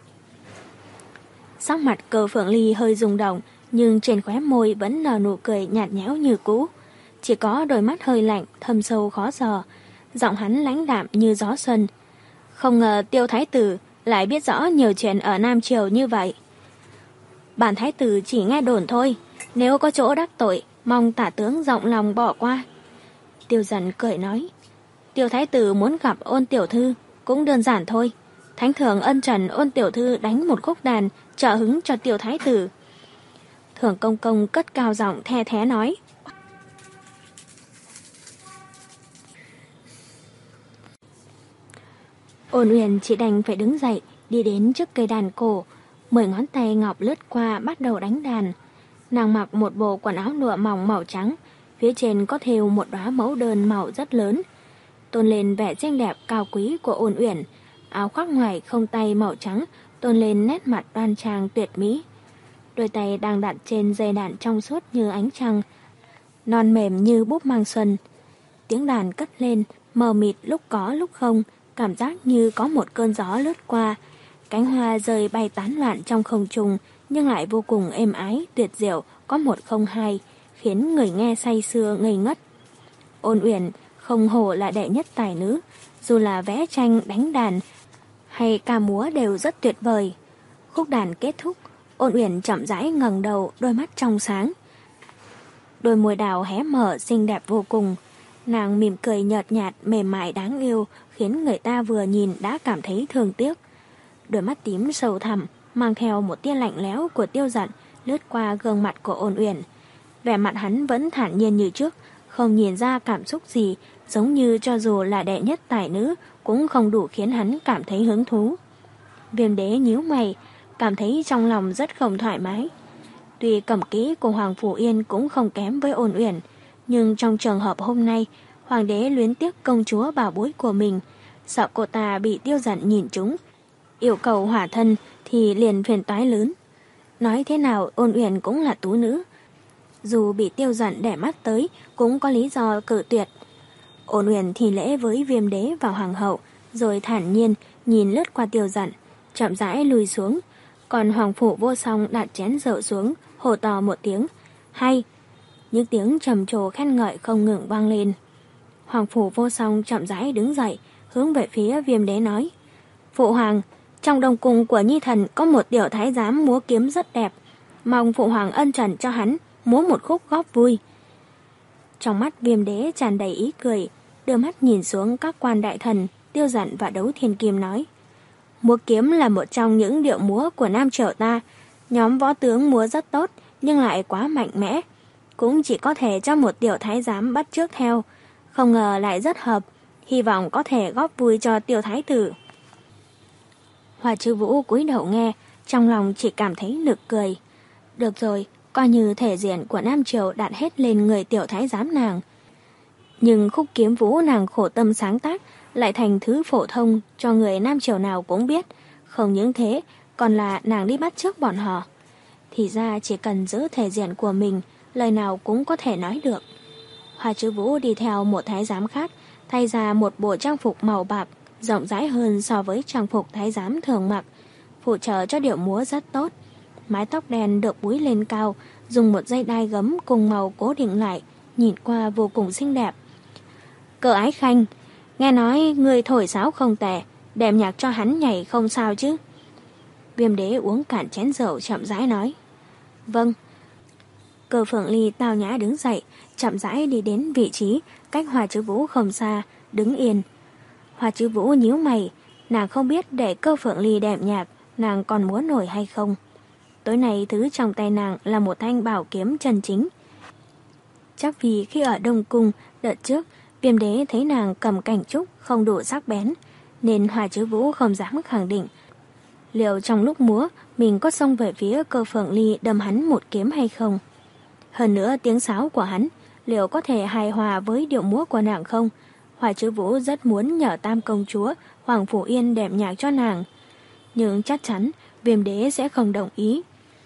Sắc mặt Cơ Phượng Ly hơi rung động, nhưng trên khóe môi vẫn nở nụ cười nhạt nhẽo như cũ. Chỉ có đôi mắt hơi lạnh, thâm sâu khó dò, giọng hắn lãnh đạm như gió xuân. Không ngờ Tiêu thái tử lại biết rõ nhiều chuyện ở Nam Triều như vậy. Bản thái tử chỉ nghe đồn thôi, Nếu có chỗ đắc tội, mong tả tướng rộng lòng bỏ qua. Tiêu Dận cười nói, Tiêu thái tử muốn gặp Ôn tiểu thư cũng đơn giản thôi. Thánh thượng ân trần Ôn tiểu thư đánh một khúc đàn trợ hứng cho Tiêu thái tử. Thưởng công công cất cao giọng the thé nói. Ôn Uyển chỉ đành phải đứng dậy, đi đến trước cây đàn cổ, mười ngón tay ngọc lướt qua bắt đầu đánh đàn. Nàng mặc một bộ quần áo lụa mỏng màu trắng, phía trên có thêu một đóa mẫu đơn màu rất lớn, tôn lên vẻ xinh đẹp cao quý của Ôn Uyển. Áo khoác ngoài không tay màu trắng tôn lên nét mặt đoan trang tuyệt mỹ. Đôi tay đang đặt trên dây đàn trong suốt như ánh trăng, non mềm như búp mang xuân. Tiếng đàn cất lên mờ mịt, lúc có lúc không, cảm giác như có một cơn gió lướt qua. Cánh hoa rơi bay tán loạn trong không trung, nhưng lại vô cùng êm ái, tuyệt diệu, có một không hai, khiến người nghe say sưa ngây ngất. Ôn Uyển không hổ là đệ nhất tài nữ, dù là vẽ tranh, đánh đàn hay ca múa đều rất tuyệt vời. Khúc đàn kết thúc, Ôn Uyển chậm rãi ngẩng đầu, đôi mắt trong sáng. Đôi môi đào hé mở xinh đẹp vô cùng. Nàng mỉm cười nhợt nhạt, mềm mại đáng yêu, khiến người ta vừa nhìn đã cảm thấy thương tiếc. Đôi mắt tím sâu thẳm, mang theo một tia lạnh lẽo của Tiêu Dận, lướt qua gương mặt của Ôn Uyển. Vẻ mặt hắn vẫn thản nhiên như trước, không nhìn ra cảm xúc gì, giống như cho dù là đệ nhất tài nữ cũng không đủ khiến hắn cảm thấy hứng thú. Viêm đế nhíu mày, cảm thấy trong lòng rất không thoải mái. Tuy cẩm kỹ của Hoàng Phủ Yên cũng không kém với Ôn Uyển, nhưng trong trường hợp hôm nay, Hoàng đế luyến tiếc công chúa bảo bối của mình, sợ cô ta bị Tiêu Dận nhìn trúng, yêu cầu hỏa thân thì liền phiền toái lớn. Nói thế nào Ôn Uyển cũng là tú nữ, dù bị Tiêu Dận để mắt tới cũng có lý do cự tuyệt. Ôn Uyển thì lễ với Viêm đế và Hoàng hậu, rồi thản nhiên nhìn lướt qua Tiêu Dận, chậm rãi lùi xuống. Còn Hoàng Phủ Vô Song đặt chén rượu xuống, hô to một tiếng, hay. Những tiếng trầm trồ khen ngợi không ngừng vang lên. Hoàng Phủ Vô Song chậm rãi đứng dậy, hướng về phía Viêm đế nói, Phụ Hoàng, trong đồng cung của Nhi thần có một tiểu thái giám múa kiếm rất đẹp, mong Phụ Hoàng ân trần cho hắn múa một khúc góp vui. Trong mắt Viêm đế tràn đầy ý cười, đưa mắt nhìn xuống các quan đại thần, Tiêu Dận và Đấu Thiên Kim nói, múa kiếm là một trong những điệu múa của Nam Triều ta, nhóm võ tướng múa rất tốt nhưng lại quá mạnh mẽ, cũng chỉ có thể cho một tiểu thái giám bắt chước theo, không ngờ lại rất hợp, hy vọng có thể góp vui cho tiểu thái tử. Hoa Chư Vũ cúi đầu nghe, trong lòng chỉ cảm thấy nực cười. Được rồi, coi như thể diện của Nam Triều đặt hết lên người tiểu thái giám nàng. Nhưng khúc kiếm vũ nàng khổ tâm sáng tác lại thành thứ phổ thông cho người Nam Triều nào cũng biết. Không những thế, còn là nàng đi bắt chước bọn họ. Thì ra chỉ cần giữ thể diện của mình, lời nào cũng có thể nói được. Hoa Chư Vũ đi theo một thái giám khác, thay ra một bộ trang phục màu bạc, rộng rãi hơn so với trang phục thái giám thường mặc, phụ trợ cho điệu múa rất tốt. Mái tóc đen được búi lên cao, dùng một dây đai gấm cùng màu cố định lại, nhìn qua vô cùng xinh đẹp. Cờ Ái Khanh, nghe nói người thổi sáo không tệ, đem nhạc cho hắn nhảy không sao chứ? Viêm đế uống cạn chén rượu chậm rãi nói. Vâng. Cơ Phượng Ly tao nhã đứng dậy, chậm rãi đi đến vị trí cách Hoa Chư Vũ không xa, đứng yên. Hoa Chư Vũ nhíu mày, nàng không biết để Cơ Phượng Ly đệm nhạc, nàng còn muốn nổi hay không. Tối nay thứ trong tay nàng là một thanh bảo kiếm chân chính. Chắc vì khi ở Đông Cung đợt trước, Viêm đế thấy nàng cầm cảnh trúc không đủ sắc bén, nên Hoa Chư Vũ không dám khẳng định liệu trong lúc múa mình có xông về phía Cơ Phượng Ly đâm hắn một kiếm hay không. Hơn nữa tiếng sáo của hắn liệu có thể hài hòa với điệu múa của nàng không. Hoa Chư Vũ rất muốn nhờ Tam công chúa Hoàng Phủ Yên đệm nhạc cho nàng, nhưng chắc chắn Viêm đế sẽ không đồng ý.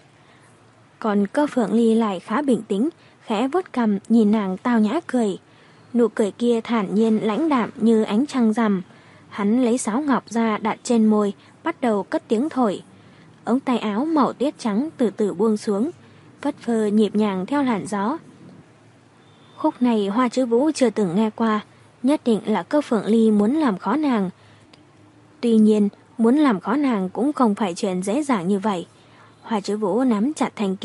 Còn Cơ Phượng Ly lại khá bình tĩnh, khẽ vuốt cằm nhìn nàng tao nhã cười. Nụ cười kia thản nhiên lãnh đạm như ánh trăng rằm. Hắn lấy sáo ngọc ra đặt trên môi, bắt đầu cất tiếng thổi. Ống tay áo màu tuyết trắng từ từ buông xuống, phất phơ nhịp nhàng theo làn gió. Khúc này Hoa Chư Vũ chưa từng nghe qua, nhất định là Cơ Phượng Ly muốn làm khó nàng. Tuy nhiên, muốn làm khó nàng cũng không phải chuyện dễ dàng như vậy. Hoa Chư Vũ nắm chặt thanh kiếm,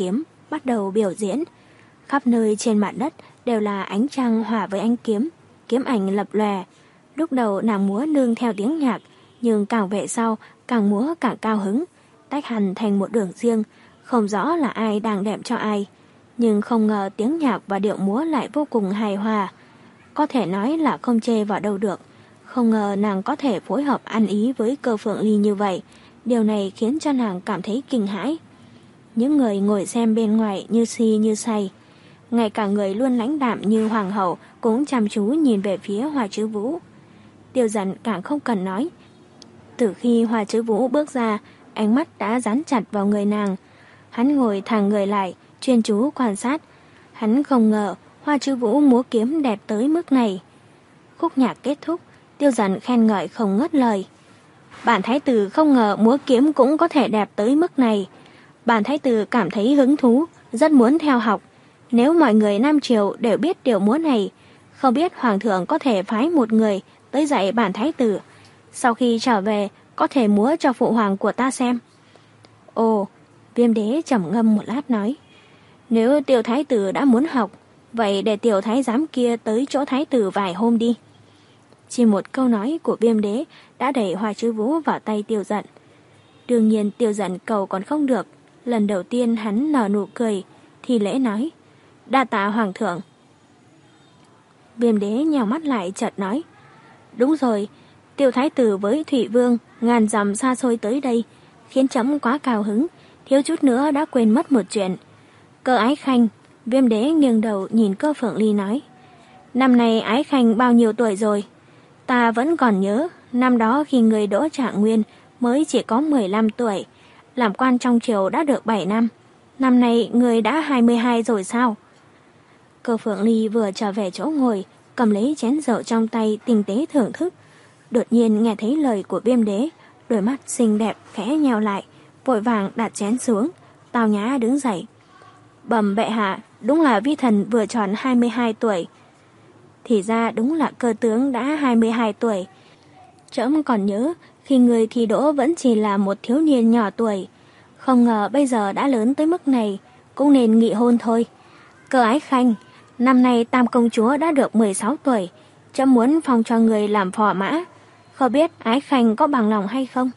bắt đầu biểu diễn. Khắp nơi trên mặt đất đều là ánh trăng hòa với ánh kiếm, kiếm ảnh lập lòe. Lúc đầu nàng múa nương theo tiếng nhạc, nhưng càng về sau càng múa càng cao hứng, tách hẳn thành một đường riêng, không rõ là ai đang đệm cho ai. Nhưng không ngờ tiếng nhạc và điệu múa lại vô cùng hài hòa. Có thể nói là không chê vào đâu được. Không ngờ nàng có thể phối hợp ăn ý với Cơ Phượng Ly như vậy. Điều này khiến cho nàng cảm thấy kinh hãi. Những người ngồi xem bên ngoài như si như say. Ngay cả người luôn lãnh đạm như hoàng hậu cũng chăm chú nhìn về phía Hoa Chữ Vũ. Tiêu Dần càng không cần nói. Từ khi Hoa Chữ Vũ bước ra, ánh mắt đã dán chặt vào người nàng. Hắn ngồi thẳng người lại, chuyên chú quan sát. Hắn không ngờ Hoa Chữ Vũ múa kiếm đẹp tới mức này. Khúc nhạc kết thúc, Tiêu Dần khen ngợi không ngớt lời. Bản thái tử không ngờ múa kiếm cũng có thể đẹp tới mức này. Bản thái tử cảm thấy hứng thú, rất muốn theo học. Nếu mọi người Nam Triều đều biết điều múa này, không biết hoàng thượng có thể phái một người tới dạy bản thái tử. Sau khi trở về, có thể múa cho phụ hoàng của ta xem. Ồ, Viêm Đế trầm ngâm một lát nói. Nếu Tiêu thái tử đã muốn học, vậy để tiểu thái giám kia tới chỗ thái tử vài hôm đi. Chỉ một câu nói của Viêm Đế đã đẩy Hoa Chữ Vũ vào tay Tiêu Dận. Đương nhiên Tiêu Dận cầu còn không được. Lần đầu tiên hắn nở nụ cười, thì lễ nói. Đa tạ hoàng thượng. Viêm Đế nhào mắt lại chợt nói. Đúng rồi, Tiêu thái tử với Thủy Vương ngàn dặm xa xôi tới đây, khiến chấm quá cao hứng, thiếu chút nữa đã quên mất một chuyện. Cơ Ái Khanh. Viêm Đế nghiêng đầu nhìn Cơ Phượng Ly nói. Năm nay Ái Khanh bao nhiêu tuổi rồi? Ta vẫn còn nhớ, năm đó khi người đỗ Trạng Nguyên mới chỉ có mười lăm tuổi, làm quan trong triều đã được bảy năm. Năm nay người đã hai mươi hai rồi sao? Cơ Phượng Ly vừa trở về chỗ ngồi, cầm lấy chén rượu trong tay tinh tế thưởng thức. Đột nhiên nghe thấy lời của Viêm Đế, đôi mắt xinh đẹp khẽ nheo lại, vội vàng đặt chén xuống, tao nhã đứng dậy. Bẩm bệ hạ, đúng là vi thần vừa tròn hai mươi hai tuổi. Thì ra đúng là cơ tướng đã hai mươi hai tuổi. Trẫm còn nhớ khi người thi đỗ vẫn chỉ là một thiếu niên nhỏ tuổi. Không ngờ bây giờ đã lớn tới mức này, cũng nên nghị hôn thôi. Cơ Ái Khanh, năm nay Tam công chúa đã được mười sáu tuổi. Trẫm muốn phong cho người làm phò mã. Không biết Ái Khanh có bằng lòng hay không?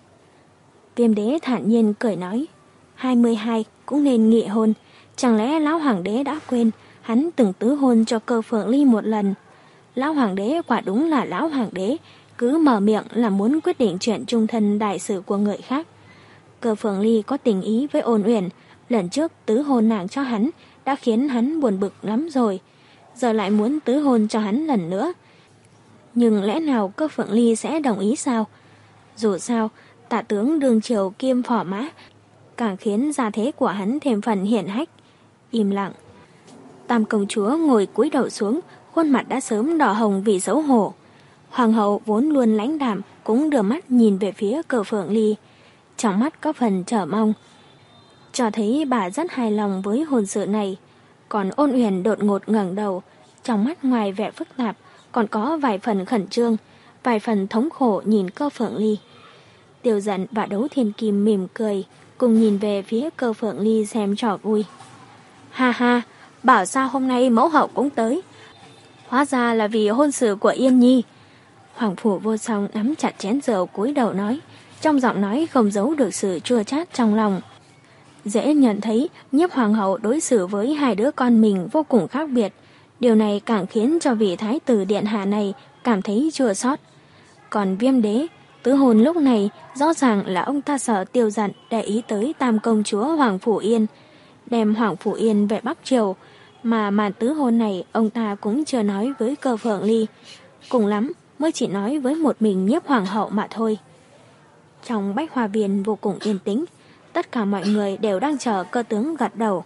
Viêm Đế thản nhiên cười nói. hai mươi hai cũng nên nghị hôn. Chẳng lẽ lão hoàng đế đã quên hắn từng tứ hôn cho Cơ Phượng Ly một lần? Lão hoàng đế quả đúng là lão hoàng đế, cứ mở miệng là muốn quyết định chuyện chung thân đại sự của người khác. Cơ Phượng Ly có tình ý với Ôn Uyển, lần trước tứ hôn nàng cho hắn đã khiến hắn buồn bực lắm rồi, giờ lại muốn tứ hôn cho hắn lần nữa. Nhưng lẽ nào Cơ Phượng Ly sẽ đồng ý sao? Dù sao, tả tướng đương triều kiêm phò mã càng khiến gia thế của hắn thêm phần hiển hách. Im lặng. Tam công chúa ngồi cúi đầu xuống, khuôn mặt đã sớm đỏ hồng vì xấu hổ. Hoàng hậu vốn luôn lãnh đạm cũng đưa mắt nhìn về phía Cơ Phượng Ly, trong mắt có phần chờ mong, cho thấy bà rất hài lòng với hôn sự này. Còn Ôn Uyển đột ngột ngẩng đầu, trong mắt ngoài vẻ phức tạp còn có vài phần khẩn trương, vài phần thống khổ nhìn Cơ Phượng Ly. Tiêu Dận và Đấu Thiên Kim mỉm cười, cùng nhìn về phía Cơ Phượng Ly xem trò vui. Ha ha, bảo sao hôm nay mẫu hậu cũng tới. Hóa ra là vì hôn sự của Yên Nhi. Hoàng phủ Vô Song nắm chặt chén rượu cúi đầu nói, trong giọng nói không giấu được sự chua chát trong lòng. Dễ nhận thấy Nhiếp hoàng hậu đối xử với hai đứa con mình vô cùng khác biệt. Điều này càng khiến cho vị thái tử điện hạ này cảm thấy chua xót. Còn Viêm Đế, tứ hôn lúc này rõ ràng là ông ta sợ Tiêu Dận để ý tới tam công chúa Hoàng Phủ Yên, đem Hoàng Phủ Yên về Bắc Triều, mà màn tứ hôn này ông ta cũng chưa nói với Cơ Phượng Ly, cùng lắm mới chỉ nói với một mình Nhiếp hoàng hậu mà thôi. Trong Bách Hoa Viên vô cùng yên tĩnh, tất cả mọi người đều đang chờ cơ tướng gật đầu.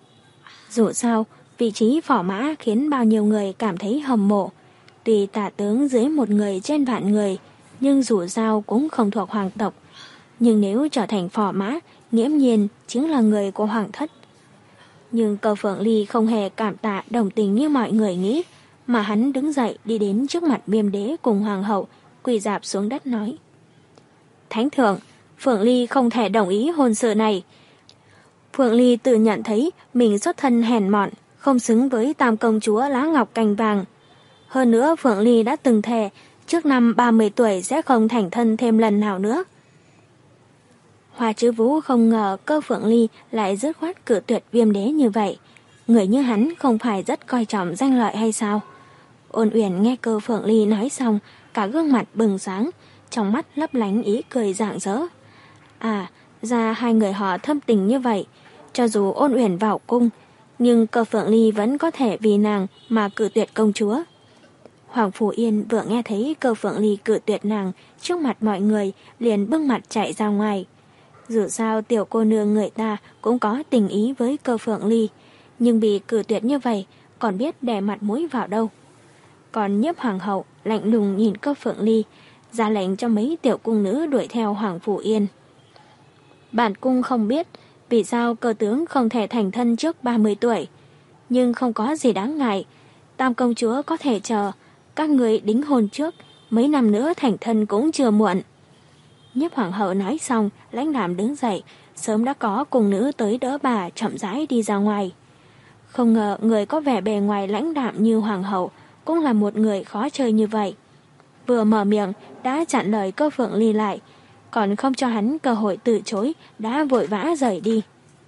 Dù sao, vị trí phò mã khiến bao nhiêu người cảm thấy hâm mộ. Tuy tả tướng dưới một người trên vạn người, nhưng dù sao cũng không thuộc hoàng tộc. Nhưng nếu trở thành phò mã, nghiễm nhiên chính là người của hoàng thất. Nhưng Cơ Phượng Ly không hề cảm tạ đồng tình như mọi người nghĩ, mà hắn đứng dậy đi đến trước mặt Viêm Đế cùng hoàng hậu, quỳ rạp xuống đất nói. Thánh thượng, Phượng Ly không thể đồng ý hôn sự này. Phượng Ly tự nhận thấy mình xuất thân hèn mọn, không xứng với tam công chúa lá ngọc cành vàng. Hơn nữa Phượng Ly đã từng thề trước năm ba mươi tuổi sẽ không thành thân thêm lần nào nữa. Hoa Chứ Vũ không ngờ Cơ Phượng Ly lại dứt khoát cự tuyệt Viêm Đế như vậy. Người như hắn không phải rất coi trọng danh lợi hay sao? Ôn Uyển nghe Cơ Phượng Ly nói xong, cả gương mặt bừng sáng, trong mắt lấp lánh ý cười rạng rỡ. À, ra hai người họ thâm tình như vậy, cho dù Ôn Uyển vào cung, nhưng Cơ Phượng Ly vẫn có thể vì nàng mà cự tuyệt công chúa. Hoàng Phủ Yên vừa nghe thấy Cơ Phượng Ly cự tuyệt nàng trước mặt mọi người, liền bưng mặt chạy ra ngoài. Dù sao tiểu cô nương người ta cũng có tình ý với Cơ Phượng Ly, nhưng bị cự tuyệt như vậy còn biết đè mặt mũi vào đâu. Còn Nhiếp Hoàng hậu lạnh lùng nhìn Cơ Phượng Ly, ra lệnh cho mấy tiểu cung nữ đuổi theo Hoàng Phủ Yên. Bản cung không biết vì sao Cơ tướng không thể thành thân trước ba mươi tuổi, nhưng không có gì đáng ngại, tam công chúa có thể chờ, các người đính hôn trước, mấy năm nữa thành thân cũng chưa muộn. Nhiếp Hoàng hậu nói xong, lãnh đạm đứng dậy, sớm đã có cung nữ tới đỡ bà chậm rãi đi ra ngoài. Không ngờ người có vẻ bề ngoài lãnh đạm như Hoàng hậu cũng là một người khó chơi như vậy. Vừa mở miệng đã chặn lời Cơ Phượng Ly lại, còn không cho hắn cơ hội từ chối, đã vội vã rời đi.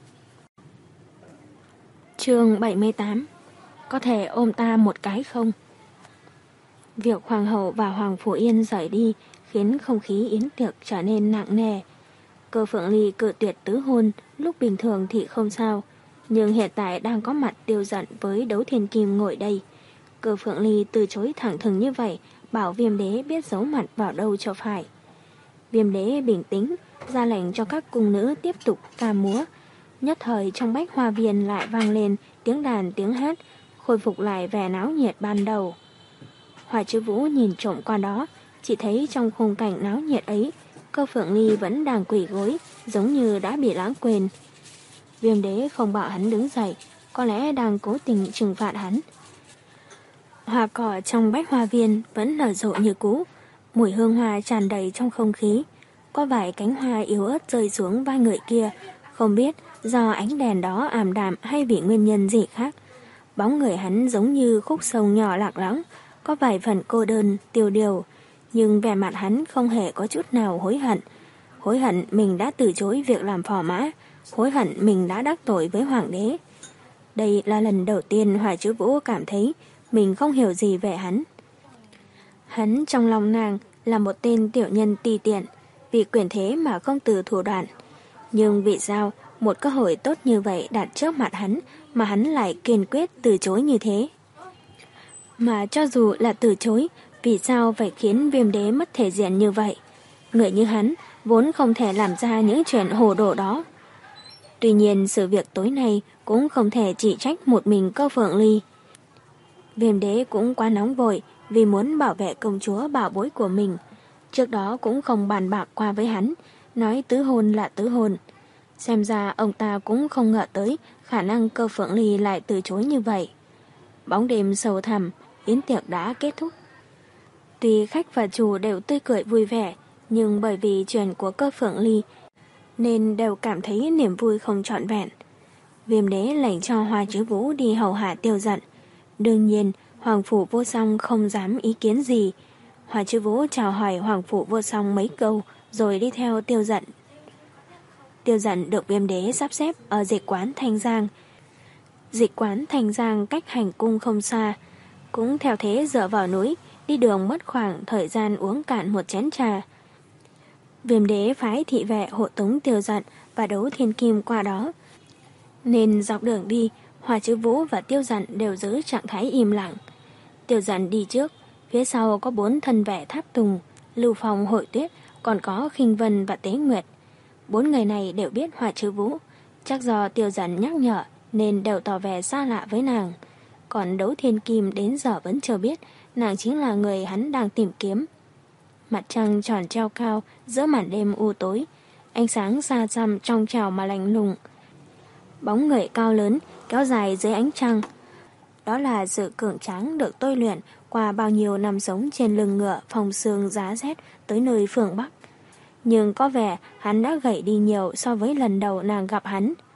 Chương bảy mươi tám. Có thể ôm ta một cái không? Việc Hoàng hậu và Hoàng Phủ Yên rời đi khiến không khí yến tiệc trở nên nặng nề. Cơ Phượng Ly cự tuyệt tứ hôn, lúc bình thường thì không sao, nhưng hiện tại đang có mặt Tiêu Dận với Đấu Thiên Kim ngồi đây. Cơ Phượng Ly từ chối thẳng thừng như vậy, bảo Viêm Đế biết giấu mặt vào đâu cho phải. Viêm Đế bình tĩnh, ra lệnh cho các cung nữ tiếp tục ca múa. Nhất thời trong bách hoa viên lại vang lên tiếng đàn tiếng hát, khôi phục lại vẻ náo nhiệt ban đầu. Hoa Chứ Vũ nhìn trộm qua đó, chỉ thấy trong khung cảnh náo nhiệt ấy, Cơ Phượng Ly vẫn đang quỳ gối, giống như đã bị lãng quên. Viêm Đế không bảo hắn đứng dậy, có lẽ đang cố tình trừng phạt hắn. Hoa cỏ trong bách hoa viên vẫn nở rộ như cũ, mùi hương hoa tràn đầy trong không khí. Có vài cánh hoa yếu ớt rơi xuống vai người kia, không biết do ánh đèn đó ảm đạm hay vì nguyên nhân gì khác. Bóng người hắn giống như khúc sông nhỏ lạc lõng, có vài phần cô đơn, tiêu điều, nhưng vẻ mặt hắn không hề có chút nào hối hận. Hối hận mình đã từ chối việc làm phò mã, hối hận mình đã đắc tội với hoàng đế. Đây là lần đầu tiên Hoa Chứ Vũ cảm thấy mình không hiểu gì về hắn. Hắn trong lòng nàng là một tên tiểu nhân ti tiện, vì quyền thế mà không từ thủ đoạn. Nhưng vì sao một cơ hội tốt như vậy đặt trước mặt hắn mà hắn lại kiên quyết từ chối như thế? Mà cho dù là từ chối, vì sao phải khiến Viêm Đế mất thể diện như vậy? Người như hắn vốn không thể làm ra những chuyện hồ đồ đó. Tuy nhiên sự việc tối nay cũng không thể chỉ trách một mình Cơ Phượng Ly. Viêm Đế cũng quá nóng vội vì muốn bảo vệ công chúa bảo bối của mình. Trước đó cũng không bàn bạc qua với hắn, nói tứ hôn là tứ hôn. Xem ra ông ta cũng không ngờ tới khả năng Cơ Phượng Ly lại từ chối như vậy. Bóng đêm sâu thẳm, yến tiệc đã kết thúc. Tuy khách và chủ đều tươi cười vui vẻ, nhưng bởi vì chuyện của Cơ Phượng Ly nên đều cảm thấy niềm vui không trọn vẹn. Viêm Đế lệnh cho Hoa Chứ Vũ đi hầu hạ Tiêu Dận. Đương nhiên, Hoàng Phủ Vô Song không dám ý kiến gì. Hoa Chứ Vũ chào hỏi Hoàng Phủ Vô Song mấy câu rồi đi theo Tiêu Dận. Tiêu Dận được Viêm Đế sắp xếp ở dịch quán Thanh Giang. Dịch quán Thanh Giang cách hành cung không xa, cũng theo thế dựa vào núi, đi đường mất khoảng thời gian uống cạn một chén trà. Viêm Đế phái thị vệ hộ tống Tiêu Dận và Đấu Thiên Kim qua đó, nên dọc đường đi, Hoa Chứ Vũ và Tiêu Dận đều giữ trạng thái im lặng. Tiêu Dận đi trước, phía sau có bốn thân vệ tháp tùng, Lưu Phong, Hội Tuyết, còn có Khinh Vân và Tế Nguyệt. Bốn người này đều biết Hoa Chứ Vũ, chắc do Tiêu Dận nhắc nhở nên đều tỏ vẻ xa lạ với nàng. Còn Đấu Thiên Kim đến giờ vẫn chưa biết nàng chính là người hắn đang tìm kiếm. Mặt trăng tròn treo cao giữa màn đêm u tối, ánh sáng xa xăm trong trào mà lạnh lùng. Bóng người cao lớn kéo dài dưới ánh trăng. Đó là sự cường tráng được tôi luyện qua bao nhiêu năm sống trên lưng ngựa phòng sương giá rét tới nơi phương Bắc. Nhưng có vẻ hắn đã gầy đi nhiều so với lần đầu nàng gặp hắn.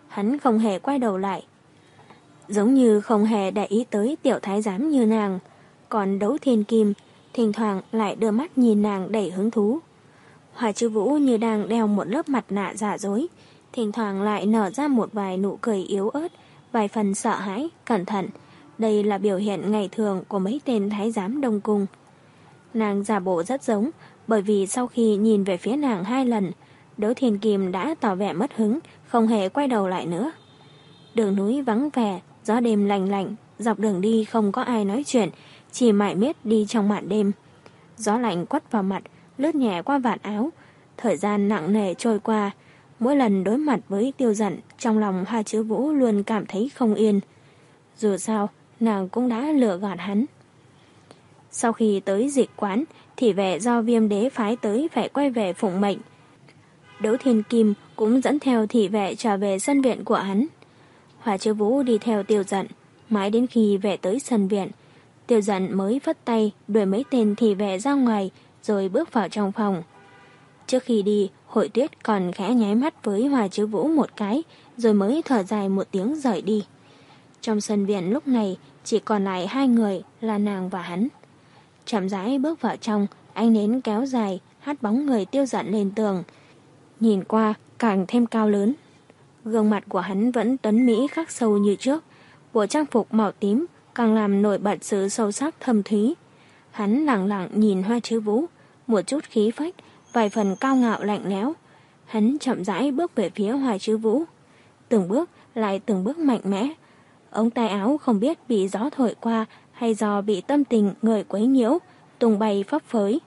hắn không hề quay đầu lại. Giống như không hề để ý tới tiểu thái giám như nàng. Còn Đấu Thiên Kim thỉnh thoảng lại đưa mắt nhìn nàng đầy hứng thú. Hoa Chiêu Vũ như đang đeo một lớp mặt nạ giả dối, thỉnh thoảng lại nở ra một vài nụ cười yếu ớt, vài phần sợ hãi, cẩn thận. Đây là biểu hiện ngày thường của mấy tên thái giám đông cung. Nàng giả bộ rất giống, bởi vì sau khi nhìn về phía nàng hai lần, Đấu Thiên Kim đã tỏ vẻ mất hứng, không hề quay đầu lại nữa. Đường núi vắng vẻ, gió đêm lạnh lạnh, dọc đường đi không có ai nói chuyện, chỉ mải miết đi trong màn đêm. Gió lạnh quất vào mặt, lướt nhẹ qua vạt áo. Thời gian nặng nề trôi qua, mỗi lần đối mặt với Tiêu Dận, trong lòng Hoa Chiêu Vũ luôn cảm thấy không yên. Dù sao, nàng cũng đã lừa gạt hắn. Sau khi tới dịch quán, thị vệ do Viêm Đế phái tới phải quay về phụng mệnh. Đấu Thiên Kim cũng dẫn theo thị vệ trở về sân viện của hắn. Hoa Chiêu Vũ đi theo Tiêu Dận, mãi đến khi về tới sân viện, Tiêu Dận mới phất tay đuổi mấy tên thị vệ ra ngoài rồi bước vào trong phòng. Trước khi đi, Hội Tuyết còn khẽ nháy mắt với Hoa Chiêu Vũ một cái rồi mới thở dài một tiếng rời đi. Trong sân viện lúc này chỉ còn lại hai người là nàng và hắn. Chậm rãi bước vào trong, ánh nến kéo dài hắt bóng người Tiêu Dận lên tường. Nhìn qua càng thêm cao lớn. Gương mặt của hắn vẫn tuấn mỹ khắc sâu như trước. Bộ trang phục màu tím càng làm nổi bật sự sâu sắc thâm thúy. Hắn lặng lặng nhìn Hoa Chiêu Vũ, một chút khí phách, vài phần cao ngạo lạnh lẽo. Hắn chậm rãi bước về phía Hoa Chiêu Vũ. Từng bước lại từng bước mạnh mẽ. Ống tay áo không biết bị gió thổi qua hay do bị tâm tình người quấy nhiễu, tung bay phấp phới.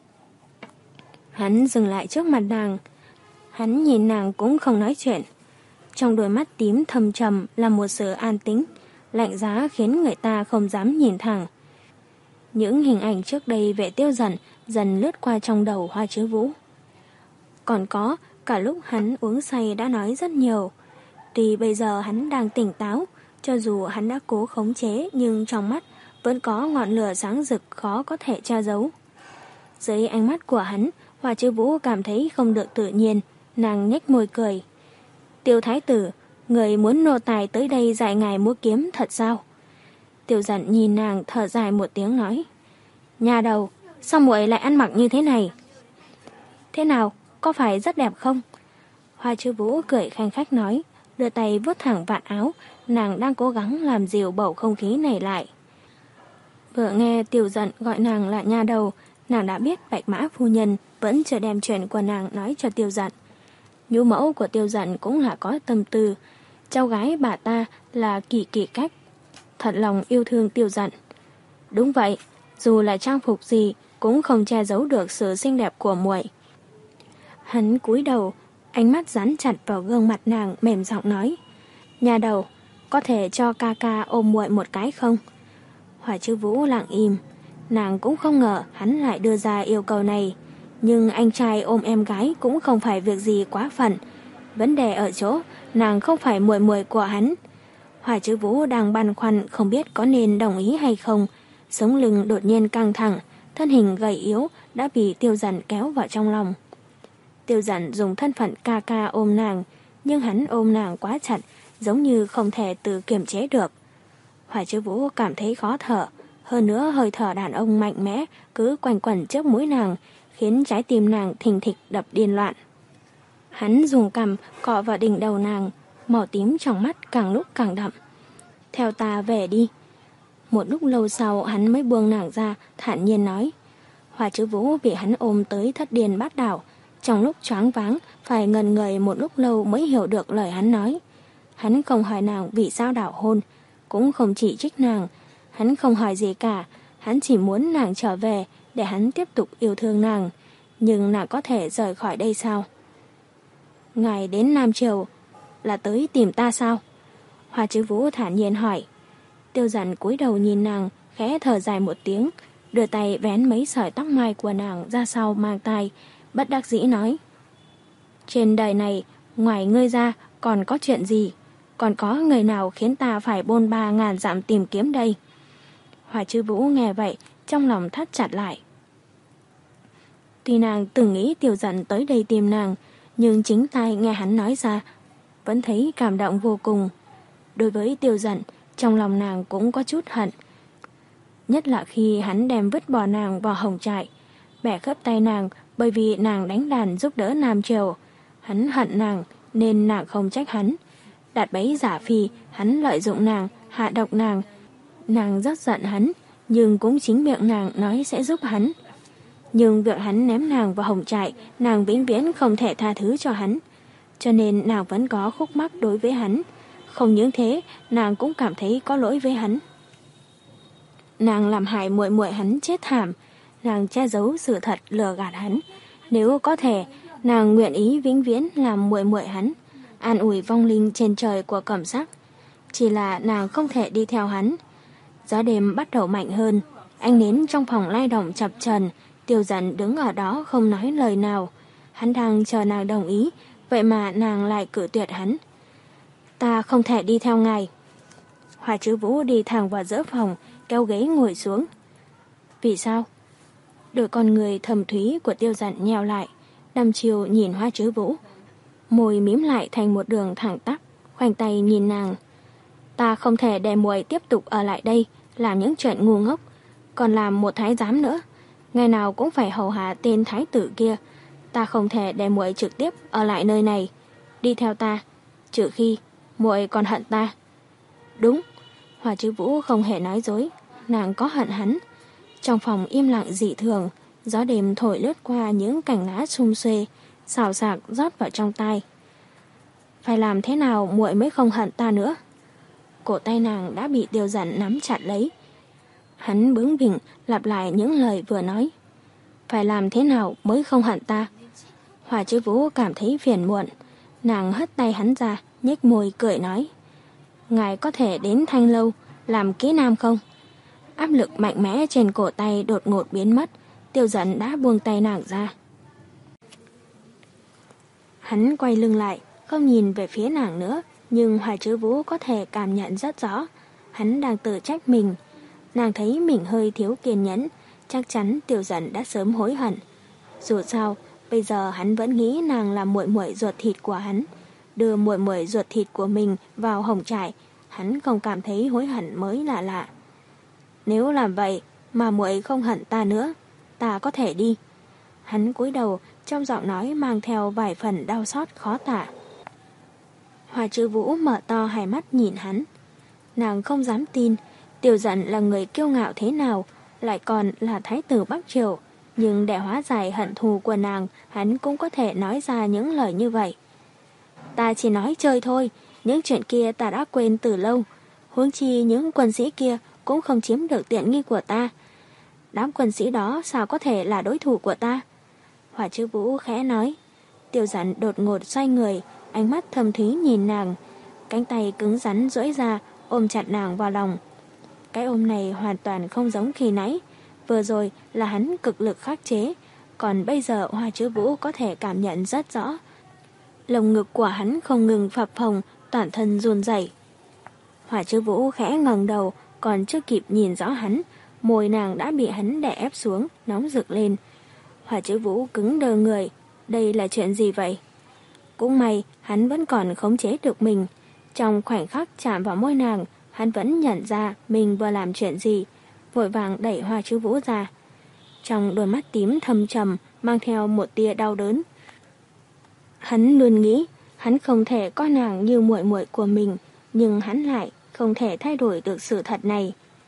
Hắn dừng lại trước mặt nàng. Hắn nhìn nàng cũng không nói chuyện. Trong đôi mắt tím thâm trầm là một sự an tĩnh, lạnh giá khiến người ta không dám nhìn thẳng. Những hình ảnh trước đây về Tiêu Dận dần lướt qua trong đầu Hoa Chiêu Vũ. Còn có, cả lúc hắn uống say đã nói rất nhiều. Tuy bây giờ hắn đang tỉnh táo, cho dù hắn đã cố khống chế nhưng trong mắt vẫn có ngọn lửa sáng rực khó có thể che giấu. Dưới ánh mắt của hắn, Hoa Chiêu Vũ cảm thấy không được tự nhiên, nàng nhếch môi cười. Tiêu thái tử, người muốn nô tài tới đây dạy ngài múa kiếm thật sao? Tiêu Dận nhìn nàng thở dài một tiếng nói. Nhà đầu, sao muội lại ăn mặc như thế này? Thế nào, có phải rất đẹp không? Hoa Chiêu Vũ cười khanh khách nói, đưa tay vuốt thẳng vạt áo, nàng đang cố gắng làm dịu bầu không khí này lại. Vừa nghe Tiêu Dận gọi nàng là nha đầu, nàng đã biết Bạch Mã phu nhân vẫn chưa đem chuyện của nàng nói cho Tiêu Dận. Nhũ mẫu của Tiêu Dận cũng là có tâm tư, cháu gái bà ta là kỳ kỳ cách, thật lòng yêu thương Tiêu Dận. Đúng vậy, dù là trang phục gì cũng không che giấu được sự xinh đẹp của muội. Hắn cúi đầu, ánh mắt dán chặt vào gương mặt nàng, mềm giọng nói. Nhà đầu, có thể cho ca ca ôm muội một cái không? Hoa Chiêu Vũ lặng im, nàng cũng không ngờ hắn lại đưa ra yêu cầu này. Nhưng anh trai ôm em gái cũng không phải việc gì quá phận. Vấn đề ở chỗ, nàng không phải muội muội của hắn. Hoa Chiêu Vũ đang băn khoăn không biết có nên đồng ý hay không. Sống lưng đột nhiên căng thẳng, thân hình gầy yếu đã bị Tiêu Dận kéo vào trong lòng. Tiêu Dận dùng thân phận ca ca ôm nàng, nhưng hắn ôm nàng quá chặt, giống như không thể tự kiềm chế được. Hoa Chiêu Vũ cảm thấy khó thở, hơn nữa hơi thở đàn ông mạnh mẽ cứ quanh quẩn trước mũi nàng, khiến trái tim nàng thình thịch đập điên loạn. Hắn dùng cằm cọ vào đỉnh đầu nàng, màu tím trong mắt càng lúc càng đậm. Theo ta về đi. Một lúc lâu sau hắn mới buông nàng ra, thản nhiên nói. Hoa Chiêu Vũ bị hắn ôm tới thất điên bát đảo, trong lúc choáng váng phải ngần người một lúc lâu mới hiểu được lời hắn nói. Hắn không hỏi nàng vì sao đảo hôn, cũng không chỉ trích nàng, hắn không hỏi gì cả, hắn chỉ muốn nàng trở về để hắn tiếp tục yêu thương nàng. Nhưng nàng có thể rời khỏi đây sao? Ngài đến Nam Triều là tới tìm ta sao? Hoa Chiêu Vũ thản nhiên hỏi. Tiêu Dận cúi đầu nhìn nàng, khẽ thở dài một tiếng, đưa tay vén mấy sợi tóc mai của nàng ra sau mang tai, bất đắc dĩ nói. Trên đời này, ngoài ngươi ra còn có chuyện gì? Còn có người nào khiến ta phải bôn ba ngàn dặm tìm kiếm đây? Hoa Chiêu Vũ nghe vậy, trong lòng thắt chặt lại. Tuy nàng từng nghĩ Tiêu Dận tới đây tìm nàng, nhưng chính tai nghe hắn nói ra, vẫn thấy cảm động vô cùng. Đối với Tiêu Dận, trong lòng nàng cũng có chút hận. Nhất là khi hắn đem vứt bỏ nàng vào hồng trại, bẻ khớp tay nàng bởi vì nàng đánh đàn giúp đỡ Nam Triều. Hắn hận nàng nên nàng không trách hắn. Đặt bẫy giả phi, hắn lợi dụng nàng, hạ độc nàng. Nàng rất giận hắn, nhưng cũng chính miệng nàng nói sẽ giúp hắn. Nhưng việc hắn ném nàng vào hồng trại, nàng vĩnh viễn không thể tha thứ cho hắn. Cho nên nàng vẫn có khúc mắc đối với hắn. Không những thế, nàng cũng cảm thấy có lỗi với hắn. Nàng làm hại muội muội hắn chết thảm, nàng che giấu sự thật lừa gạt hắn. Nếu có thể, nàng nguyện ý vĩnh viễn làm muội muội hắn, an ủi vong linh trên trời của Cẩm Sắc. Chỉ là nàng không thể đi theo hắn. Gió đêm bắt đầu mạnh hơn, ánh nến trong phòng lay động chập chờn. Tiêu Dận đứng ở đó không nói lời nào. Hắn đang chờ nàng đồng ý, vậy mà nàng lại cự tuyệt hắn. Ta không thể đi theo ngài. Hoa Chữ Vũ đi thẳng vào giữa phòng, kéo ghế ngồi xuống. Vì sao? Đôi con người thầm thúy của Tiêu Dận nheo lại, đăm chiều nhìn Hoa Chữ Vũ. Môi mím lại thành một đường thẳng tắp, khoanh tay nhìn nàng. Ta không thể để muội tiếp tục ở lại đây, làm những chuyện ngu ngốc, còn làm một thái giám nữa. Ngày nào cũng phải hầu hạ tên thái tử kia. Ta không thể để muội trực tiếp ở lại nơi này. Đi theo ta, trừ khi muội còn hận ta. Đúng, Hoa Chữ Vũ không hề nói dối, nàng có hận hắn. Trong phòng im lặng dị thường, gió đêm thổi lướt qua những cành lá sum xuê, xào xạc rót vào trong tai. Phải làm thế nào muội mới không hận ta nữa? Cổ tay nàng đã bị Tiêu Dận nắm chặt lấy. Hắn bướng bỉnh lặp lại những lời vừa nói. Phải làm thế nào mới không hận ta? Hoa Chữ Vũ cảm thấy phiền muộn. Nàng hất tay hắn ra, nhếch môi cười nói. Ngài có thể đến Thanh Lâu làm kỹ nam không? Áp lực mạnh mẽ trên cổ tay đột ngột biến mất. Tiêu Dận đã buông tay nàng ra. Hắn quay lưng lại, không nhìn về phía nàng nữa, nhưng Hoa Chữ Vũ có thể cảm nhận rất rõ. Hắn đang tự trách mình. Nàng thấy mình hơi thiếu kiên nhẫn, chắc chắn Tiêu Dận đã sớm hối hận. Dù sao, bây giờ hắn vẫn nghĩ nàng là muội muội ruột thịt của hắn. Đưa muội muội ruột thịt của mình vào hồng trại, hắn không cảm thấy hối hận mới lạ lạ. Nếu làm vậy mà muội không hận ta nữa, ta có thể đi. Hắn cúi đầu, trong giọng nói mang theo vài phần đau xót khó tả. Hoa Chữ Vũ mở to hai mắt nhìn hắn. Nàng không dám tin, Tiêu Dận là người kiêu ngạo thế nào, lại còn là thái tử Bắc Triều. Nhưng để hóa giải hận thù của nàng, hắn cũng có thể nói ra những lời như vậy. Ta chỉ nói chơi thôi, những chuyện kia ta đã quên từ lâu. Huống chi những quân sĩ kia cũng không chiếm được tiện nghi của ta. Đám quân sĩ đó sao có thể là đối thủ của ta? Hoa Chữ Vũ khẽ nói. Tiêu Dận đột ngột xoay người, ánh mắt thâm thúy nhìn nàng. Cánh tay cứng rắn duỗi ra, ôm chặt nàng vào lòng. Cái ôm này hoàn toàn không giống khi nãy. Vừa rồi là hắn cực lực khắc chế, còn bây giờ Hoa Chữ Vũ có thể cảm nhận rất rõ. Lồng ngực của hắn không ngừng phập phồng, toàn thân run rẩy. Hoa Chữ Vũ khẽ ngẩng đầu, còn chưa kịp nhìn rõ hắn, môi nàng đã bị hắn đè ép xuống, nóng rực lên. Hoa Chữ Vũ cứng đờ người, đây là chuyện gì vậy? Cũng may, hắn vẫn còn khống chế được mình. Trong khoảnh khắc chạm vào môi nàng, hắn vẫn nhận ra mình vừa làm chuyện gì, vội vàng đẩy Hoa Chữ Vũ ra. Trong đôi mắt tím thâm trầm mang theo một tia đau đớn. Hắn luôn nghĩ hắn không thể coi nàng như muội muội của mình, nhưng hắn lại không thể thay đổi được sự thật này.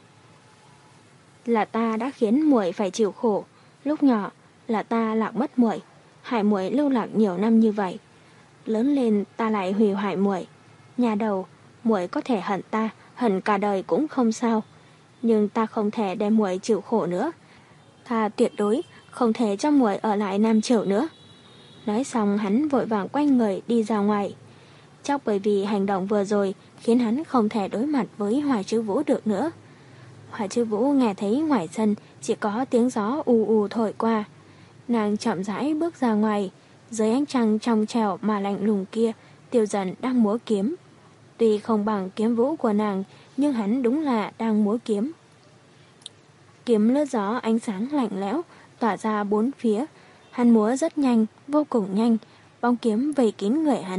Là ta đã khiến muội phải chịu khổ, lúc nhỏ là ta lạc mất muội, hại muội lưu lạc nhiều năm như vậy. Lớn lên ta lại hủy hoại muội. Nhà đầu, muội có thể hận ta, hận cả đời cũng không sao, nhưng ta không thể để muội chịu khổ nữa. Ta tuyệt đối không thể cho muội ở lại Nam Triều nữa. Nói xong hắn vội vàng quay người đi ra ngoài. Chắc bởi vì hành động vừa rồi khiến hắn không thể đối mặt với Hoa Chữ Vũ được nữa. Hoa Chữ Vũ nghe thấy ngoài sân chỉ có tiếng gió ù ù thổi qua. Nàng chậm rãi bước ra ngoài. Dưới ánh trăng trong trẻo mà lạnh lùng kia, Tiêu Dận đang múa kiếm. Tuy không bằng kiếm vũ của nàng, nhưng hắn đúng là đang múa kiếm. Kiếm lướt gió ánh sáng lạnh lẽo tỏa ra bốn phía. Hắn múa rất nhanh, vô cùng nhanh. Bóng kiếm vây kín người hắn,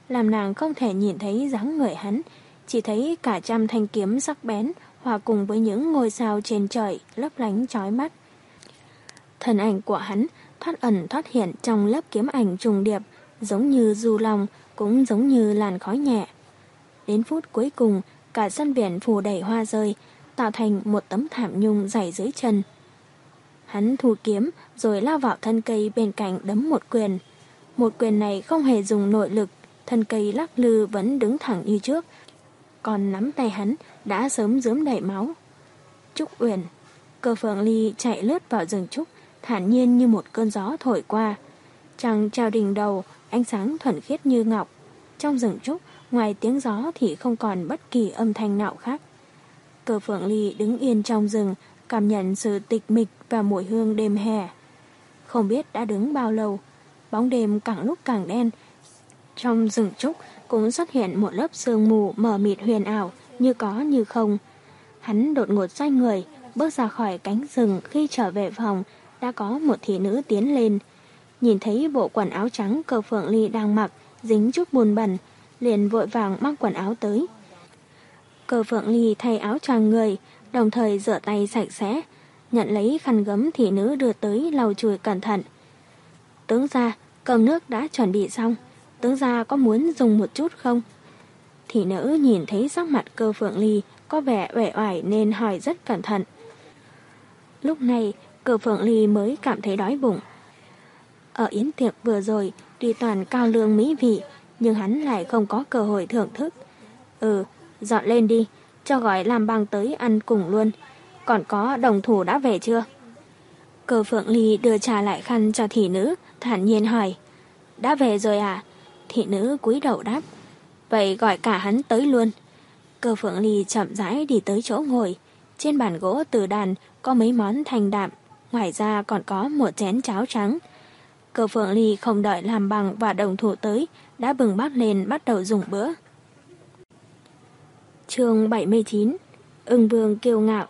làm nàng không thể nhìn thấy dáng người hắn, chỉ thấy cả trăm thanh kiếm sắc bén hòa cùng với những ngôi sao trên trời lấp lánh chói mắt. Thân ảnh của hắn thoát ẩn thoát hiện trong lớp kiếm ảnh trùng điệp, giống như du long, cũng giống như làn khói nhẹ. Đến phút cuối cùng, cả sân biển phủ đầy hoa rơi, tạo thành một tấm thảm nhung dày dưới chân. Hắn thu kiếm rồi lao vào thân cây bên cạnh đấm một quyền. Một quyền này không hề dùng nội lực, thân cây lắc lư vẫn đứng thẳng như trước, còn nắm tay hắn đã sớm rớm đầy máu. Trúc Uyển, Cơ Phượng Ly chạy lướt vào rừng trúc, thản nhiên như một cơn gió thổi qua. Trăng treo đỉnh đầu, ánh sáng thuần khiết như ngọc. Trong rừng trúc, ngoài tiếng gió thì không còn bất kỳ âm thanh nào khác. Cơ Phượng Ly đứng yên trong rừng, cảm nhận sự tịch mịch và mùi hương đêm hè. Không biết đã đứng bao lâu, bóng đêm càng lúc càng đen. Trong rừng trúc cũng xuất hiện một lớp sương mù mờ mịt huyền ảo, như có như không. Hắn đột ngột xoay người, bước ra khỏi cánh rừng. Khi trở về phòng, đã có một thị nữ tiến lên. Nhìn thấy bộ quần áo trắng Cơ Phượng Ly đang mặc dính chút bùn bẩn, liền vội vàng mang quần áo tới. Cơ Phượng Ly thay áo choàng người, đồng thời rửa tay sạch sẽ, nhận lấy khăn gấm thị nữ đưa tới lau chùi cẩn thận. Tướng gia, cơm nước đã chuẩn bị xong, tướng gia có muốn dùng một chút không? Thị nữ nhìn thấy sắc mặt Cơ Phượng Ly có vẻ uể oải nên hỏi rất cẩn thận. Lúc này, Cơ Phượng Ly mới cảm thấy đói bụng. Ở yến tiệc vừa rồi, tuy toàn cao lương mỹ vị, nhưng hắn lại không có cơ hội thưởng thức. Ừ, dọn lên đi, cho gọi làm bằng tới ăn cùng luôn. Còn có đồng thủ đã về chưa? Cơ Phượng Ly đưa trà lại khăn cho thị nữ, thản nhiên hỏi. Đã về rồi à? Thị nữ cúi đầu đáp. Vậy gọi cả hắn tới luôn. Cơ Phượng Ly chậm rãi đi tới chỗ ngồi. Trên bàn gỗ từ đàn có mấy món thanh đạm, ngoài ra còn có một chén cháo trắng. Cơ Phượng Ly không đợi làm bằng và đồng thủ tới, đã bừng bát lên bắt đầu dùng bữa. Chương bảy mươi chín. Ưng Vương kiêu ngạo.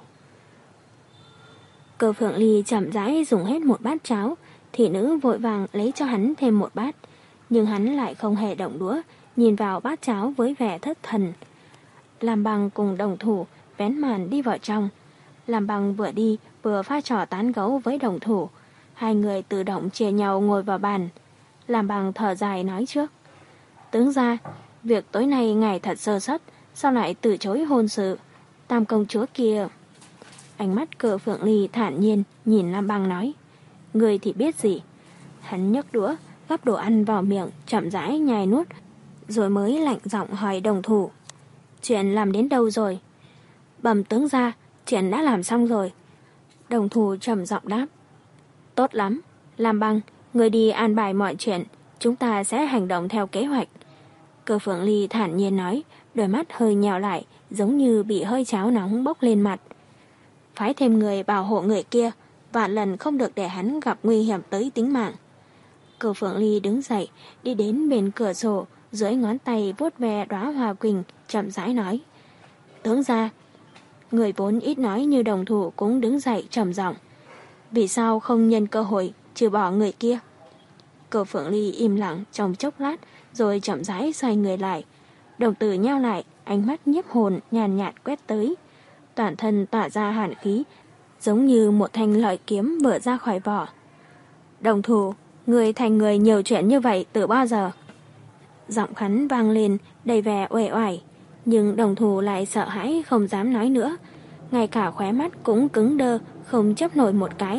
Cơ Phượng Ly chậm rãi dùng hết một bát cháo, thị nữ vội vàng lấy cho hắn thêm một bát, nhưng hắn lại không hề động đũa, nhìn vào bát cháo với vẻ thất thần. Làm bằng cùng đồng thủ vén màn đi vào trong. Làm bằng vừa đi vừa pha trò tán gẫu với đồng thủ. Hai người tự động chia nhau ngồi vào bàn. Làm bằng thở dài nói trước. Tướng gia, việc tối nay ngài thật sơ suất, sao lại từ chối hôn sự? Tam công chúa kia. Ánh mắt Cơ Phượng Ly thản nhiên nhìn Lam Bằng nói. Người thì biết gì? Hắn nhấc đũa, gắp đồ ăn vào miệng, chậm rãi nhai nuốt, rồi mới lạnh giọng hỏi đồng thủ. Chuyện làm đến đâu rồi? Bẩm tướng gia, chuyện đã làm xong rồi. Đồng thủ trầm giọng đáp. Tốt lắm, Lam Bằng, người đi an bài mọi chuyện, chúng ta sẽ hành động theo kế hoạch. Cơ Phượng Ly thản nhiên nói, đôi mắt hơi nhào lại, giống như bị hơi cháo nóng bốc lên mặt. Phái thêm người bảo hộ người kia, vạn lần không được để hắn gặp nguy hiểm tới tính mạng. Cơ Phượng Ly đứng dậy, đi đến bên cửa sổ, dưới ngón tay vuốt ve đóa hoa quỳnh, chậm rãi nói. Tướng gia. Người vốn ít nói như đồng thủ cũng đứng dậy trầm giọng. Vì sao không nhân cơ hội trừ bỏ người kia? Cơ Phượng Ly im lặng trong chốc lát, rồi chậm rãi xoay người lại. Đồng tử nheo lại, ánh mắt nhiếp hồn nhàn nhạt quét tới. Toàn thân tỏa ra hàn khí, giống như một thanh lợi kiếm vừa ra khỏi vỏ. Đồng thủ, người thành người nhiều chuyện như vậy từ bao giờ? Giọng hắn vang lên đầy vẻ uể oải, nhưng đồng thủ lại sợ hãi không dám nói nữa, ngay cả khóe mắt cũng cứng đơ, không chấp nổi một cái.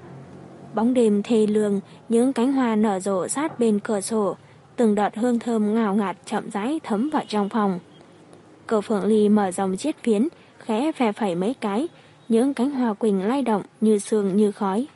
Bóng đêm thê lương, những cánh hoa nở rộ sát bên cửa sổ, từng đợt hương thơm ngào ngạt chậm rãi thấm vào trong phòng. Cơ Phượng Ly mở rộng chiếc phiến, khẽ phe phẩy mấy cái, những cánh hoa quỳnh lay động như sương như khói.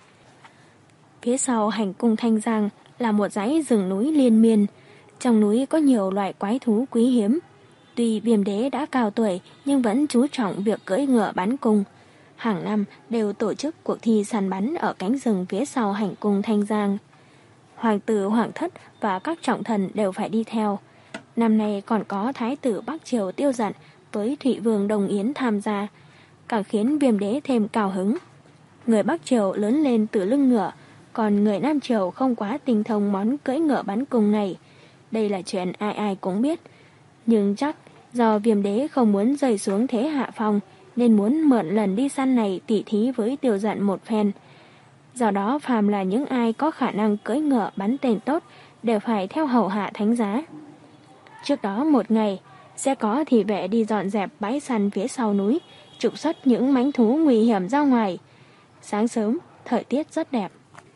Phía sau hành cung Thanh Giang là một dãy rừng núi liên miên. Trong núi có nhiều loại quái thú quý hiếm. Tuy Viêm Đế đã cao tuổi nhưng vẫn chú trọng việc cưỡi ngựa bắn cung. Hàng năm đều tổ chức cuộc thi săn bắn ở cánh rừng phía sau hành cung Thanh Giang. Hoàng tử, hoàng thất và các trọng thần đều phải đi theo. Năm nay còn có Thái tử Bắc Triều Tiêu Dận với Thụy Vương Đồng Yến tham gia, càng khiến Viêm Đế thêm cao hứng. Người Bắc Triều lớn lên từ lưng ngựa, còn người Nam Triều không quá tinh thông món cưỡi ngựa bắn cung này. đây là chuyện ai ai cũng biết. Nhưng chắc do Viêm Đế không muốn rơi xuống thế hạ phong, nên muốn mượn lần đi săn này tỉ thí với Tiêu Dận một phen. Do đó phàm là những ai có khả năng cưỡi ngựa bắn tên tốt đều phải theo hầu hạ thánh giá. Trước đó một ngày, sẽ có thị vệ đi dọn dẹp bãi săn phía sau núi, trục xuất những mãnh thú nguy hiểm ra ngoài. Sáng sớm, thời tiết rất đẹp.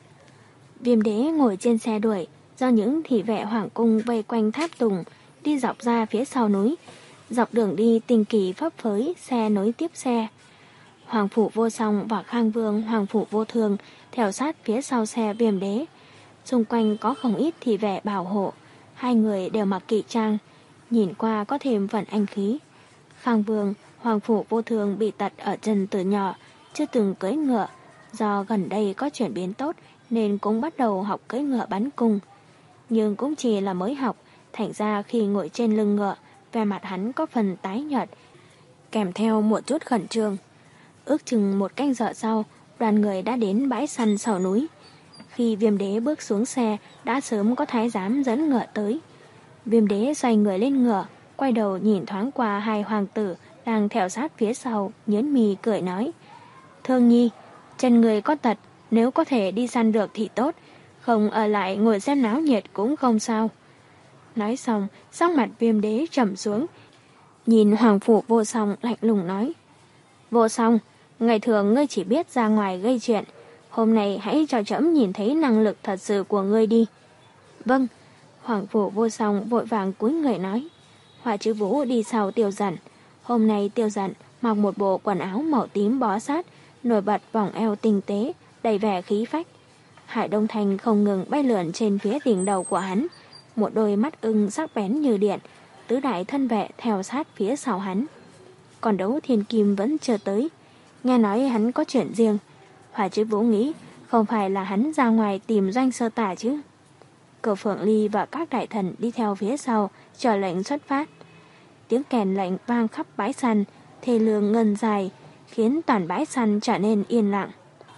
Viêm Đế ngồi trên xe đuổi, do những thị vệ hoàng cung vây quanh tháp tùng, đi dọc ra phía sau núi. Dọc đường đi tinh kỳ phấp phới, xe nối tiếp xe. Hoàng phủ Vô Song và Khang Vương, Hoàng phủ Vô Thường theo sát phía sau xe Viêm Đế. Xung quanh có không ít thị vệ bảo hộ, hai người đều mặc kỵ trang, nhìn qua có thêm phần anh khí. Khang Vương, Hoàng phủ Vô Thường bị tật ở chân từ nhỏ, chưa từng cưỡi ngựa, do gần đây có chuyển biến tốt nên cũng bắt đầu học cưỡi ngựa bắn cung. Nhưng cũng chỉ là mới học, thành ra khi ngồi trên lưng ngựa, vẻ mặt hắn có phần tái nhợt, kèm theo một chút khẩn trương. Ước chừng một canh giờ sau, đoàn người đã đến bãi săn sau núi. Khi Viêm Đế bước xuống xe, đã sớm có thái giám dẫn ngựa tới. Viêm Đế xoay người lên ngựa, quay đầu nhìn thoáng qua hai hoàng tử đang theo sát phía sau, nhớn mì cười nói: Thương Nhi, chân người có tật, nếu có thể đi săn được thì tốt, không ở lại ngồi xem náo nhiệt cũng không sao. Nói xong, sắc mặt Viêm Đế trầm xuống, nhìn Hoàng phủ Vô Song lạnh lùng nói: Vô Song, ngày thường ngươi chỉ biết ra ngoài gây chuyện, hôm nay hãy cho trẫm nhìn thấy năng lực thật sự của ngươi đi. Vâng. Hoàng phủ Vô Song vội vàng cúi người nói. Hỏa Chữ Vũ đi sau Tiêu Dận. Hôm nay Tiêu Dận mặc một bộ quần áo màu tím bó sát, nổi bật vòng eo tinh tế, đầy vẻ khí phách. Hải Đông Thanh không ngừng bay lượn trên phía đỉnh đầu của hắn, một đôi mắt ưng sắc bén như điện, tứ đại thân vệ theo sát phía sau hắn. Còn Đấu Thiên Kim vẫn chưa tới, nghe nói hắn có chuyện riêng. Hỏa Chữ Vũ nghĩ không phải là hắn ra ngoài tìm Doanh Sơ Tả chứ. Cửu Phượng Ly và các đại thần đi theo phía sau, chờ lệnh xuất phát. Tiếng kèn lệnh vang khắp bãi săn, thê lương ngân dài, khiến toàn bãi săn trở nên yên lặng.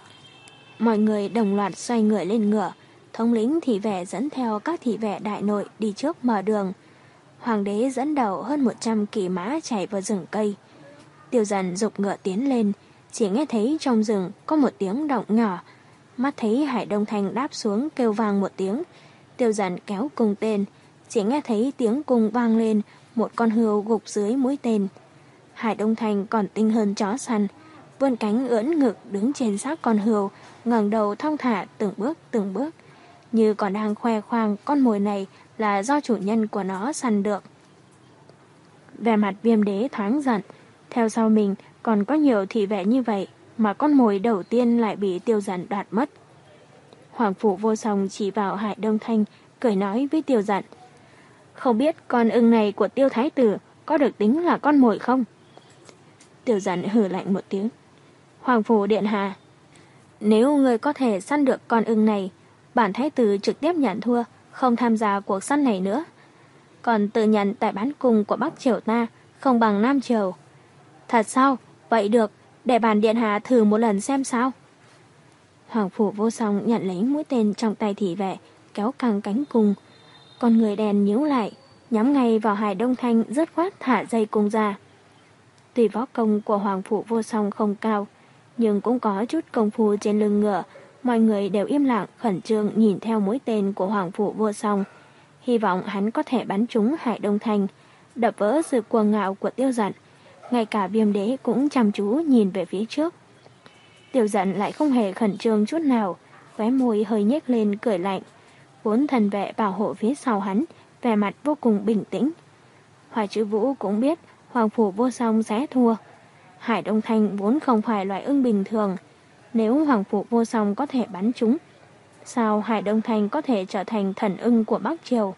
Mọi người đồng loạt xoay người lên ngựa, thống lĩnh thị vệ dẫn theo các thị vệ đại nội đi trước mở đường. Hoàng đế dẫn đầu hơn một trăm kỵ mã chạy vào rừng cây. Tiêu Dận giục ngựa tiến lên, chỉ nghe thấy trong rừng có một tiếng động nhỏ. Mắt thấy Hải Đông Thanh đáp xuống kêu vang một tiếng. Tiêu Dận kéo cung tên, chỉ nghe thấy tiếng cung vang lên, một con hươu gục dưới mũi tên. Hải Đông Thanh còn tinh hơn chó săn, vươn cánh ưỡn ngực đứng trên xác con hươu, ngẩng đầu thong thả từng bước từng bước, như còn đang khoe khoang con mồi này là do chủ nhân của nó săn được. Vẻ mặt Viêm Đế thoáng giận, theo sau mình còn có nhiều thị vệ như vậy mà con mồi đầu tiên lại bị Tiêu Dận đoạt mất. Hoàng phủ Vô Song chỉ vào Hải Đông Thanh, cười nói với Tiêu Dận: Không biết con ưng này của Tiêu Thái Tử có được tính là con mồi không? Tiêu Dận hừ lạnh một tiếng: Hoàng phủ điện hạ, nếu người có thể săn được con ưng này, bản Thái Tử trực tiếp nhận thua, không tham gia cuộc săn này nữa. Còn tự nhận tại bán cung của Bắc Triều ta không bằng Nam Triều. Thật sao? Vậy được, để bản điện hạ thử một lần xem sao. Hoàng phủ Vô Song nhận lấy mũi tên trong tay thị vệ, kéo căng cánh cung. Con người đèn nhíu lại, nhắm ngay vào Hải Đông Thanh, dứt khoát thả dây cung ra. Tuy võ công của Hoàng phủ Vô Song không cao, nhưng cũng có chút công phu trên lưng ngựa. Mọi người đều im lặng khẩn trương nhìn theo mũi tên của Hoàng phủ Vô Song, hy vọng hắn có thể bắn trúng Hải Đông Thanh, đập vỡ sự cuồng ngạo của Tiêu Dận. Ngay cả Viêm Đế cũng chăm chú nhìn về phía trước. Tiêu Dận lại không hề khẩn trương chút nào, khóe môi hơi nhếch lên cười lạnh. Vốn thần vệ bảo hộ phía sau hắn, vẻ mặt vô cùng bình tĩnh. Hỏa Chữ Vũ cũng biết Hoàng phủ Vô Song sẽ thua. Hải Đông Thanh vốn không phải loại ưng bình thường, nếu Hoàng phủ Vô Song có thể bắn trúng, sao Hải Đông Thanh có thể trở thành thần ưng của Bắc Triều?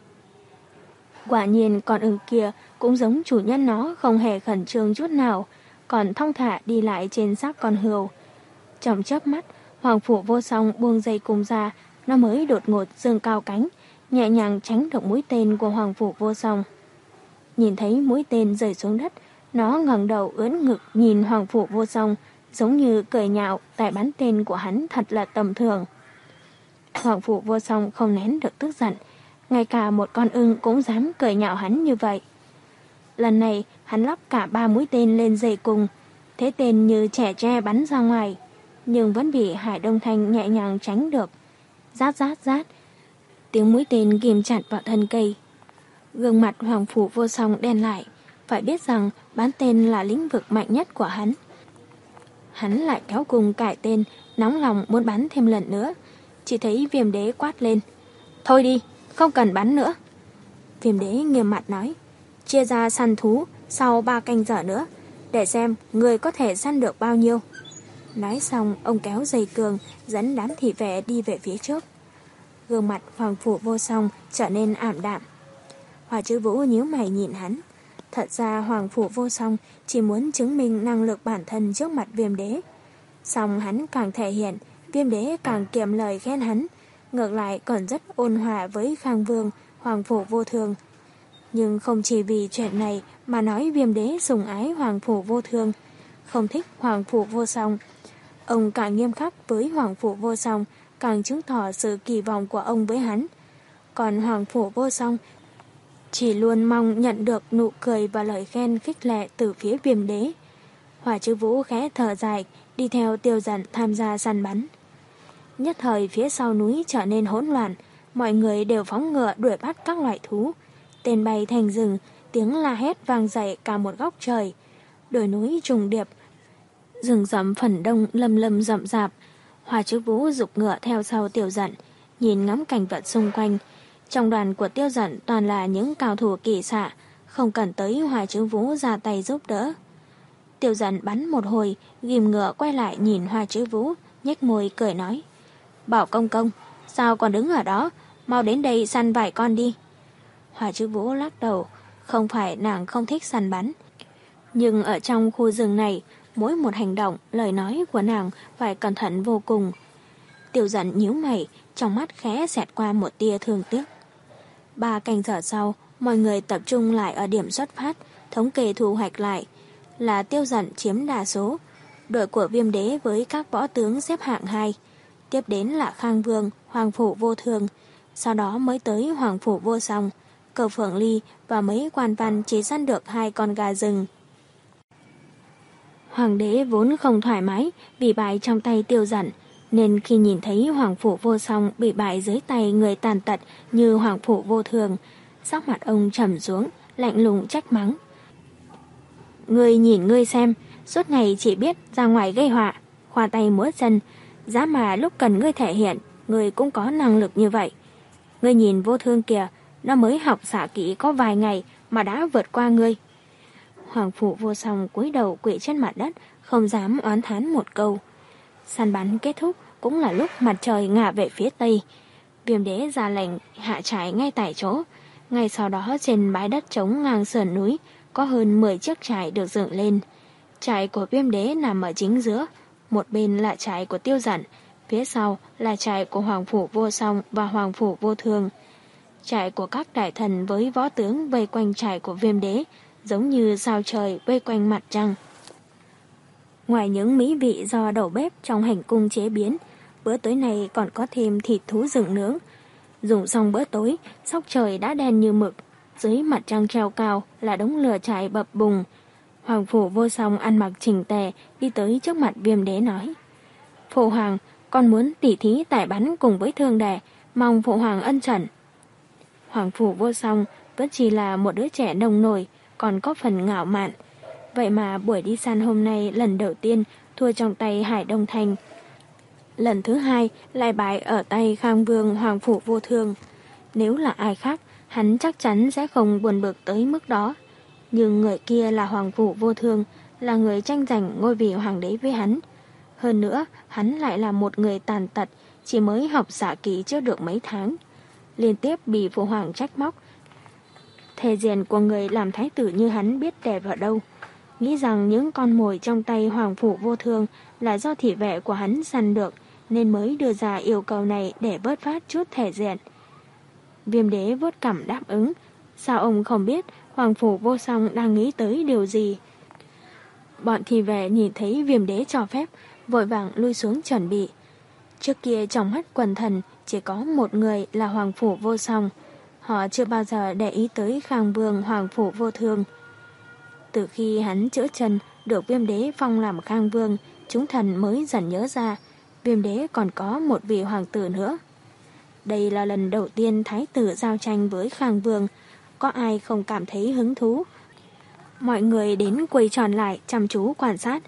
Quả nhiên con ưng kia cũng giống chủ nhân nó, không hề khẩn trương chút nào, còn thong thả đi lại trên xác con hươu. Trong chớp mắt, Hoàng phủ Vô Song buông dây cung ra, nó mới đột ngột giương cao cánh, nhẹ nhàng tránh được mũi tên của Hoàng phủ Vô Song. Nhìn thấy mũi tên rơi xuống đất, nó ngẩng đầu ưỡn ngực nhìn Hoàng phủ Vô Song, giống như cười nhạo tại bắn tên của hắn thật là tầm thường. Hoàng phủ Vô Song không nén được tức giận, ngay cả một con ưng cũng dám cười nhạo hắn như vậy. Lần này hắn lắp cả ba mũi tên lên dây cùng, thế tên như trẻ tre bắn ra ngoài, nhưng vẫn bị Hải Đông Thanh nhẹ nhàng tránh được. Rát rát rát, tiếng mũi tên ghim chặt vào thân cây. Gương mặt Hoàng Phủ Vô Song đen lại, phải biết rằng bắn tên là lĩnh vực mạnh nhất của hắn. Hắn lại kéo cùng cải tên, nóng lòng muốn bắn thêm lần nữa. Chỉ thấy Viêm Đế quát lên: "Thôi đi, không cần bắn nữa." Viêm Đế nghiêm mặt nói: "Chia ra săn thú sau ba canh giờ nữa, để xem người có thể săn được bao nhiêu." Nói xong, ông kéo dây cương, dẫn đám thị vệ đi về phía trước. Gương mặt Hoàng Phủ Vô Song trở nên ảm đạm. Hoa Chữ Vũ nhíu mày nhìn hắn. Thật ra Hoàng Phủ Vô Song chỉ muốn chứng minh năng lực bản thân trước mặt Viêm Đế. Song hắn càng thể hiện, Viêm Đế càng kiệm lời khen hắn, ngược lại còn rất ôn hòa với Khang Vương, Hoàng Phủ Vô Thường. Nhưng không chỉ vì chuyện này mà nói Viêm Đế sủng ái Hoàng Phủ Vô Thường, không thích Hoàng Phủ Vô Song. Ông càng nghiêm khắc với Hoàng Phủ Vô Song, càng chứng tỏ sự kỳ vọng của ông với hắn. Còn Hoàng Phủ Vô Song chỉ luôn mong nhận được nụ cười và lời khen khích lệ từ phía Viêm Đế. Hỏa Chữ Vũ khẽ thở dài, đi theo Tiêu Dận tham gia săn bắn. Nhất thời phía sau núi trở nên hỗn loạn, mọi người đều phóng ngựa đuổi bắt các loại thú. Tên bay thành rừng, tiếng la hét vang dậy cả một góc trời. Đồi núi trùng điệp, rừng rậm phần đông lâm lâm rậm rạp. Hỏa Chữ Vũ giục ngựa theo sau Tiêu Dận, nhìn ngắm cảnh vật xung quanh. Trong đoàn của Tiêu Dận toàn là những cao thủ kỳ xạ, không cần tới Hỏa Chữ Vũ ra tay giúp đỡ. Tiêu Dận bắn một hồi, ghim ngựa quay lại nhìn Hỏa Chữ Vũ, nhếch môi cười nói: "Bảo công công, sao còn đứng ở đó, mau đến đây săn vài con đi." Hỏa Chữ Vũ lắc đầu, không phải nàng không thích săn bắn, nhưng ở trong khu rừng này, mỗi một hành động, lời nói của nàng phải cẩn thận vô cùng. Tiêu Dận nhíu mày, trong mắt khẽ xẹt qua một tia thương tiếc. Ba canh giờ sau, mọi người tập trung lại ở điểm xuất phát, thống kê thu hoạch lại. Là Tiêu Dận chiếm đa số, đội của Viêm Đế với các võ tướng xếp hạng hai. Tiếp đến là Khang Vương, Hoàng Phủ Vô Thường, sau đó mới tới Hoàng Phủ Vô Song, Cờ Phượng Ly và mấy quan văn chỉ săn được hai con gà rừng. Hoàng đế vốn không thoải mái bị bại trong tay Tiêu Dận, nên khi nhìn thấy Hoàng Phủ Vô Song bị bại dưới tay người tàn tật như Hoàng Phủ Vô Thường, sắc mặt ông trầm xuống, lạnh lùng trách mắng: "Ngươi nhìn ngươi xem, suốt ngày chỉ biết ra ngoài gây họa, khoa tay múa chân, giá mà lúc cần ngươi thể hiện, ngươi cũng có năng lực như vậy. Ngươi nhìn Vô Thương kìa, nó mới học xạ kỹ có vài ngày mà đã vượt qua ngươi." Hoàng Phủ Vô Song cúi đầu quỵ trên mặt đất, không dám oán thán một câu. Săn bắn kết thúc cũng là lúc mặt trời ngả về phía tây. Viêm Đế ra lệnh hạ trại ngay tại chỗ. Ngay sau đó trên bãi đất trống ngang sườn núi có hơn mười chiếc trại được dựng lên. Trại của Viêm Đế nằm ở chính giữa, một bên là trại của Tiêu Dận, phía sau là trại của Hoàng Phủ Vô Song và Hoàng Phủ Vô Thường. Trại của các đại thần với võ tướng vây quanh trại của Viêm Đế, giống như sao trời vây quanh mặt trăng. Ngoài những mỹ vị do đầu bếp trong hành cung chế biến, bữa tối này còn có thêm thịt thú rừng nướng. Dùng xong bữa tối, sắc trời đã đen như mực, dưới mặt trăng treo cao là đống lửa trại bập bùng. Hoàng Phủ Vô Song ăn mặc chỉnh tề đi tới trước mặt Viêm Đế nói: "Phụ hoàng, con muốn tỉ thí tải bắn cùng với Thương Đệ, mong phụ hoàng ân chuẩn." Hoàng Phủ Vô Song vẫn chỉ là một đứa trẻ nông nổi, còn có phần ngạo mạn. Vậy mà buổi đi săn hôm nay lần đầu tiên thua trong tay Hải Đông Thanh. Lần thứ hai lại bại ở tay Khang Vương Hoàng Phủ Vô Thường. Nếu là ai khác, hắn chắc chắn sẽ không buồn bực tới mức đó. Nhưng người kia là Hoàng Phủ Vô Thường, là người tranh giành ngôi vị hoàng đế với hắn. Hơn nữa, hắn lại là một người tàn tật, chỉ mới học xạ kỹ chưa được mấy tháng. Liên tiếp bị phụ hoàng trách móc. Thể diện của người làm thái tử như hắn biết đẹp ở đâu. Nghĩ rằng những con mồi trong tay Hoàng Phủ Vô Thường là do thị vệ của hắn săn được, nên mới đưa ra yêu cầu này để bớt phát chút thể diện. Viêm Đế vuốt cằm đáp ứng. Sao ông không biết Hoàng Phủ Vô Song đang nghĩ tới điều gì? Bọn thị vệ nhìn thấy Viêm Đế cho phép, vội vàng lui xuống chuẩn bị. Trước kia trong mắt quần thần chỉ có một người là Hoàng Phủ Vô Song. Họ chưa bao giờ để ý tới Khang Vương Hoàng Phủ Vô Thương. Từ khi hắn chữa chân được Viêm Đế phong làm Khang Vương, chúng thần mới dần nhớ ra Viêm Đế còn có một vị hoàng tử nữa. Đây là lần đầu tiên thái tử giao tranh với Khang Vương, có ai không cảm thấy hứng thú. Mọi người đến quay tròn lại chăm chú quan sát.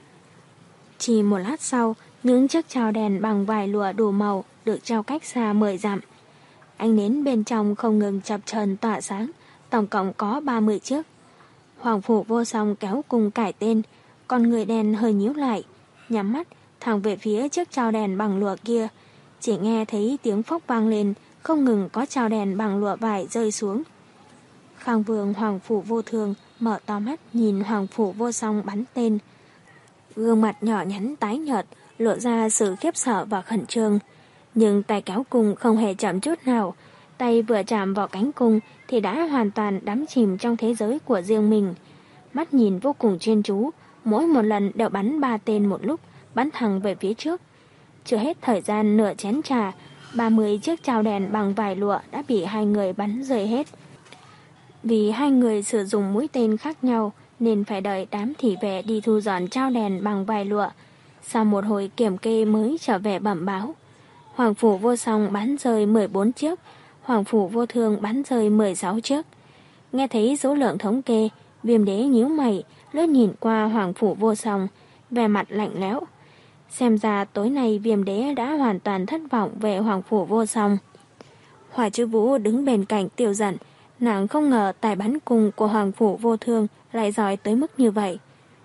Chỉ một lát sau, những chiếc trao đèn bằng vải lụa đủ màu được treo cách xa mười dặm. Ánh nến bên trong không ngừng chập chờn tỏa sáng, tổng cộng có ba mươi chiếc. Hoàng Phủ Vô Song kéo cung cải tên, con người đèn hơi nhíu lại, nhắm mắt thẳng về phía chiếc trao đèn bằng lụa kia. Chỉ nghe thấy tiếng phốc vang lên, không ngừng có trao đèn bằng lụa vải rơi xuống. Khang Vương Hoàng Phủ Vô Thương mở to mắt nhìn Hoàng Phủ Vô Song bắn tên. Gương mặt nhỏ nhắn tái nhợt, lộ ra sự khiếp sợ và khẩn trương. Nhưng tay kéo cung không hề chậm chút nào. Tay vừa chạm vào cánh cung thì đã hoàn toàn đắm chìm trong thế giới của riêng mình. Mắt nhìn vô cùng chuyên chú, mỗi một lần đều bắn ba tên một lúc, bắn thẳng về phía trước. Chưa hết thời gian nửa chén trà, ba mươi chiếc trao đèn bằng vải lụa đã bị hai người bắn rơi hết. Vì hai người sử dụng mũi tên khác nhau nên phải đợi đám thị vệ đi thu dọn trao đèn bằng vải lụa. Sau một hồi kiểm kê mới trở về bẩm báo. Hoàng Phủ Vô Song bắn rơi mười bốn chiếc, Hoàng Phủ Vô Thương bắn rơi mười sáu chiếc. Nghe thấy số lượng thống kê, Viêm Đế nhíu mày, lướt nhìn qua Hoàng Phủ Vô Song, vẻ mặt lạnh lẽo. Xem ra tối nay Viêm Đế đã hoàn toàn thất vọng về Hoàng Phủ Vô Song. Hỏa Chư Vũ đứng bên cạnh Tiêu Dận, nàng không ngờ tài bắn cung của Hoàng Phủ Vô Thương lại giỏi tới mức như vậy.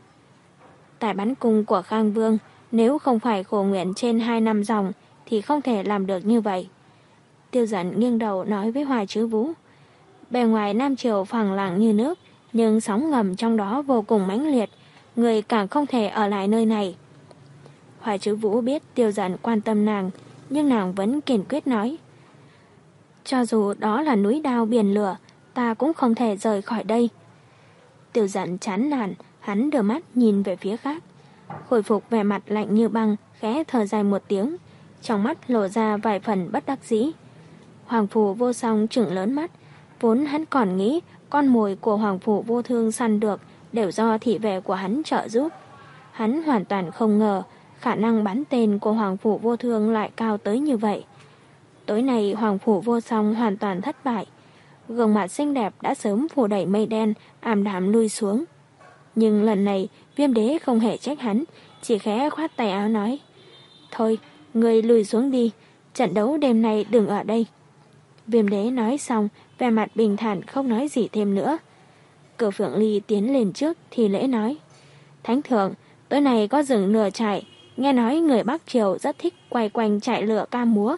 Tài bắn cung của Khang Vương, nếu không phải khổ nguyện trên hai năm dòng thì không thể làm được như vậy. Tiêu Dận nghiêng đầu nói với Hỏa Chư Vũ, bề ngoài Nam Triều phẳng lặng như nước, nhưng sóng ngầm trong đó vô cùng mãnh liệt, người càng không thể ở lại nơi này. Hỏa Chư Vũ biết Tiêu Dận quan tâm nàng, nhưng nàng vẫn kiên quyết nói, cho dù đó là núi đao biển lửa, ta cũng không thể rời khỏi đây. Tiêu Dận chán nản, hắn đưa mắt nhìn về phía khác, khôi phục vẻ mặt lạnh như băng, khẽ thở dài một tiếng, trong mắt lộ ra vài phần bất đắc dĩ. Hoàng Phủ Vô Song trừng lớn mắt, vốn hắn còn nghĩ con mồi của Hoàng Phủ Vô Thương săn được đều do thị vệ của hắn trợ giúp. Hắn hoàn toàn không ngờ khả năng bắn tên của Hoàng Phủ Vô Thương lại cao tới như vậy. Tối nay Hoàng Phủ Vô Song hoàn toàn thất bại, gương mặt xinh đẹp đã sớm phủ đầy mây đen, ảm đạm lui xuống. Nhưng lần này Viêm Đế không hề trách hắn, chỉ khẽ khoát tay áo nói, thôi, người lùi xuống đi, trận đấu đêm nay đừng ở đây. Viêm Đế nói xong, vẻ mặt bình thản không nói gì thêm nữa. Cửu Phượng Ly tiến lên trước thì lễ nói, Thánh Thượng, tối nay có rừng lửa trại, nghe nói người Bắc Triều rất thích quay quanh trại lửa ca múa.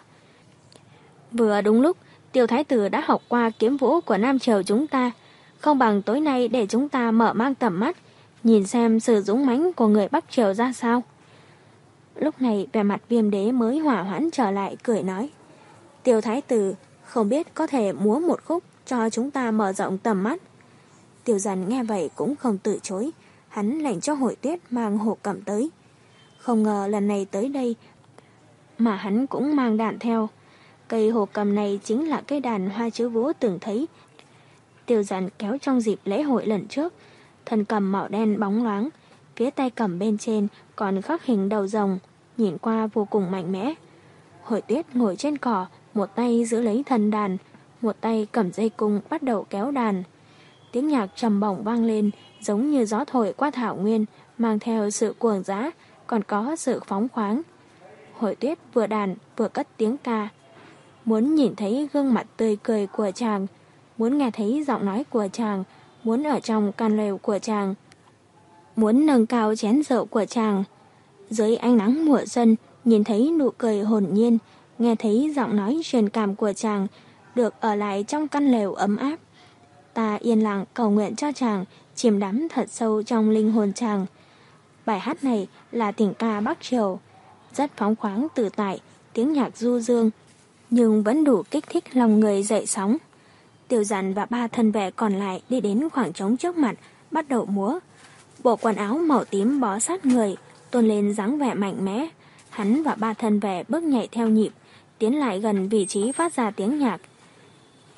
Vừa đúng lúc Tiêu Thái Tử đã học qua kiếm vũ của Nam Triều chúng ta, không bằng tối nay để chúng ta mở mang tầm mắt, nhìn xem sự dũng mãnh của người Bắc Triều ra sao. Lúc này vẻ mặt Viêm Đế mới hỏa hoãn trở lại, cười nói, Tiêu Thái Tử không biết có thể múa một khúc cho chúng ta mở rộng tầm mắt. Tiêu Dần nghe vậy cũng không từ chối, hắn lệnh cho Hội Tuyết mang hổ cầm tới. Không ngờ lần này tới đây mà hắn cũng mang đàn theo. Cây hổ cầm này chính là cây đàn Hoa Chư Vũ từng thấy Tiêu Dần kéo trong dịp lễ hội lần trước. Thân cầm màu đen bóng loáng, phía tay cầm bên trên còn khắc hình đầu rồng, nhìn qua vô cùng mạnh mẽ. Hội Tuyết ngồi trên cỏ, một tay giữ lấy thân đàn, một tay cầm dây cung bắt đầu kéo đàn. Tiếng nhạc trầm bổng vang lên, giống như gió thổi qua thảo nguyên, mang theo sự cuồng dã, còn có sự phóng khoáng. Hội Tuyết vừa đàn vừa cất tiếng ca. Muốn nhìn thấy gương mặt tươi cười của chàng, muốn nghe thấy giọng nói của chàng, muốn ở trong căn lều của chàng, muốn nâng cao chén rượu của chàng. Dưới ánh nắng mùa xuân, nhìn thấy nụ cười hồn nhiên, nghe thấy giọng nói truyền cảm của chàng, được ở lại trong căn lều ấm áp. Ta yên lặng cầu nguyện cho chàng, chìm đắm thật sâu trong linh hồn chàng. Bài hát này là tình ca Bắc Triều, rất phóng khoáng tự tại, tiếng nhạc du dương, nhưng vẫn đủ kích thích lòng người dậy sóng. Tiêu Dần và ba thân vệ còn lại đi đến khoảng trống trước mặt, bắt đầu múa. Bộ quần áo màu tím bó sát người, tôn lên dáng vẻ mạnh mẽ. Hắn và ba thân vệ bước nhảy theo nhịp, tiến lại gần vị trí phát ra tiếng nhạc.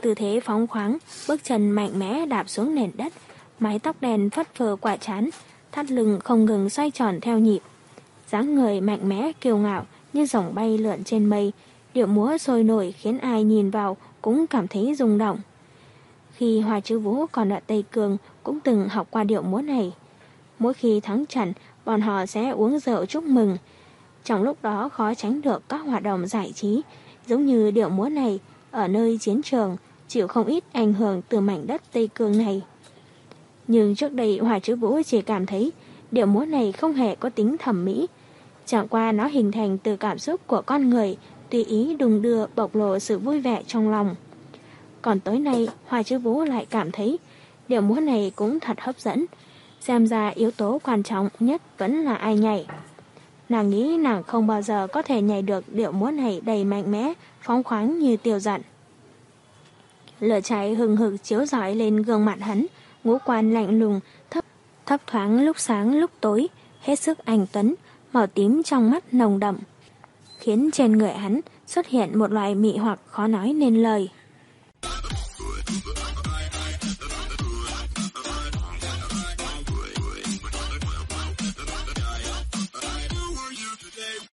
tư thế phóng khoáng, bước chân mạnh mẽ đạp xuống nền đất, mái tóc đen phất phơ quả trán, thắt lưng không ngừng xoay tròn theo nhịp. Dáng người mạnh mẽ kiêu ngạo như rồng bay lượn trên mây, điệu múa sôi nổi khiến ai nhìn vào cũng cảm thấy rung động. Khi Hoa Chứ Vũ còn ở Tây Cương cũng từng học qua điệu múa này. Mỗi khi thắng trận, bọn họ sẽ uống rượu chúc mừng. Trong lúc đó khó tránh được các hoạt động giải trí, giống như điệu múa này, ở nơi chiến trường, chịu không ít ảnh hưởng từ mảnh đất Tây Cương này. Nhưng trước đây Hoa Chứ Vũ chỉ cảm thấy điệu múa này không hề có tính thẩm mỹ. Chẳng qua nó hình thành từ cảm xúc của con người, tùy ý đùng đưa bộc lộ sự vui vẻ trong lòng. Còn tối nay, Hoa Chứ Vũ lại cảm thấy điệu múa này cũng thật hấp dẫn. Xem ra yếu tố quan trọng nhất vẫn là ai nhảy. Nàng nghĩ nàng không bao giờ có thể nhảy được điệu múa này đầy mạnh mẽ, phóng khoáng như Tiêu Dận. Lửa cháy hừng hực chiếu rọi lên gương mặt hắn, ngũ quan lạnh lùng, thấp, thấp thoáng lúc sáng lúc tối, hết sức anh tuấn, màu tím trong mắt nồng đậm, khiến trên người hắn xuất hiện một loại mị hoặc khó nói nên lời.